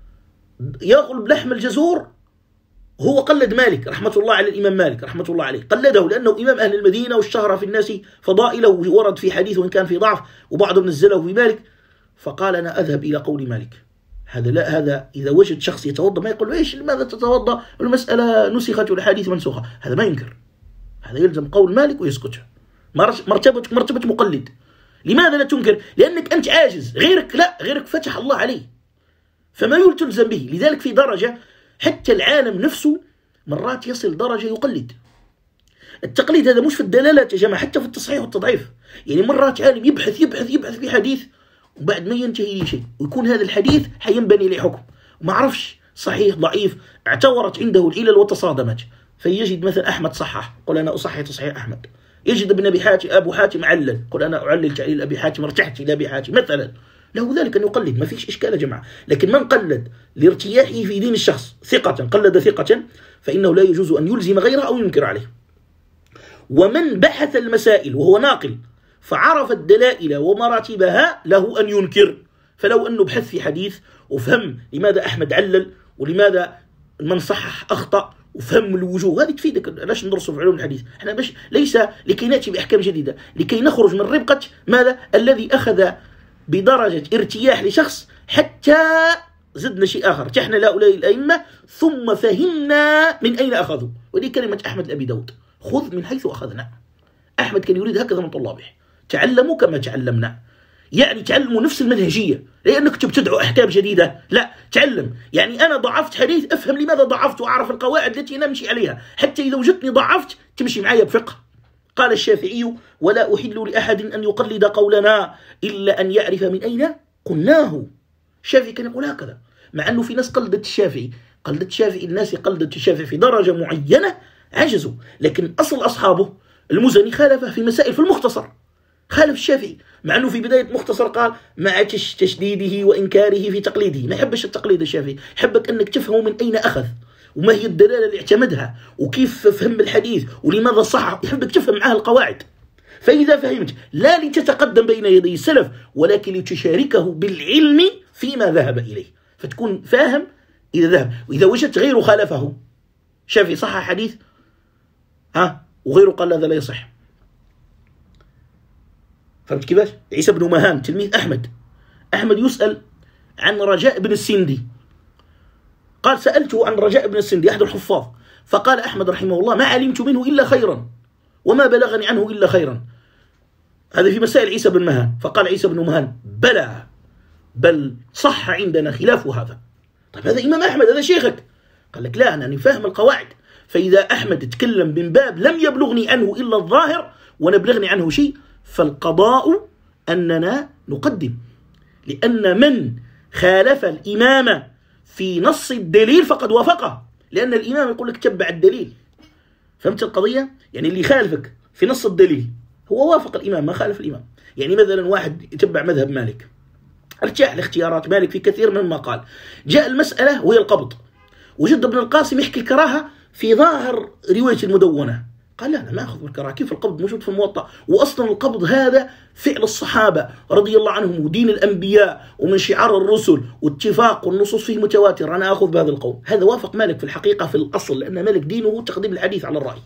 يأكل بلحم الجزور هو قلد مالك رحمة الله على الإمام مالك رحمة الله عليه، قلده لأنه إمام أهل المدينة واشتهر في الناس فضائله وورد في حديث وإن كان في ضعف وبعضهم نزله في مالك، فقال أنا أذهب إلى قول مالك. هذا لا، هذا إذا وجد شخص يتوضأ ما يقول إيش لماذا تتوضأ والمسألة نسخت والحديث منسوخة، هذا ما ينكر، هذا يلزم قول مالك ويسكت. مرتبة مقلد. لماذا لا تنكر؟ لأنك أنت عاجز، غيرك لا، غيرك فتح الله عليه فما تلزم به. لذلك في درجة حتى العالم نفسه مرات يصل درجة يقلد. التقليد هذا مش في الدلالات يا جماعة، حتى في التصحيح والتضعيف. يعني مرات عالم يبحث في حديث وبعد ما ينتهي لي شيء ويكون هذا الحديث حينبني لي حكم وما عرفش صحيح ضعيف، اعتورت عنده العلل وتصادمت، فيجد مثلا أحمد صحح قل أنا أصحح تصحيح أحمد، يجد ابن أبو حاتم علل قل أنا أعلل تعليل أبي حاتم ارتحت إلى أبي حاتم مثلا، له ذلك أن يقلد، ما فيش إشكال يا جماعة. لكن من قلد لارتياحه في دين الشخص ثقة، قلد ثقة، فإنه لا يجوز أن يلزم غيره أو ينكر عليه. ومن بحث المسائل وهو ناقل فعرف الدلائل ومراتبها له أن ينكر. فلو أنه بحث في حديث وفهم لماذا أحمد علل ولماذا من صحح أخطأ وفهم الوجوه، هذه تفيدك. لاش ندرسوا في علوم الحديث احنا ليس لكي نأتي بأحكام جديدة، لكي نخرج من ربقة ماذا الذي أخذ بدرجة ارتياح لشخص حتى زدنا شيء آخر، ارتحنا لهؤلاء الأئمة ثم فهمنا من أين أخذوا. ودي كلمة أحمد أبي داود، خذ من حيث أخذنا. أحمد كان يريد هكذا من طلابه، تعلموا كما تعلمنا، يعني تعلموا نفس المنهجية، لأنك تبتدعوا أحكام جديدة، لا تعلم. يعني أنا ضعفت حديث أفهم لماذا ضعفت وأعرف القواعد التي نمشي عليها، حتى إذا وجدتني ضعفت تمشي معي بفقه. قال الشافعي ولا أحل لأحد أن يقلد قولنا إلا أن يعرف من أين قلناه. الشافعي كان يقول هكذا، مع أنه في ناس قلدت الشافعي، الناس قلدت الشافعي في درجة معينة عجزوا، لكن أصل أصحابه المزني خالفه في مسائل في المختصر، خالف الشافعي، مع أنه في بداية مختصر قال مع تشديده وإنكاره في تقليده. ما يحبش التقليد الشافعي، يحبك أنك تفهم من أين أخذ وما هي الدلالة اللي اعتمدها وكيف فهم الحديث ولماذا صح، يحبك تفهم معها القواعد. فإذا فهمت لا لتتقدم بين يدي السلف ولكن لتشاركه بالعلم فيما ذهب إليه، فتكون فاهم إذا ذهب. وإذا وجدت غيره خالفه، شافعي صح حديث وغيره قال هذا لا يصح، فهمت كيفاش؟ عيسى بن مهان تلميذ أحمد يسأل عن رجاء بن السندي، قال سألته عن رجاء بن السندي أحد الحفاظ، فقال أحمد رحمه الله ما علمت منه إلا خيرا وما بلغني عنه إلا خيرا. هذا في مسائل عيسى بن مهان. فقال عيسى بن مهان بلى بل صح عندنا خلاف هذا. طيب هذا إمام أحمد، هذا شيخك. قال لك لا، أنا فاهم القواعد، فإذا أحمد تكلم من باب لم يبلغني عنه إلا الظاهر ونبلغني عنه شيء فالقضاء أننا نقدم، لأن من خالف الإمام في نص الدليل فقد وافقه، لأن الإمام يقول لك تبع الدليل. فهمت القضية؟ يعني اللي خالفك في نص الدليل هو وافق الإمام ما خالف الإمام. يعني مثلا واحد يتبع مذهب مالك، ارجع لاختيارات مالك في كثير مما قال، جاء المسألة وهي القبض، وجد ابن القاسم يحكي الكراهة في ظاهر رواية المدونة، قال لا أنا ما أخذ بالكراهة، كيف القبض موجود في الموطأ، وأصلا القبض هذا فعل الصحابة رضي الله عنهم ودين الأنبياء ومن شعار الرسل واتفاق والنصوص فيه متواتر، أنا أخذ بهذا القول. هذا وافق مالك في الحقيقة في الأصل، لأن مالك دينه تقديم الحديث على الرأي،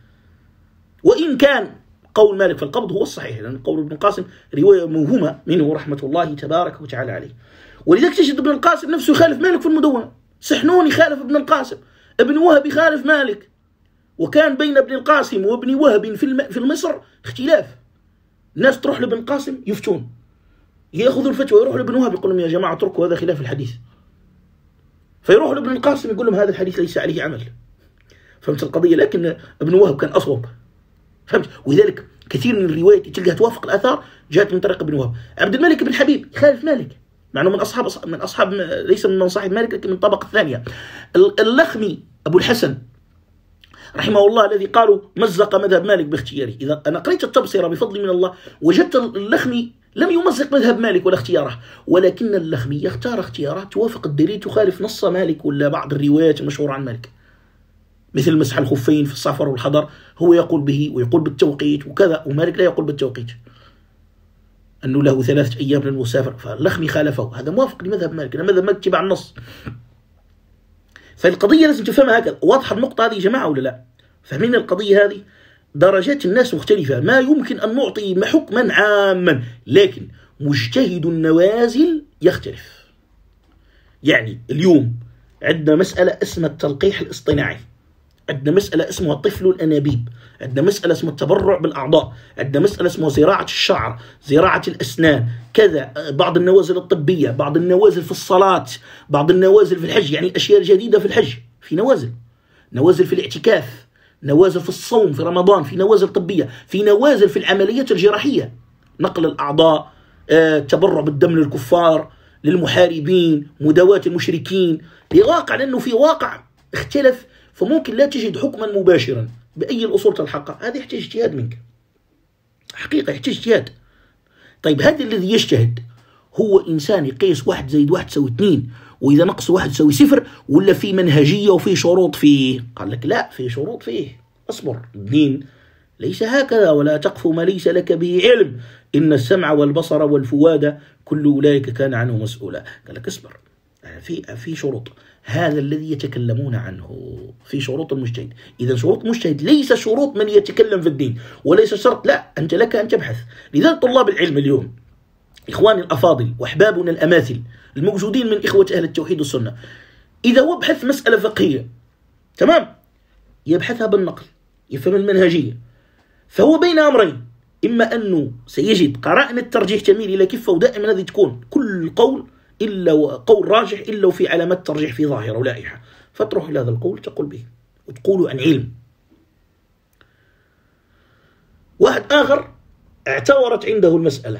وإن كان قول مالك في القبض هو الصحيح، لأن قول ابن القاسم رواية موهومة منه رحمة الله تبارك وتعالى عليه. ولذلك تجد ابن القاسم نفسه يخالف مالك في المدونة، سحنون يخالف ابن القاسم، ابن وهب يخالف مالك، وكان بين ابن القاسم وابن وهب في مصر اختلاف. الناس تروح لابن القاسم يفتون، ياخذوا الفتوى يروحوا لابن وهب يقول لهم يا جماعة اتركوا هذا خلاف الحديث، فيروحوا لابن القاسم يقول لهم هذا الحديث ليس عليه عمل. فهمت القضية؟ لكن ابن وهب كان أصوب، فهمت؟ ولذلك كثير من الروايات تلقاها توافق الآثار جاءت من طريق ابن وهب. عبد الملك بن حبيب يخالف مالك، مع انه من اصحاب ليس من صاحب مالك لكن من الطبقة الثانية. اللخمي ابو الحسن رحمه الله الذي قالوا مزق مذهب مالك باختياره، إذا أنا قريت التبصرة بفضل من الله وجدت اللخمي لم يمزق مذهب مالك ولا اختياره، ولكن اللخمي يختار اختيارات توافق الدليل تخالف نص مالك ولا بعض الروايات المشهورة عن مالك، مثل مسح الخفين في السفر والحضر، هو يقول به ويقول بالتوقيت وكذا، ومالك لا يقول بالتوقيت، أنه له 3 أيام للمسافر، فاللخمي خالفه، هذا موافق لمذهب مالك، أنا مذهب مالك تبع النص. فالقضية لازم تفهمها هكذا. واضحة النقطة هذه يا جماعة ولا لا؟ فاهمين القضية هذه؟ درجات الناس مختلفة، ما يمكن أن نعطي حكما عاما، لكن مجتهد النوازل يختلف. يعني اليوم عندنا مسألة اسمها التلقيح الاصطناعي، عندنا مسألة اسمها الطفل الأنابيب، عندنا مسألة اسمها التبرع بالأعضاء، عندنا مسألة اسمها زراعة الشعر، زراعة الأسنان، كذا، بعض النوازل الطبية، بعض النوازل في الصلاة، بعض النوازل في الحج، يعني أشياء جديدة في الحج، في نوازل في الاعتكاف، نوازل في الصوم في رمضان، في نوازل طبية، في نوازل في العمليات الجراحية، نقل الأعضاء، تبرع بالدم للكفار، للمحاربين، مداواة المشركين، لواقع لأنه في واقع اختلف، فممكن لا تجد حكما مباشرا بأي الأصول تلحقها، هذا يحتاج اجتهاد منك، حقيقة يحتاج اجتهاد. طيب هذا الذي يجتهد هو إنسان يقيس 1 زائد 1 تساوي 2، وإذا نقص 1 تساوي 0، ولا في منهجية وفي شروط فيه؟ قال لك لا، في شروط فيه، اصبر، الدين ليس هكذا، ولا تقف ما ليس لك به علم، إن السمع والبصر والفؤاد كل أولئك كان عنه مسؤولا. قال لك اصبر، في شروط، هذا الذي يتكلمون عنه في شروط المجتهد. إذا شروط المجتهد ليس شروط من يتكلم في الدين، وليس شرط، لا، أنت لك أن تبحث. لذلك طلاب العلم اليوم إخواني الأفاضل وأحبابنا الأماثل الموجودين من إخوة أهل التوحيد والسنة، إذا هو بحث مسألة فقهية تمام، يبحثها بالنقل، يفهم المنهجية، فهو بين أمرين، إما أنه سيجد قرائن الترجيح تميل إلى كفة، ودائما هذه تكون كل قول إلا قول راجح إلا وفي علامات ترجيح في ظاهرة ولائحة، فتروح إلى هذا القول تقول به وتقول عن علم. واحد آخر اعتورت عنده المسألة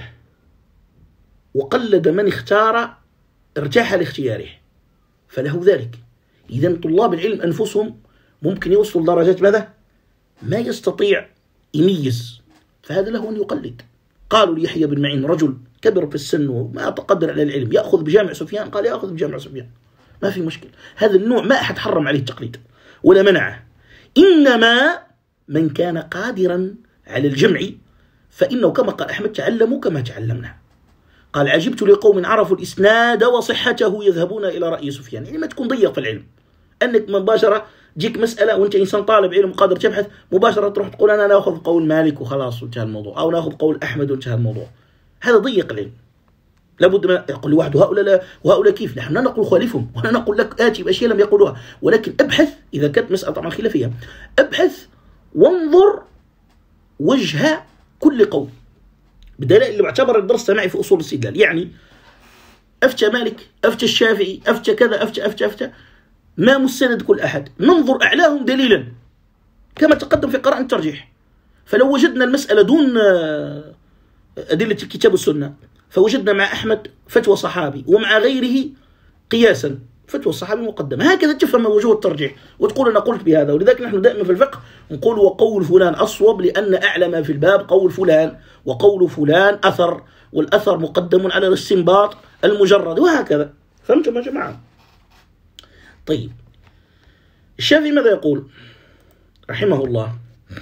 وقلد من اختار ارتاح لاختياره، فله ذلك. إذن طلاب العلم أنفسهم ممكن يوصلوا لدرجات ماذا؟ ما يستطيع يميز، فهذا له أن يقلد. قالوا ليحيى بن معين رجل كبر في السن وما تقدر على العلم، يأخذ بجامع سفيان، قال يأخذ بجامع سفيان، ما في مشكلة، هذا النوع ما أحد حرم عليه التقليد ولا منعه، إنما من كان قادرا على الجمع فإنه كما قال أحمد تعلموا كما تعلمنا. قال عجبت لقوم عرفوا الإسناد وصحته يذهبون إلى رأي سفيان، يعني ما تكون ضيق في العلم، أنك مباشرة تجيك مسألة وأنت إنسان طالب علم قادر تبحث، مباشرة تروح تقول أنا نأخذ قول مالك وخلاص وانتهى الموضوع، أو نأخذ قول أحمد وانتهى الموضوع، هذا ضيق العلم. لابد من يقول لواحد هؤلاء لا وهؤلاء كيف، نحن لا نقول خالفهم ولا نقول لك آتي بأشياء لم يقولوها، ولكن ابحث إذا كانت مسألة طبعا خلافية، ابحث وانظر وجه كل قول بالدلائل اللي معتبر الدرس معي في أصول الاستدلال. يعني أفتى مالك، أفتى الشافعي، أفتى كذا، أفتى ما مستند كل أحد، ننظر أعلاهم دليلا كما تقدم في قراءة الترجيح. فلو وجدنا المسألة دون أدلة الكتاب والسنة، فوجدنا مع أحمد فتوى صحابي ومع غيره قياسا، فتوى الصحابي مقدمة. هكذا تفهم وجوه الترجيح وتقول أنا قلت بهذا. ولذلك نحن دائما في الفقه نقول وقول فلان أصوب لأن أعلى ما في الباب قول فلان، وقول فلان أثر، والأثر مقدم على الاستنباط المجرد، وهكذا. فهمتم يا جماعة؟ طيب، الشافعي ماذا يقول رحمه الله؟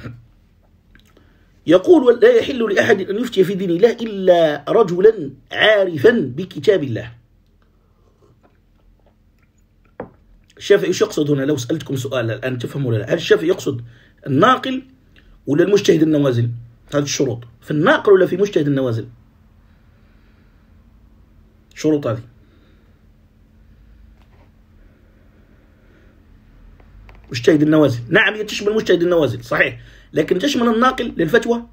يقول لا يحل لأحد أن يفتي في دين الله إلا رجلا عارفا بكتاب الله. الشافعي ايش يقصد هنا؟ لو سألتكم سؤال الآن تفهموا ولا لا؟ هل الشافعي يقصد الناقل ولا المجتهد النوازل؟ هذه الشروط في الناقل ولا في مجتهد النوازل؟ شروط هذه. مجتهد النوازل، نعم هي تشمل مجتهد النوازل صحيح، لكن تشمل الناقل للفتوى؟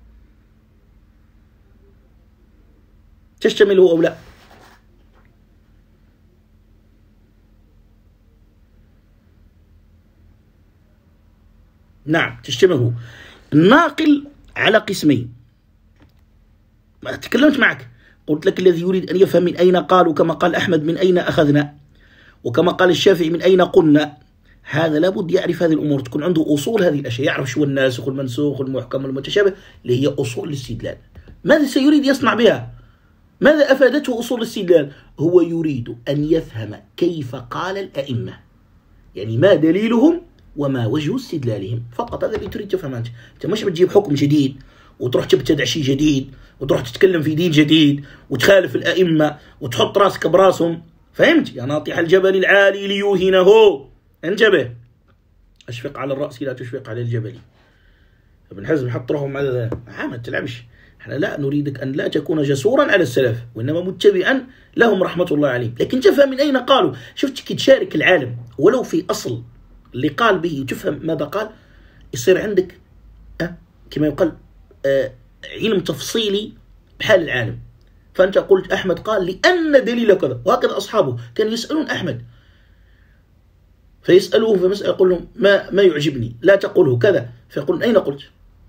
تشتمله أو لا؟ نعم تشتمله. الناقل على قسمين. ما تكلمت معك قلت لك الذي يريد أن يفهم من أين قالوا، كما قال أحمد من أين أخذنا، وكما قال الشافعي من أين قلنا، هذا لابد يعرف هذه الأمور، تكون عنده أصول هذه الأشياء، يعرف شو الناسخ والمنسوخ والمحكم والمتشابه اللي هي أصول الاستدلال. ماذا سيريد يصنع بها؟ ماذا أفادته أصول الاستدلال؟ هو يريد أن يفهم كيف قال الأئمة، يعني ما دليلهم وما وجه استدلالهم، فقط هذا اللي تريد تفهم أنت. أنت مش بتجيب حكم جديد وتروح تبتدع شيء جديد وتروح تتكلم في دين جديد وتخالف الأئمة وتحط راسك براسهم. فهمت؟ يا ناطح الجبل العالي ليوهنه، انتبه، أشفق على الرأس لا تشفق على الجبل. ابن حزم حط روحهم على ذا، ما تلعبش. احنا لا نريدك أن لا تكون جسورا على السلف، وإنما متبعا لهم رحمة الله عليهم، لكن تفهم من أين قالوا. شفت كي تشارك العالم ولو في أصل اللي قال به وتفهم ماذا قال، يصير عندك كما يقال علم تفصيلي بحال العالم. فأنت قلت أحمد قال لأن دليل كذا، وهكذا أصحابه كانوا يسألون أحمد، فيسألوه في مسألة يقول لهم ما يعجبني لا تقوله كذا، فيقول أين قلت؟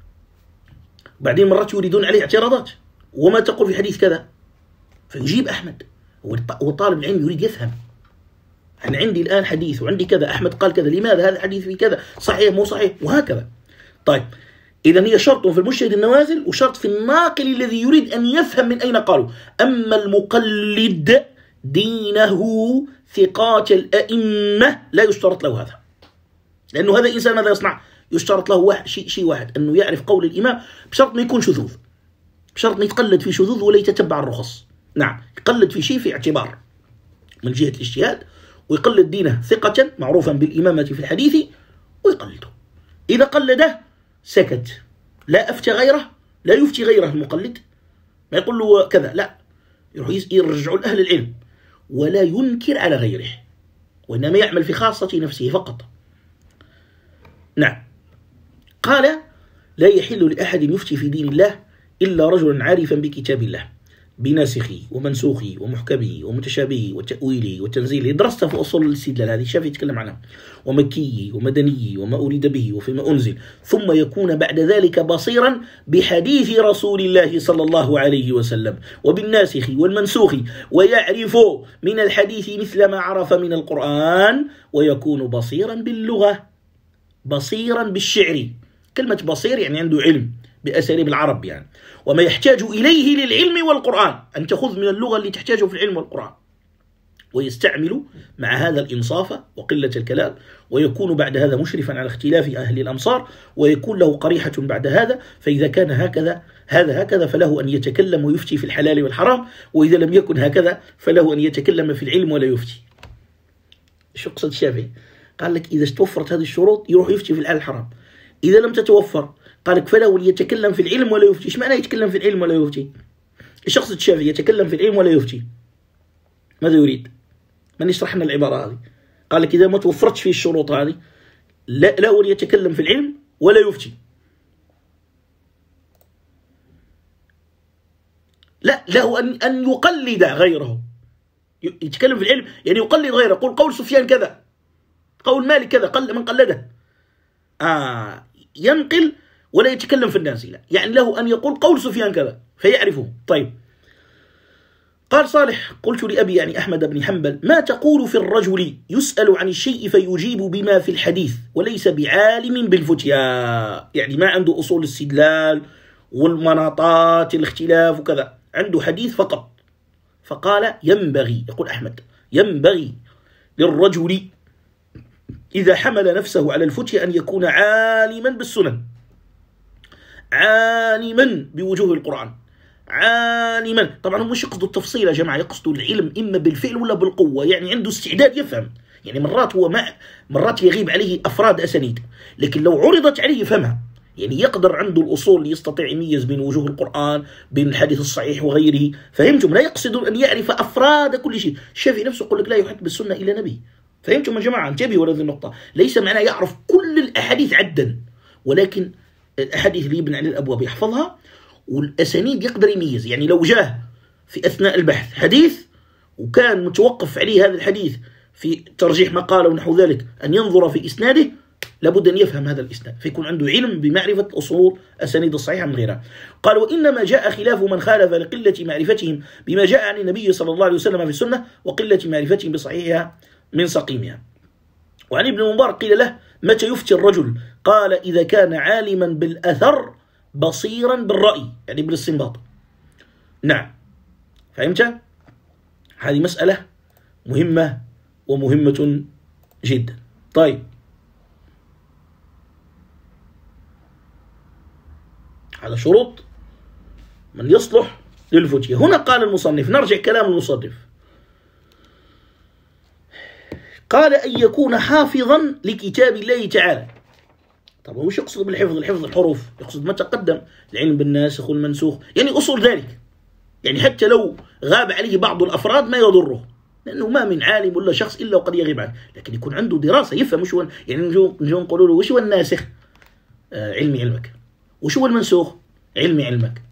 بعدين مرات يريدون عليه اعتراضات، وما تقول في حديث كذا، فيجيب أحمد. وطالب العلم يريد يفهم، أنا عندي الآن حديث وعندي كذا، أحمد قال كذا، لماذا هذا الحديث في كذا، صحيح مو صحيح، وهكذا. طيب إذن هي شرط في المجتهد النوازل وشرط في الناقل الذي يريد أن يفهم من أين قالوا. أما المقلد دينه ثقات الأئمة لا يشترط له هذا، لأنه هذا إنسان ماذا يصنع؟ يشترط له شيء واحد، أنه يعرف قول الإمام بشرط ما يكون شذوذ، بشرط ما يتقلد في شذوذ ولا يتتبع الرخص. نعم يقلد في شيء في اعتبار من جهة الاجتهاد، ويقلد دينه ثقة معروفا بالإمامة في الحديث ويقلده. إذا قلده سكت، لا أفتى غيره، لا يفتي غيره المقلد، ما يقول له كذا، لا، يرجع لأهل العلم ولا ينكر على غيره، وإنما يعمل في خاصة نفسه فقط. نعم. قال لا يحل لأحد يفتي في دين الله إلا رجلا عارفا بكتاب الله بناسخه ومنسوخه ومحكمه ومتشابهه وتأويله وتنزيله. درست في أصول الاستدلال هذه الشافعي يتكلم عنها، ومكي ومدني وما أريد به وفيما أنزل، ثم يكون بعد ذلك بصيرا بحديث رسول الله صلى الله عليه وسلم وبالناسخ والمنسوخ، ويعرف من الحديث مثل ما عرف من القرآن، ويكون بصيرا باللغة، بصيرا بالشعر. كلمة بصير يعني عنده علم بأساليب العرب يعني، وما يحتاج إليه للعلم والقرآن، أن تأخذ من اللغة اللي تحتاجه في العلم والقرآن، ويستعمل مع هذا الإنصاف وقلة الكلام، ويكون بعد هذا مشرفا على اختلاف أهل الأمصار، ويكون له قريحة بعد هذا. فإذا كان هذا هكذا فله أن يتكلم ويفتي في الحلال والحرام، وإذا لم يكن هكذا فله أن يتكلم في العلم ولا يفتي. شو قصد الشافعي؟ قال لك إذا توفرت هذه الشروط يروح يفتي في الحلال والحرام. إذا لم تتوفر قال لك فله يتكلم في العلم ولا يفتي. ايش معنى يتكلم في العلم ولا يفتي؟ الشخص الشافعي يتكلم في العلم ولا يفتي، ماذا يريد؟ من يشرح لنا العبارة هذه؟ قال لك إذا ما توفرتش فيه الشروط هذه له أن يتكلم في العلم ولا يفتي. لا، له أن يقلد غيره. يتكلم في العلم يعني يقلد غيره، يقول قول سفيان كذا، قول مالك كذا، من قلده ينقل ولا يتكلم في النازلة، يعني له أن يقول قول سفيان كذا فيعرفه. طيب قال صالح: قلت لأبي يعني أحمد بن حنبل: ما تقول في الرجل يسأل عن الشيء فيجيب بما في الحديث وليس بعالم بالفتيا، يعني ما عنده أصول الاستدلال والمناطات الاختلاف وكذا، عنده حديث فقط. فقال: ينبغي، يقول أحمد، ينبغي للرجل إذا حمل نفسه على الفتيا أن يكون عالما بالسنن، عالما بوجوه القرآن، عالما. طبعا هم مش يقصدوا التفصيل يا جماعة، يقصدوا العلم إما بالفعل ولا بالقوة، يعني عنده استعداد يفهم. يعني مرات هو مرات يغيب عليه أفراد أسانيد، لكن لو عرضت عليه يفهمها. يعني يقدر عنده الأصول يستطيع يميز بين وجوه القرآن، بين الحديث الصحيح وغيره. فهمتم؟ لا يقصدون أن يعرف أفراد كل شيء. الشافعي نفسه يقول لك: لا يحدث بالسنة إلا نبي. فهمتم يا جماعة؟ انتبهوا لهذه النقطة. ليس معناه يعرف كل الأحاديث عدا، ولكن الأحاديث اللي يبنى على الأبواب يحفظها، والأسانيد يقدر يميز. يعني لو جاء في أثناء البحث حديث وكان متوقف عليه هذا الحديث في ترجيح مقالة ونحو ذلك، أن ينظر في إسناده، لابد أن يفهم هذا الإسناد، فيكون عنده علم بمعرفة أصول أسانيد الصحيحة من غيرها. قال: وإنما جاء خلاف من خالف لقلة معرفتهم بما جاء عن النبي صلى الله عليه وسلم في السنة، وقلة معرفتهم بصحيحها من سقيمها. وعن ابن المبارك قيل له: متى يفتي الرجل؟ قال: إذا كان عالما بالأثر بصيرا بالرأي، يعني بالاستنباط. نعم، فهمت؟ هذه مسألة مهمة ومهمة جدا. طيب، على شروط من يصلح للفتية. هنا قال المصنف، نرجع كلام المصنف، قال: أن يكون حافظا لكتاب الله تعالى. طبعا وش يقصد بالحفظ؟ الحفظ الحروف، يقصد ما تقدم، العلم بالناسخ والمنسوخ، يعني أصول ذلك. يعني حتى لو غاب عليه بعض الأفراد ما يضره، لأنه ما من عالم ولا شخص إلا وقد يغيب عنه، لكن يكون عنده دراسة يفهم وش هو. يعني نجو نقول له: وش هو الناسخ؟ علمي علمك. وش هو المنسوخ؟ علمي علمك.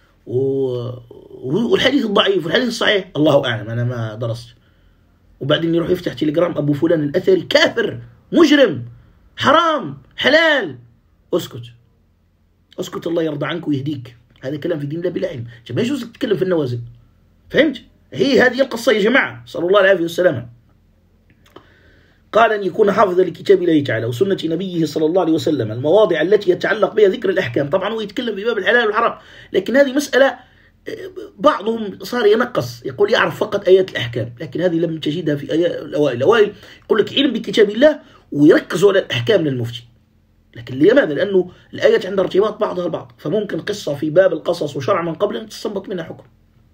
والحديث الضعيف والحديث الصحيح الله أعلم، أنا ما درست. وبعدين يروح يفتح تليجرام: أبو فلان الأثري كافر، مجرم، حرام، حلال. اسكت، اسكت، الله يرضى عنك ويهديك. هذا كلام في دين الله بلا علم، ما يجوز تتكلم في النوازل. فهمت؟ هي هذه القصة يا جماعة، صلى الله العافية والسلامة. قال: أن يكون حافظا لكتاب الله تعالى وسنة نبيه صلى الله عليه وسلم، المواضع التي يتعلق بها ذكر الأحكام. طبعا هو يتكلم في باب الحلال والحرام، لكن هذه مسألة بعضهم صار ينقص، يقول يعرف فقط آيات الأحكام، لكن هذه لم تجدها في الأوائل. الأوائل يقول لك علم بكتاب الله ويركزوا على الأحكام للمفتي. لكن لماذا؟ لأنه الآيات عندها ارتباط بعضها البعض، فممكن قصة في باب القصص وشرع من قبل أن تستنبط منها حكم.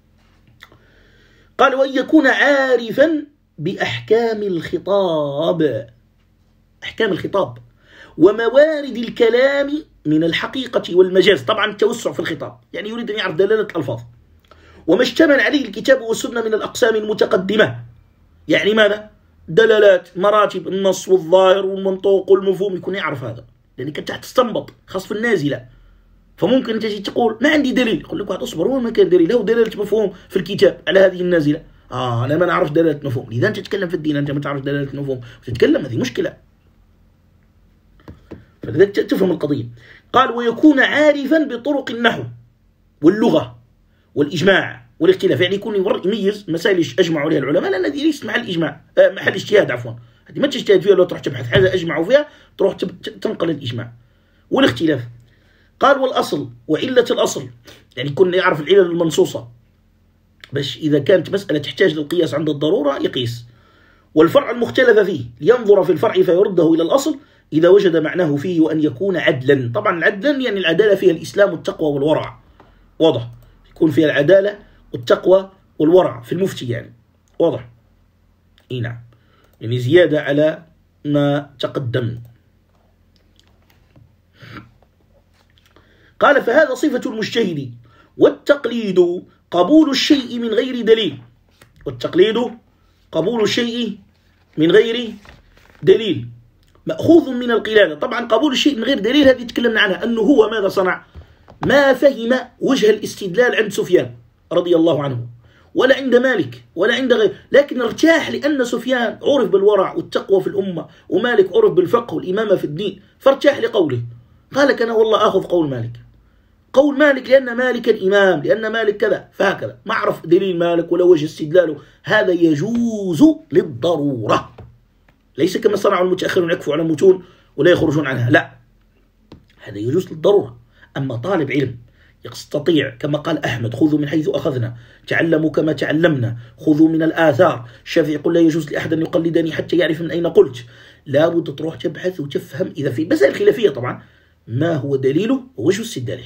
قال: وأن يكون عارفا بأحكام الخطاب، أحكام الخطاب وموارد الكلام من الحقيقة والمجاز. طبعا التوسع في الخطاب، يعني يريد أن يعرف دلالة الألفاظ وما اشتمل عليه الكتاب والسنة من الأقسام المتقدمة. يعني ماذا؟ دلالات، مراتب، النص والظاهر والمنطوق والمفهوم، يكون يعرف هذا، لأنك أنت تستنبط خاص في النازلة. فممكن أنت تقول: ما عندي دليل، يقول لك: واحد اصبر، وين ما كان دليل؟ له دلالة مفهوم في الكتاب على هذه النازلة. أنا ما نعرف دلالة مفهوم. إذا أنت تتكلم في الدين أنت ما تعرف دلالة مفهوم وتتكلم، هذه مشكلة. فلذلك تفهم القضية. قال: ويكون عارفا بطرق النحو واللغة والإجماع والاختلاف، يعني يكون يميز مسائل أجمعوا عليها العلماء، لأن هذه ليست محل إجماع، محل اجتهاد عفوا. هذه ما تجتهد فيها، لو تروح تبحث حاجة أجمعوا فيها تروح تنقل الإجماع والاختلاف. قال: والأصل وعلة الأصل، يعني يكون يعرف العلل المنصوصة، باش إذا كانت مسألة تحتاج للقياس عند الضرورة يقيس. والفرع المختلف فيه لينظر في الفرع فيرده إلى الأصل إذا وجد معناه فيه، وأن يكون عدلا. طبعا العدلا يعني العدالة فيها الإسلام والتقوى والورع، واضح، يكون فيها العدالة والتقوى والورع في المفتي، يعني واضح. نعم، يعني زيادة على ما تقدم. قال: فهذا صفة المجتهد. والتقليد قبول الشيء من غير دليل، والتقليد قبول الشيء من غير دليل مأخوذ من القلادة. طبعا قبول الشيء من غير دليل هذه تكلمنا عنها، أنه هو ماذا صنع؟ ما فهم وجه الاستدلال عند سفيان رضي الله عنه، ولا عند مالك ولا عند غيره، لكن ارتاح لأن سفيان عرف بالورع والتقوى في الأمة، ومالك عرف بالفقه والإمامة في الدين، فارتاح لقوله. قال: لك أنا والله أخذ قول مالك، قول مالك لأن مالكا إمام، لأن مالك كذا، فهكذا ما أعرف دليل مالك ولا وجه استدلاله. هذا يجوز للضرورة، ليس كما صنعوا المتأخرون يكفوا على المتون ولا يخرجون عنها، لا، هذا يجوز للضرورة. أما طالب علم يستطيع كما قال أحمد خذوا من حيث أخذنا، تعلموا كما تعلمنا، خذوا من الآثار. الشافعي يقول لا يجوز لأحد أن يقلدني حتى يعرف من أين قلت. لا بد تروح تبحث وتفهم إذا في مسائل خلافية طبعا ما هو دليله ووجه استدلاله،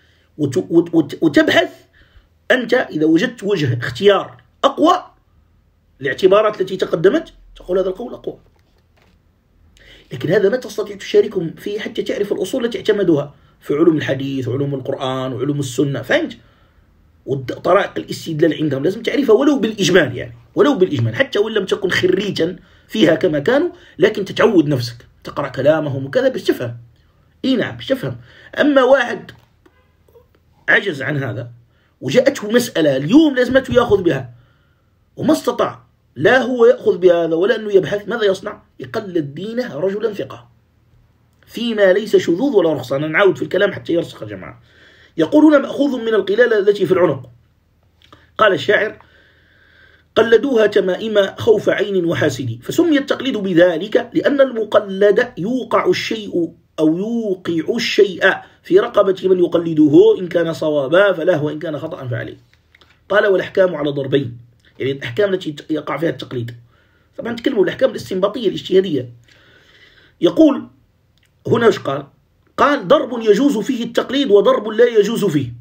وتبحث أنت إذا وجدت وجه اختيار أقوى الاعتبارات التي تقدمت تقول هذا القول أقوى. لكن هذا ما تستطيع تشاركهم فيه حتى تعرف الأصول التي اعتمدوها في علوم الحديث وعلوم القرآن وعلوم السنة، فهمت؟ وطرائق الاستدلال عندهم لازم تعرفها ولو بالإجمال، يعني ولو بالإجمال، حتى وإن لم تكن خريجا فيها كما كانوا، لكن تتعود نفسك تقرأ كلامهم وكذا بس تفهم. إيه نعم بس تفهم. أما واحد عجز عن هذا وجاءته مسألة اليوم لازمته يأخذ بها وما استطاع لا هو يأخذ بهذا ولا أنه يبحث، ماذا يصنع؟ يقلد دينه رجلا ثقة فيما ليس شذوذ ولا رخصة. أنا نعود في الكلام حتى يرسخ يا جماعة. يقولون مأخوذ من القلالة التي في العنق. قال الشاعر قلدوها تمائم خوف عين وحاسد، فسمي التقليد بذلك لأن المقلد يوقع الشيء أو يوقع الشيء في رقبة من يقلده، إن كان صوابا فله وإن كان خطأ فعليه. قال والأحكام على ضربين، يعني الأحكام التي يقع فيها التقليد. طبعا تكلموا الأحكام الاستنباطية الاجتهادية. يقول هنا ايش قال؟ قال ضرب يجوز فيه التقليد وضرب لا يجوز فيه.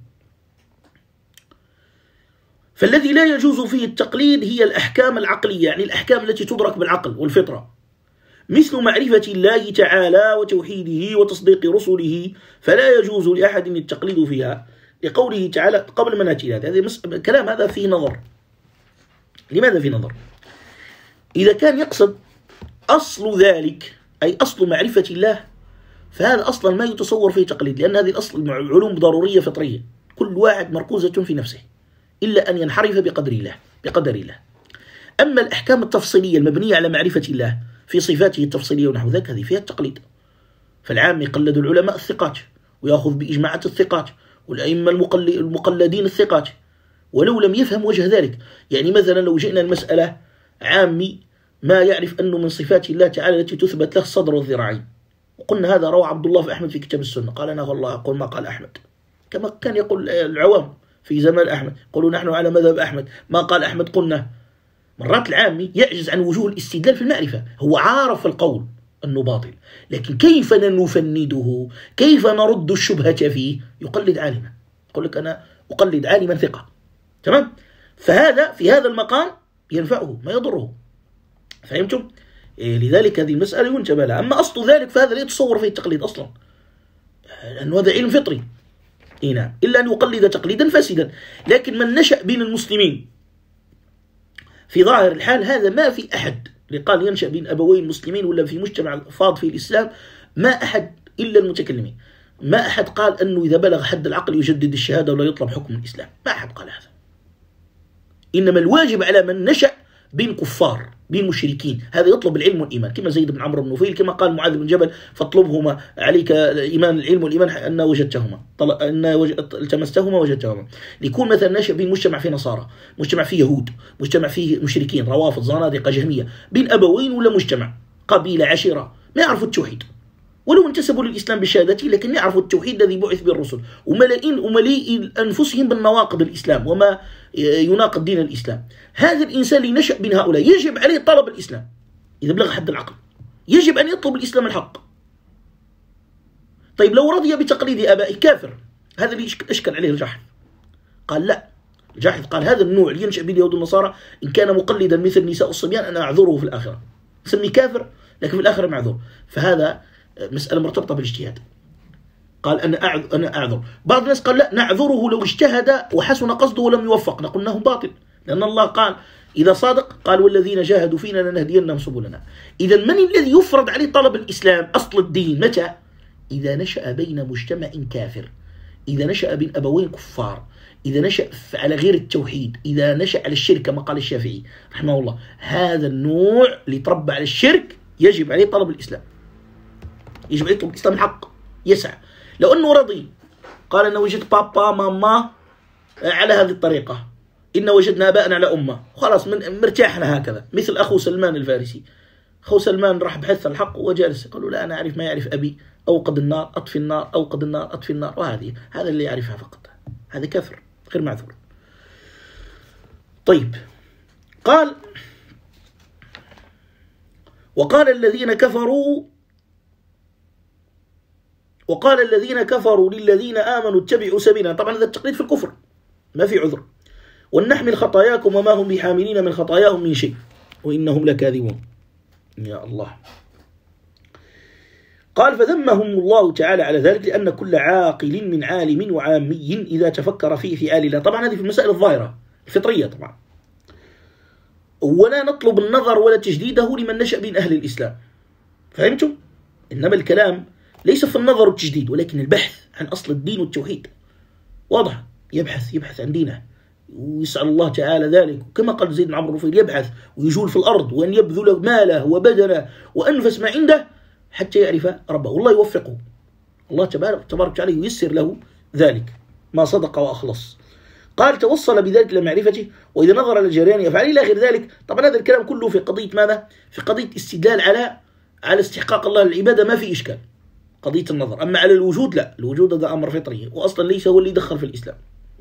فالذي لا يجوز فيه التقليد هي الأحكام العقلية، يعني الأحكام التي تدرك بالعقل والفطرة، مثل معرفة الله تعالى وتوحيده وتصديق رسله، فلا يجوز لأحد التقليد فيها لقوله تعالى قبل ما نأتي هذا الكلام هذا فيه نظر. لماذا فيه نظر؟ إذا كان يقصد أصل ذلك أي أصل معرفة الله، فهذا أصلا ما يتصور فيه تقليد، لأن هذه الأصل علوم ضرورية فطرية، كل واحد مركوزة في نفسه إلا أن ينحرف بقدر الله. أما الأحكام التفصيلية المبنية على معرفة الله في صفاته التفصيلية ونحو ذلك هذه فيها التقليد. فالعام يقلد العلماء الثقات ويأخذ بإجماعات الثقات والأئمة المقلدين الثقات ولو لم يفهم وجه ذلك. يعني مثلا لو جئنا المسألة عامي ما يعرف أنه من صفات الله تعالى التي تثبت له الصدر والذراعين، وقلنا هذا روى عبد الله في أحمد في كتاب السنة، قال أنا والله أقول ما قال أحمد، كما كان يقول العوام في زمان أحمد، يقولون نحن على مذهب أحمد، ما قال أحمد قلنا. مرات العامي يعجز عن وجوه الاستدلال في المعرفة، هو عارف القول أنه باطل، لكن كيف نفنده؟ كيف نرد الشبهة فيه؟ يقلد عالما، يقول لك أنا أقلد عالما ثقة، تمام؟ فهذا في هذا المقام ينفعه ما يضره، فهمتم؟ لذلك هذه المسألة ينتبه لها. أما أصل ذلك فهذا لا يتصور فيه التقليد أصلا، لأنه هذا علم فطري، نعم، إلا أن يقلد تقليدا فاسدا. لكن من نشأ بين المسلمين في ظاهر الحال هذا ما في أحد اللي قال ينشأ بين أبوين مسلمين ولا في مجتمع فاض في الإسلام، ما أحد إلا المتكلمين، ما أحد قال أنه إذا بلغ حد العقل يجدد الشهادة ولا يطلب حكم الإسلام، ما أحد قال هذا. إنما الواجب على من نشأ بين كفار بين مشركين هذا يطلب العلم والإيمان، كما زيد بن عمرو بن نفيل، كما قال معاذ بن جبل فاطلبهما عليك الإيمان العلم والإيمان أن وجدتهما أن التمستهما وجدتهما. ليكون مثلا نشأ بين مجتمع فيه نصارى، مجتمع فيه يهود، مجتمع فيه مشركين روافض زنادقة جهمية، بين أبوين ولا مجتمع قبيلة عشيرة ما يعرفوا التوحيد ولو انتسبوا للإسلام بالشهادة، لكن يعرفوا التوحيد الذي بعث به الرسل ومليء أنفسهم بالنواقض الإسلام وما يناقض دين الإسلام. هذا الإنسان اللي نشأ بين هؤلاء يجب عليه طلب الإسلام إذا بلغ حد العقل، يجب أن يطلب الإسلام الحق. طيب لو رضي بتقليد آبائه كافر، هذا اللي أشكل عليه الجاحظ، قال لا، الجاحظ قال هذا النوع اللي ينشأ بين اليهود والنصارى إن كان مقلدا مثل نساء الصبيان أنا أعذره في الآخرة، نسميه كافر لكن في الآخرة معذور. فهذا مسألة مرتبطة بالاجتهاد. قال أنا أعذر. بعض الناس قال لا، نعذره لو اجتهد وحسن قصده ولم يوفق، نقول إنه باطل، لأن الله قال إذا صادق قال والذين جاهدوا فينا لنهدينهم سبلنا. إذا من الذي يفرض عليه طلب الإسلام أصل الدين؟ متى؟ إذا نشأ بين مجتمع كافر، إذا نشأ بين أبوين كفار، إذا نشأ على غير التوحيد، إذا نشأ على الشرك كما قال الشافعي رحمه الله، هذا النوع اللي تربى على الشرك يجب عليه طلب الإسلام، يجب عليه طلب الإسلام الحق يسعى. لو أنه رضي قال إن وجدت بابا ماما على هذه الطريقة، إن وجدنا آباءنا على أمة، خلاص مرتاحنا هكذا. مثل أخو سلمان الفارسي، أخو سلمان راح بحث الحق وجالس قالوا لا أنا أعرف ما يعرف أبي، أوقد النار أطفي النار، أوقد النار أطفي النار، وهذه هذا اللي يعرفها فقط، هذا كفر غير معذور. طيب قال وقال الذين كفروا للذين آمنوا اتبعوا سبيلنا. طبعا هذا التقليد في الكفر ما في عذر. ولنحمل خطاياكم وما هم بحاملين من خطاياهم من شيء وإنهم لكاذبون. يا الله. قال فذمهم الله تعالى على ذلك لأن كل عاقل من عالم وعامي إذا تفكر فيه في آل الله. طبعا هذه في المسائل الظاهرة الفطرية طبعا، ولا نطلب النظر ولا تجديده لمن نشأ بين أهل الإسلام. فهمتم؟ إنما الكلام ليس في النظر والتجديد، ولكن البحث عن أصل الدين والتوحيد. واضح؟ يبحث عن دينه ويسأل الله تعالى ذلك، كما قال زيد بن عمرو النفيل يبحث ويجول في الأرض وأن يبذل ماله وبدنه وأنفس ما عنده حتى يعرف ربه، والله يوفقه، الله تبارك وتعالى ييسر له ذلك ما صدق وأخلص. قال توصل بذلك لمعرفته وإذا نظر لجريان يفعل إلى غير ذلك. طبعا هذا الكلام كله في قضية ماذا؟ في قضية استدلال على استحقاق الله للعبادة، ما في إشكال قضية النظر. أما على الوجود لا، الوجود هذا أمر فطري وأصلا ليس هو اللي يدخل في الإسلام.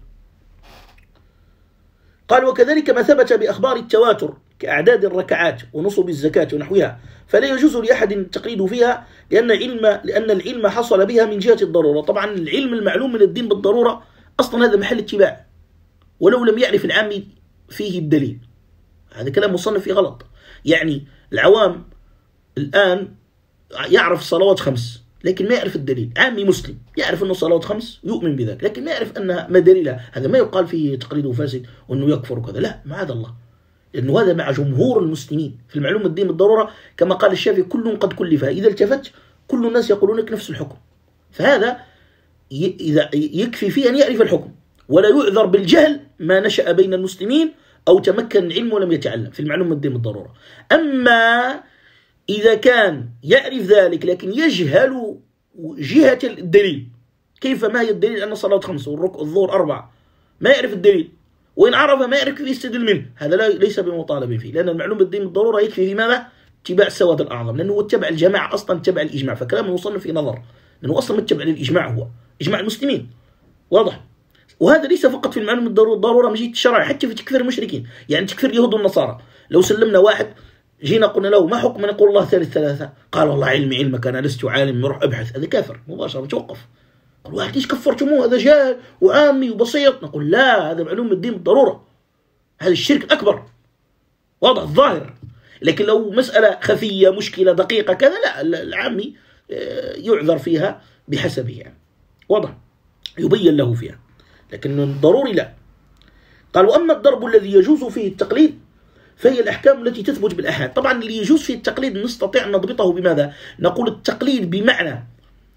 قال وكذلك ما ثبت بأخبار التواتر كأعداد الركعات ونصب الزكاة ونحوها فلا يجوز لأحد التقليد فيها لأن العلم حصل بها من جهة الضرورة. طبعا العلم المعلوم من الدين بالضرورة أصلا هذا محل اتباع ولو لم يعرف العامي فيه الدليل. هذا كلام مصنف فيه غلط. يعني العوام الآن يعرف الصلوات 5 لكن ما يعرف الدليل. عامي مسلم يعرف أنه صلوات 5 يؤمن بذلك لكن ما يعرف أنها ما دليلها. هذا ما يقال فيه تقليد فاسد وأنه يكفر وكذا، لا معاذ الله، لأنه هذا مع جمهور المسلمين في المعلوم الدين بالضرورة. كما قال الشافعي كل قد كلف، إذا التفت كل الناس يقولون لك نفس الحكم. فهذا إذا يكفي فيه أن يعرف الحكم ولا يعذر بالجهل ما نشأ بين المسلمين أو تمكن العلم ولم يتعلم في المعلوم الدين بالضرورة. أما إذا كان يعرف ذلك لكن يجهل جهة الدليل، كيف ما هي الدليل أن الصلاة 5 والركوع الظهر 4، ما يعرف الدليل، وإن عرف ما يعرف كيف يستدل منه، هذا ليس بمطالب فيه، لأن المعلوم بالدين بالضرورة يكفي في ماذا؟ اتباع السواد الأعظم، لأنه اتبع الجماعة أصلا، اتبع الإجماع. فكلام المصنف في نظر، لأنه أصلا متبع للإجماع، هو إجماع المسلمين. واضح؟ وهذا ليس فقط في المعلوم بالضرورة من جهة الشرع، حتى في تكفير المشركين، يعني تكفير اليهود والنصارى. لو سلمنا واحد جينا قلنا له ما حكم من يقول الله ثالث ثلاثة، قال والله علمي علمك أنا لست عالم، روح أبحث، هذا كافر مباشرة، توقف. قال واحد ليش كفرتموه، هذا جاهل وعامي وبسيط. نقول لا، هذا معلوم الدين بالضرورة، هذا الشرك الأكبر، واضح الظاهر. لكن لو مسألة خفية مشكلة دقيقة كذا لا، العامي يعذر فيها بحسبه، يعني واضح، يبين له فيها، لكن الضروري لا. قال وأما الضرب الذي يجوز فيه التقليد فهي الأحكام التي تثبت بالأحاد. طبعا اللي يجوز فيه التقليد نستطيع أن نضبطه بماذا؟ نقول التقليد بمعنى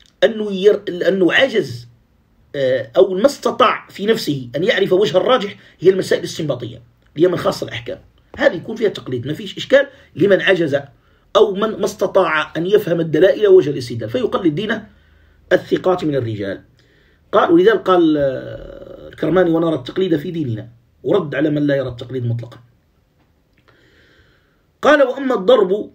أنه عجز أو ما استطاع في نفسه أن يعرف وجه الراجح، هي المسائل الاستنباطية هي من خاص الأحكام، هذه يكون فيها تقليد، ما فيش إشكال لمن عجز أو من ما استطاع أن يفهم الدلائل ووجه الاستدلال، فيقلد دين الثقات من الرجال. قال ولذلك قال الكرماني ونرى التقليد في ديننا، ورد على من لا يرى التقليد مطلقا. قال وأما الضرب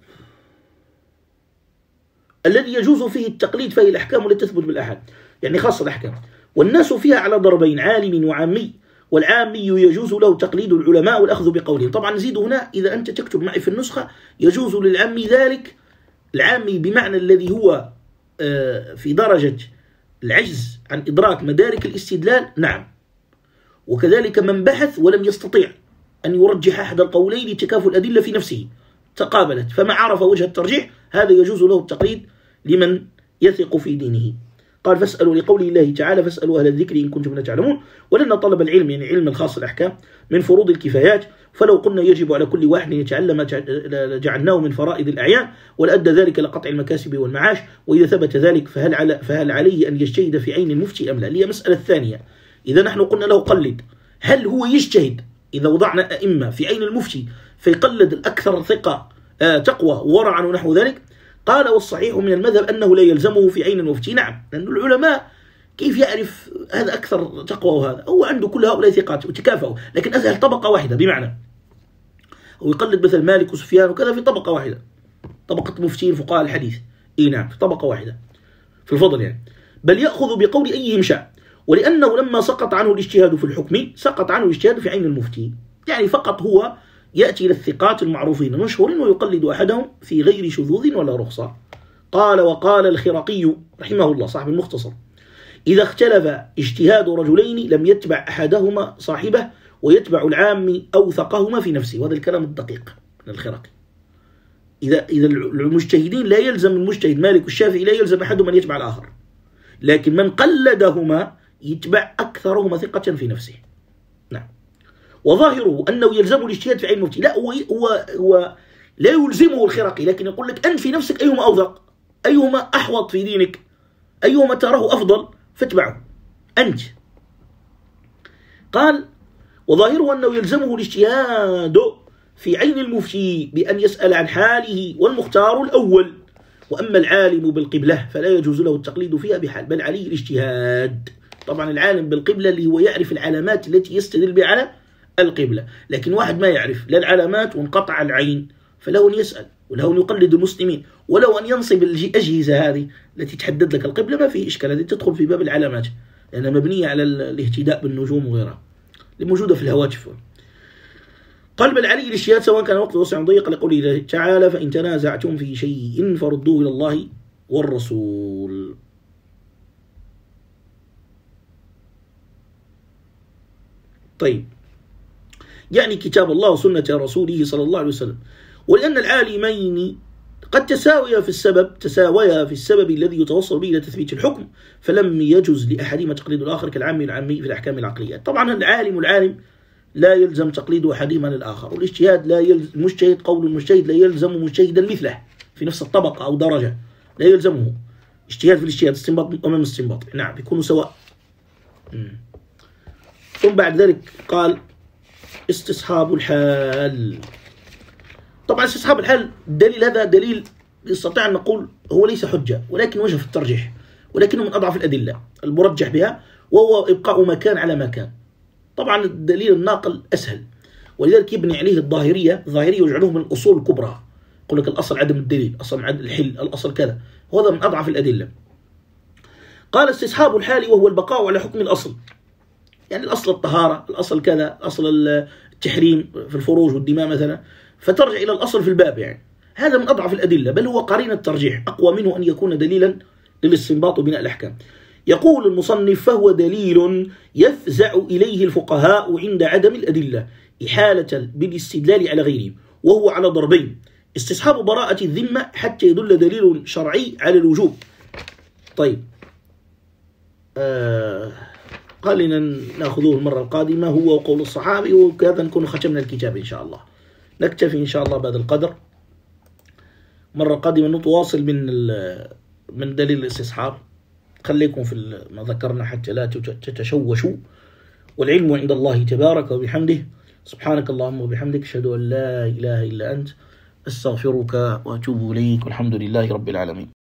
الذي يجوز فيه التقليد فهي الأحكام التي تثبت بالأحاد، يعني خاصة الأحكام، والناس فيها على ضربين، عالم وعامي، والعامي يجوز له تقليد العلماء والأخذ بقولهم. طبعا نزيد هنا إذا أنت تكتب معي في النسخة يجوز للعامي ذلك، العامي بمعنى الذي هو في درجة العجز عن إدراك مدارك الاستدلال، نعم، وكذلك من بحث ولم يستطيع أن يرجح أحد القولين لتكافؤ الأدلة في نفسه، تقابلت فما عرف وجه الترجيح، هذا يجوز له التقليد لمن يثق في دينه. قال فاسألوا لقوله الله تعالى فاسألوا أهل الذكر إن كنتم لا تعلمون. ولأن طلب العلم يعني علم الخاص الأحكام من فروض الكفايات، فلو قلنا يجب على كل واحد أن يتعلم جعلناه من فرائض الأعيان، ولأدى ذلك لقطع المكاسب والمعاش، وإذا ثبت ذلك فهل عليه أن يجتهد في عين المفتي أم لا؟ هي مسألة ثانية. إذا نحن قلنا له قلد، هل هو يجتهد إذا وضعنا أئمة في عين المفتي فيقلد الأكثر ثقة تقوى وورعا ونحو ذلك؟ قال والصحيح من المذهب أنه لا يلزمه في عين المفتي، نعم، لأن العلماء كيف يعرف هذا أكثر تقوى وهذا؟ هو عنده كل هؤلاء ثقات وتكافؤوا، لكن أهل طبقة واحدة، بمعنى هو يقلد مثل مالك وسفيان وكذا في طبقة واحدة، طبقة مفتين فقهاء الحديث، نعم، في طبقة واحدة في الفضل يعني. بل يأخذ بقول أيهم شاء، ولأنه لما سقط عنه الاجتهاد في الحكم سقط عنه الاجتهاد في عين المفتي، يعني فقط هو يأتي إلى الثقات المعروفين المشهورين ويقلد أحدهم في غير شذوذ ولا رخصة. قال وقال الخرقي رحمه الله صاحب المختصر: إذا اختلف اجتهاد رجلين لم يتبع أحدهما صاحبه ويتبع العام أوثقهما في نفسه. وهذا الكلام الدقيق من الخرقي. إذا المجتهدين لا يلزم المجتهد مالك والشافعي لا يلزم أحدهم أن يتبع الآخر، لكن من قلدهما يتبع أكثرهما ثقة في نفسه. نعم. وظاهره أنه يلزم الاجتهاد في عين المفتي. لا، هو لا يلزمه الخرقي، لكن يقول لك أنت في نفسك أيهما أوثق، أيهما أحوط في دينك، أيهما تراه أفضل فاتبعه أنت. قال وظاهره أنه يلزمه الاجتهاد في عين المفتي بأن يسأل عن حاله، والمختار الأول. وأما العالم بالقبلة فلا يجوز له التقليد فيها بحال، بل عليه الاجتهاد. طبعا العالم بالقبلة اللي هو يعرف العلامات التي يستدل بها على القبلة، لكن واحد ما يعرف لا العلامات وانقطع العين فله أن يسأل، وله أن يقلد المسلمين، ولو أن ينصب الأجهزة هذه التي تحدد لك القبلة ما فيه إشكال، هذه تدخل في باب العلامات لأنها مبنية على الاهتداء بالنجوم وغيرها اللي موجودة في الهواتف. قال بل عليه الاجتهاد سواء كان وقت وسع ضيق، لقوله تعالى: فإن تنازعتم في شيء فردوه إلى الله والرسول. طيب، يعني كتاب الله وسنة رسوله صلى الله عليه وسلم. ولأن العالمين قد تساويا في السبب الذي يتوصل به إلى تثبيت الحكم، فلم يجوز لأحدهما تقليد الآخر كالعام العامي في الأحكام العقلية. طبعا العالم لا يلزم تقليد أحدهما للآخر، والاجتهاد لا يلزم قول المجتهد لا يلزم مجتهدا مثله في نفس الطبقة أو درجة، لا يلزمه اجتهاد في الاجتهاد، استنباط أمام استنباط، نعم، بيكونوا سواء. ثم بعد ذلك قال استصحاب الحال. طبعا استصحاب الحال الدليل هذا دليل نستطيع أن نقول هو ليس حجة، ولكن وجه في الترجيح، ولكنه من أضعف الأدلة المرجح بها، وهو إبقاء مكان على مكان. طبعا الدليل الناقل أسهل، ولذلك يبني عليه الظاهرية يجعلوه من الأصول الكبرى، يقول لك الأصل عدم الدليل، أصل عدم الحل، الأصل كذا، وهذا من أضعف الأدلة. قال استصحاب الحال وهو البقاء على حكم الأصل، يعني الأصل الطهارة، الأصل كذا، أصل التحريم في الفروج والدماء مثلا، فترجع إلى الأصل في الباب، يعني هذا من أضعف الأدلة، بل هو قرين الترجيح، أقوى منه أن يكون دليلا للاستنباط وبناء الأحكام. يقول المصنف: فهو دليل يفزع إليه الفقهاء عند عدم الأدلة إحالة بالاستدلال على غيرهم، وهو على ضربين: استصحاب براءة الذمة حتى يدل دليل شرعي على الوجوب. طيب، قال لنا نأخذوه المرة القادمة هو قول الصحابي، وكذا نكون ختمنا الكتاب إن شاء الله. نكتفي إن شاء الله بهذا القدر. مرة القادمة نتواصل من دليل الاستصحاب. خليكم في ما ذكرنا حتى لا تتشوشوا، والعلم عند الله تبارك وبحمده. سبحانك اللهم وبحمدك، أشهد أن لا إله إلا أنت، أستغفرك وأتوب إليك، والحمد لله رب العالمين.